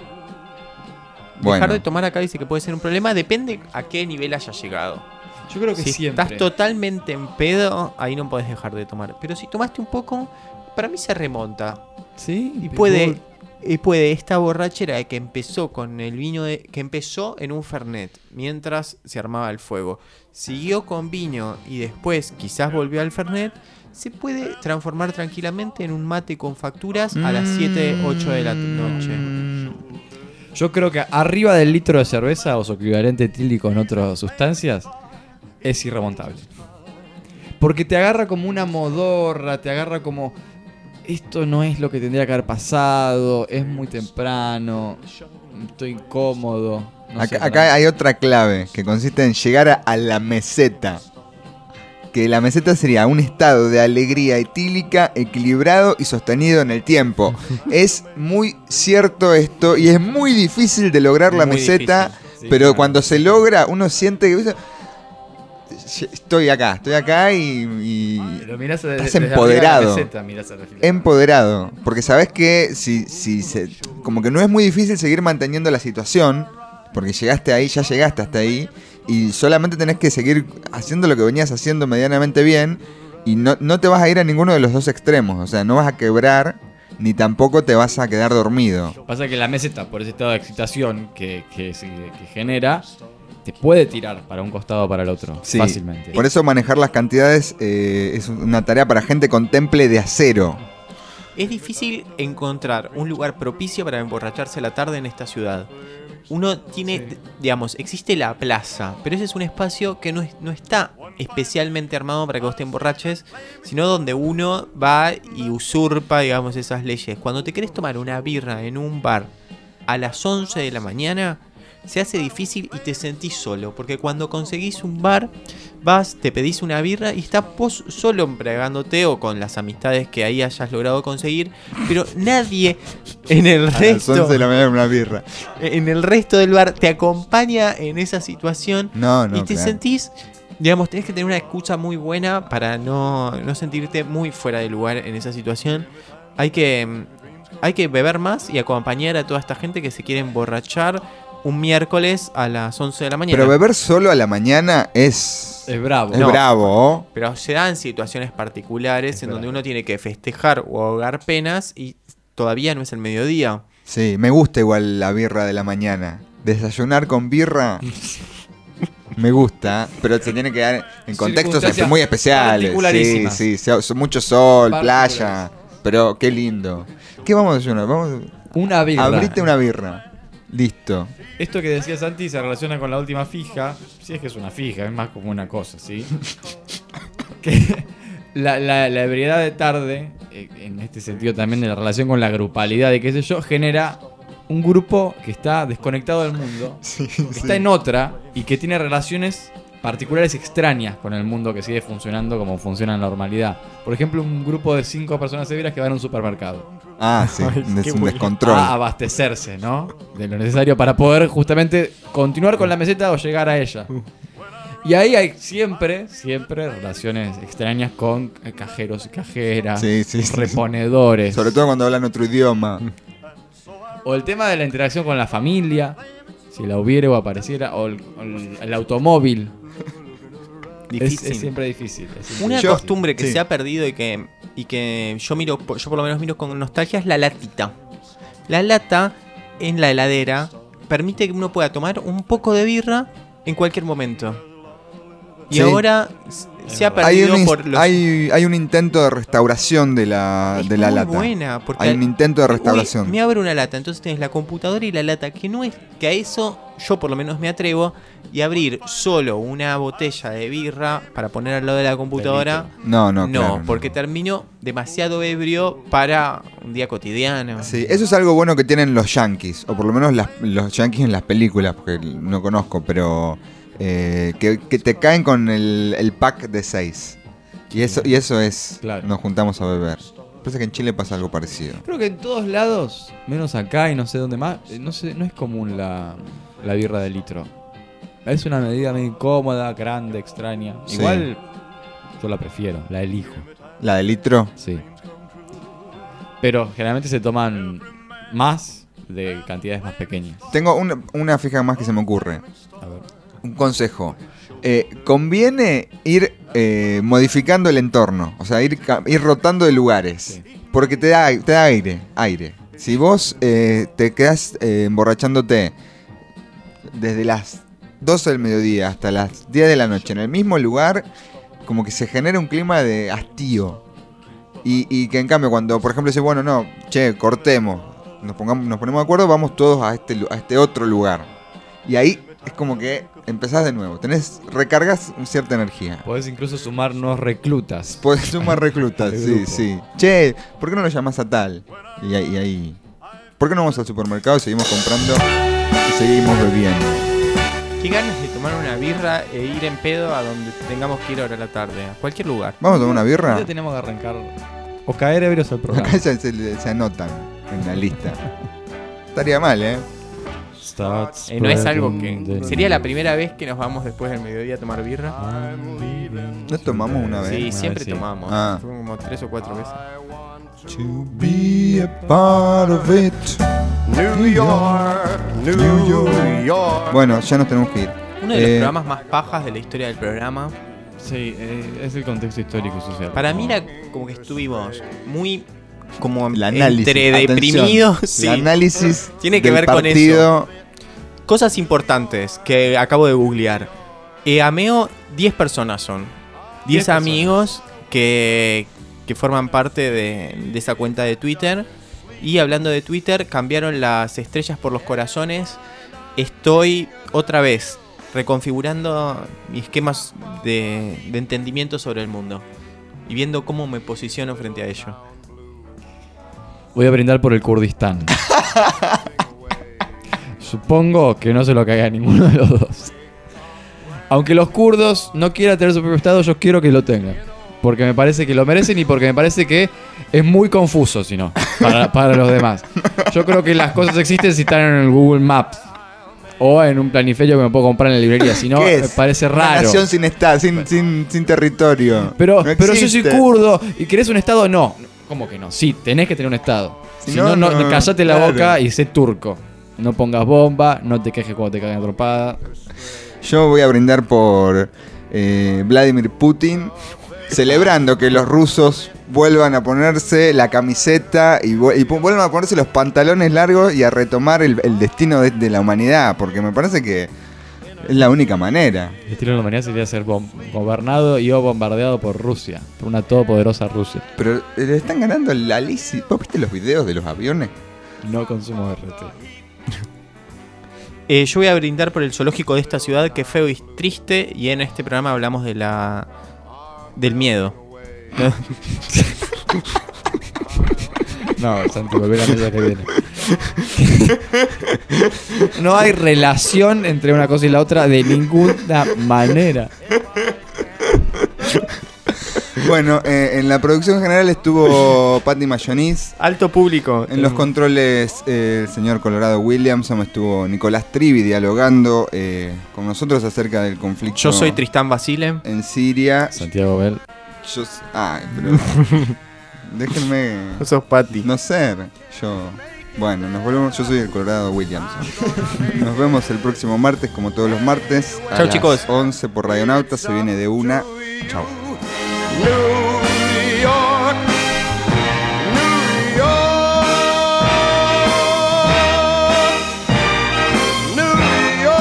Bueno.
Dejar de tomar acá dice que puede ser un problema, depende a qué nivel haya llegado.
Yo creo que
si
siempre.
estás totalmente en pedo, ahí no podés dejar de tomar. Pero si tomaste un poco, para mí se remonta.
Sí.
Y puede, y puede esta borrachera que empezó con el vino de, que empezó en un Fernet mientras se armaba el fuego, siguió con vino y después quizás volvió al Fernet, se puede transformar tranquilamente en un mate con facturas a las siete, ocho de la noche.
Yo creo que arriba del litro de cerveza o su equivalente etílico en otras sustancias es irremontable. Porque te agarra como una modorra, te agarra como esto no es lo que tendría que haber pasado, es muy temprano, estoy incómodo. No sé,
acá, acá hay otra clave que consiste en llegar a, a la meseta. Que la meseta sería un estado de alegría etílica, equilibrado y sostenido en el tiempo. Es muy cierto esto y es muy difícil de lograr la
Muy
meseta,
difícil. Sí,
pero
claro.
cuando se logra uno siente que estoy acá, estoy acá y, y
Lo mirás desde-
estás
desde arriba de la
empoderado.
meseta, mirás el reflejo.
Empoderado, porque sabes que si, si se, como que no es muy difícil seguir manteniendo la situación, porque llegaste ahí, ya llegaste hasta ahí, y solamente tenés que seguir haciendo lo que venías haciendo medianamente bien, y no, no te vas a ir a ninguno de los dos extremos, o sea, no vas a quebrar, ni tampoco te vas a quedar dormido.
Pasa que la meseta, por ese estado de excitación que, que, se- que genera, te puede tirar para un costado o para el otro,
Sí,
fácilmente.
por eso manejar las cantidades eh, es una tarea para gente con temple de acero.
Es difícil encontrar un lugar propicio para emborracharse a la tarde en esta ciudad. Uno tiene, d- digamos, existe la plaza, pero ese es un espacio que no, es- no está especialmente armado para que vos te emborraches, sino donde uno va y usurpa, digamos, esas leyes. Cuando te querés tomar una birra en un bar a las once de la mañana, se hace difícil y te sentís solo, porque cuando conseguís un bar, vas, te pedís una birra y estás vos solo embriagándote o con las amistades que ahí hayas logrado conseguir, pero nadie en el
A las
resto
once de la mañana una birra.
en el resto del bar te acompaña en esa situación
No, no,
y te
claro.
sentís, digamos, tenés que tener una escucha muy buena para no, no sentirte muy fuera de lugar en esa situación. Hay que, mm, hay que beber más y acompañar a toda esta gente que se quiere emborrachar un miércoles a las once de la mañana.
Pero beber solo a la mañana es...
Es bravo.
Es
No.
bravo.
Pero se dan situaciones particulares en donde uno tiene que festejar o ahogar penas y todavía no es el mediodía.
Sí, me gusta igual la birra de la mañana. Desayunar con birra me gusta, pero se tiene que dar en contextos
Circunstancias
muy especiales. Sí,
particularísimas.
sí, se- son mucho sol,
Particulares.
playa, pero qué lindo. ¿Qué vamos a desayunar? Vamos
Una birra.
Abrite una birra. Listo.
Esto que decía Santi se relaciona con la última fija. Si es que es una fija, es más como una cosa, ¿sí? que la, la, la ebriedad de tarde, eh, en este sentido también de la relación con la grupalidad y qué sé yo, genera un grupo que está desconectado del mundo, que está en otra y que tiene relaciones particulares extrañas con el mundo que sigue funcionando como funciona en la normalidad. Por ejemplo, un grupo de cinco personas ebrias que van a un supermercado.
Ah, sí,
Ay,
es
qué
un
bueno.
descontrol.
A abastecerse, ¿no? De lo necesario para poder justamente continuar con la meseta o llegar a ella. Y ahí hay siempre, siempre relaciones extrañas con eh, cajeros y cajeras,
Sí, sí, sí.
reponedores.
Sobre todo cuando hablan otro idioma.
O el tema de la interacción con la familia, si la hubiera o apareciera, o el, o el- el automóvil. Es,
Difícil.
es siempre difícil. es siempre
Una
difícil.
costumbre que
sí.
se ha perdido y que, y que yo miro, yo por lo menos miro con nostalgia es la latita. La lata en la heladera permite que uno pueda tomar un poco de birra en cualquier momento. Y
Sí.
ahora s- se ha
Hay
perdido
un,
por
ins-
los...
hay, hay un intento de restauración de la,
Es
de la
muy
lata.
buena, porque
Hay un intento de
Uy,
restauración.
me abro una lata, entonces tenés la computadora y la lata, que no es que a eso yo por lo menos me atrevo y abrir solo una botella de birra para poner al lado de la computadora.
No, no,
No,
claro, no.
porque termino demasiado ebrio para un día cotidiano.
Sí, eso es algo bueno que tienen los yankees, o por lo menos las- los yankees en las películas, porque no conozco, pero eh, que, que te caen con el, el pack de seis. Y eso, y eso es,
Claro.
nos juntamos a beber. Parece que en Chile pasa algo parecido.
Creo que en todos lados, menos acá y no sé dónde más, eh, no sé, no es común la, la birra de litro. Es una medida medio incómoda, grande, extraña.
Sí.
Igual yo la prefiero, la elijo.
¿La de litro?
Sí. Pero generalmente se toman más de cantidades más pequeñas.
Tengo una, una fija más que se me ocurre.
A ver.
Un consejo. Eh, conviene ir eh, modificando el entorno. O sea, ir, ca- ir rotando de lugares.
Sí.
Porque te da, te da aire, aire. Si vos eh, te quedás eh, emborrachándote desde las doce del mediodía hasta las diez de la noche en el mismo lugar, como que se genera un clima de hastío. Y, y que en cambio cuando, por ejemplo, dice, bueno, no, che, cortemos, nos, pongamos, nos ponemos de acuerdo, vamos todos a este, lu- a este otro lugar. Y ahí es como que empezás de nuevo, tenés, recargas cierta energía.
Podés incluso sumarnos reclutas.
Podés sumar reclutas,
Al
sí,
grupo.
sí. Che, ¿por qué no lo llamás a tal? Y ahí, y ahí. ¿Por qué no vamos al supermercado y seguimos comprando y seguimos bebiendo?
Qué ganas de tomar una birra e ir en pedo a donde tengamos que ir ahora a la tarde, a cualquier lugar.
¿Vamos a tomar una birra?
Ya tenemos que arrancar o caer ebrios al programa.
Acá ya se, se anotan en la lista. Estaría mal, ¿eh?
Eh, no es algo que... Sería la primera vez que nos vamos después del mediodía a tomar birra.
¿No tomamos una vez?
Sí,
Una
siempre
vez sí.
tomamos.
Ah.
Fueron como tres o cuatro veces.
To be a part of it.
New York, New York.
Bueno, ya nos tenemos que ir.
Uno de los
Eh,
programas más pajas de la historia del programa.
Sí, eh, es el contexto histórico y social.
Para mí era como que estuvimos muy como
El análisis,
entre
atención,
deprimidos.
el
sí.
análisis
Tiene que
del
ver con
partido.
eso. Cosas importantes que acabo de googlear. Eh, Ameo, diez personas son. diez
diez
amigos que, que forman parte de, de esa cuenta de Twitter. Y hablando de Twitter, cambiaron las estrellas por los corazones. Estoy otra vez reconfigurando mis esquemas de, de entendimiento sobre el mundo. Y viendo cómo me posiciono frente a ello.
Voy a brindar por el Kurdistán. Supongo que no se lo caiga a ninguno de los dos. Aunque los kurdos no quieran tener su propio estado, yo quiero que lo tengan. Porque me parece que lo merecen y porque me parece que es muy confuso, si no, para, para los demás. Yo creo que las cosas existen si están en el Google Maps. O en un planificio que me puedo comprar en la librería. Si no,
¿Qué es?
me parece
Una
raro.
nación sin estado, sin, sin, sin territorio.
Pero,
No
pero yo soy
existe.
kurdo y querés un estado, no. ¿Cómo que no? Sí, tenés que tener un estado. Si,
Si
no,
no,
no,
no,
callate la
claro.
boca y sé turco. No pongas bomba, no te quejes cuando te caen atropada.
Yo voy a brindar por eh, Vladimir Putin, celebrando que los rusos vuelvan a ponerse la camiseta y, vu- y pu- vuelvan a ponerse los pantalones largos y a retomar el, el destino de, de la humanidad, porque me parece que es la única manera.
El estilo de la humanidad sería ser bom- gobernado y o bombardeado por Rusia, por una todopoderosa Rusia.
Pero eh, le están ganando la lisi. ¿Vos viste los videos de los aviones?
No consumo R T.
Eh, yo voy a brindar por el zoológico de esta ciudad, que es feo y triste. Y en este programa hablamos de la del miedo.
No, Santi, volver a la mesa que viene. No hay relación entre una cosa y la otra de ninguna manera.
Bueno, eh, en la producción general estuvo Patty Mayoniz.
Alto público.
En los controles, eh, el señor Colorado Williamson. Estuvo Nicolás Trivi dialogando eh, con nosotros acerca del conflicto.
Yo soy Tristán Basile.
En Siria.
Santiago Bell.
Yo, ay, pero. Déjenme.
No sos Patty.
No ser. Yo. Bueno, nos volvemos. Yo soy el Colorado Williamson. Nos vemos el próximo martes, como todos los martes. A
Chau,
las
chicos.
once por Radionauta. Se viene de una. Chau.
New York, New York, New York.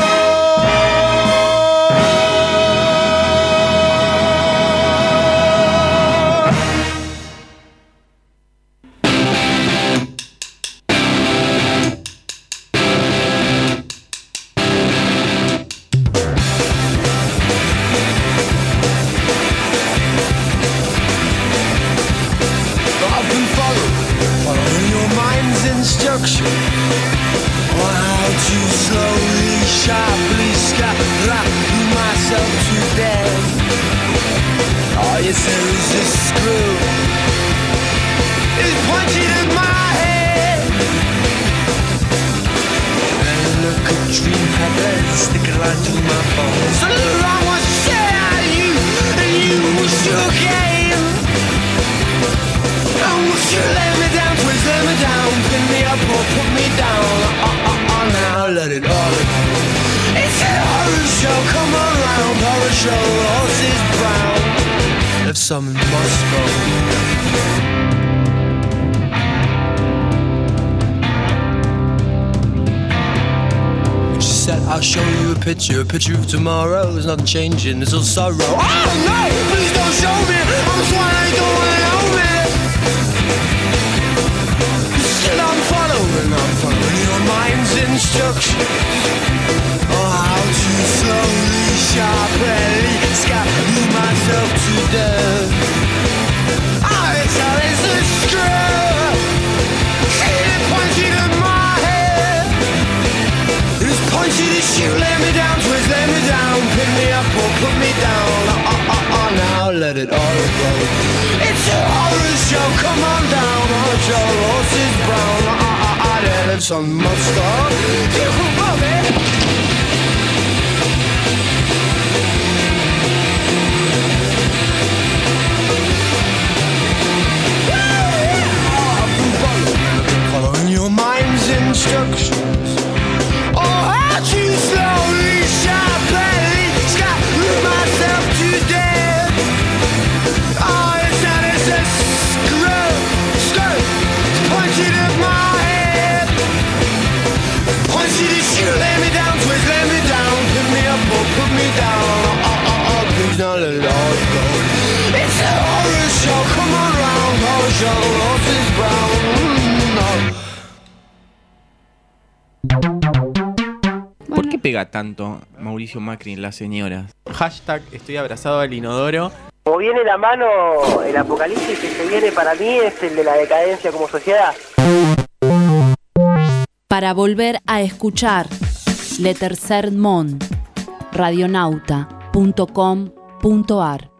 I've been followed, following your mind's instruction on how to slowly, sharply scrap myself to death. All you say is this screw is pointed at my head. And look at dream peppers sticking right to my bones. So the wrong was said out of you, and you wish you came.
your horse is brown. Left some in Moscow. She said, I'll show you a picture, a picture of tomorrow. There's nothing changing, there's all sorrow. Oh no, please don't show me. I'm sworn I don't wanna know me. Still I'm following, I'm following your mind's instructions. Oh, how to slowly, sharply scalp myself to death. Oh, it's how it's a screw. See it pointing at my head. It's pointing at you, lay me down, twist, lay me down, pick me up or put me down. Oh, oh, oh, now let it all go. It's a horror show, come on down. Oh, your horse is brown. Oh, oh, oh, there lives some monster. You above it. Following your mind's instructions. Oh, how to slowly, sharply scalp myself to death. Oh, it's not as a screw, screw, pointed at my head. Pointed at you, lay me down, twist, lay me down, pick me up or put me down. Oh, oh, oh, oh, please don't let it all go. It's a horror show, come on round, horror show, horse is brown. Mm, no.
¿Por qué pega tanto Mauricio Macri en las señoras? Hashtag estoy abrazado al inodoro.
Como viene la mano, el apocalipsis que se viene para mí es el de la decadencia como sociedad.
Para volver a escuchar Le Tercer Monde, radionauta punto com punto ar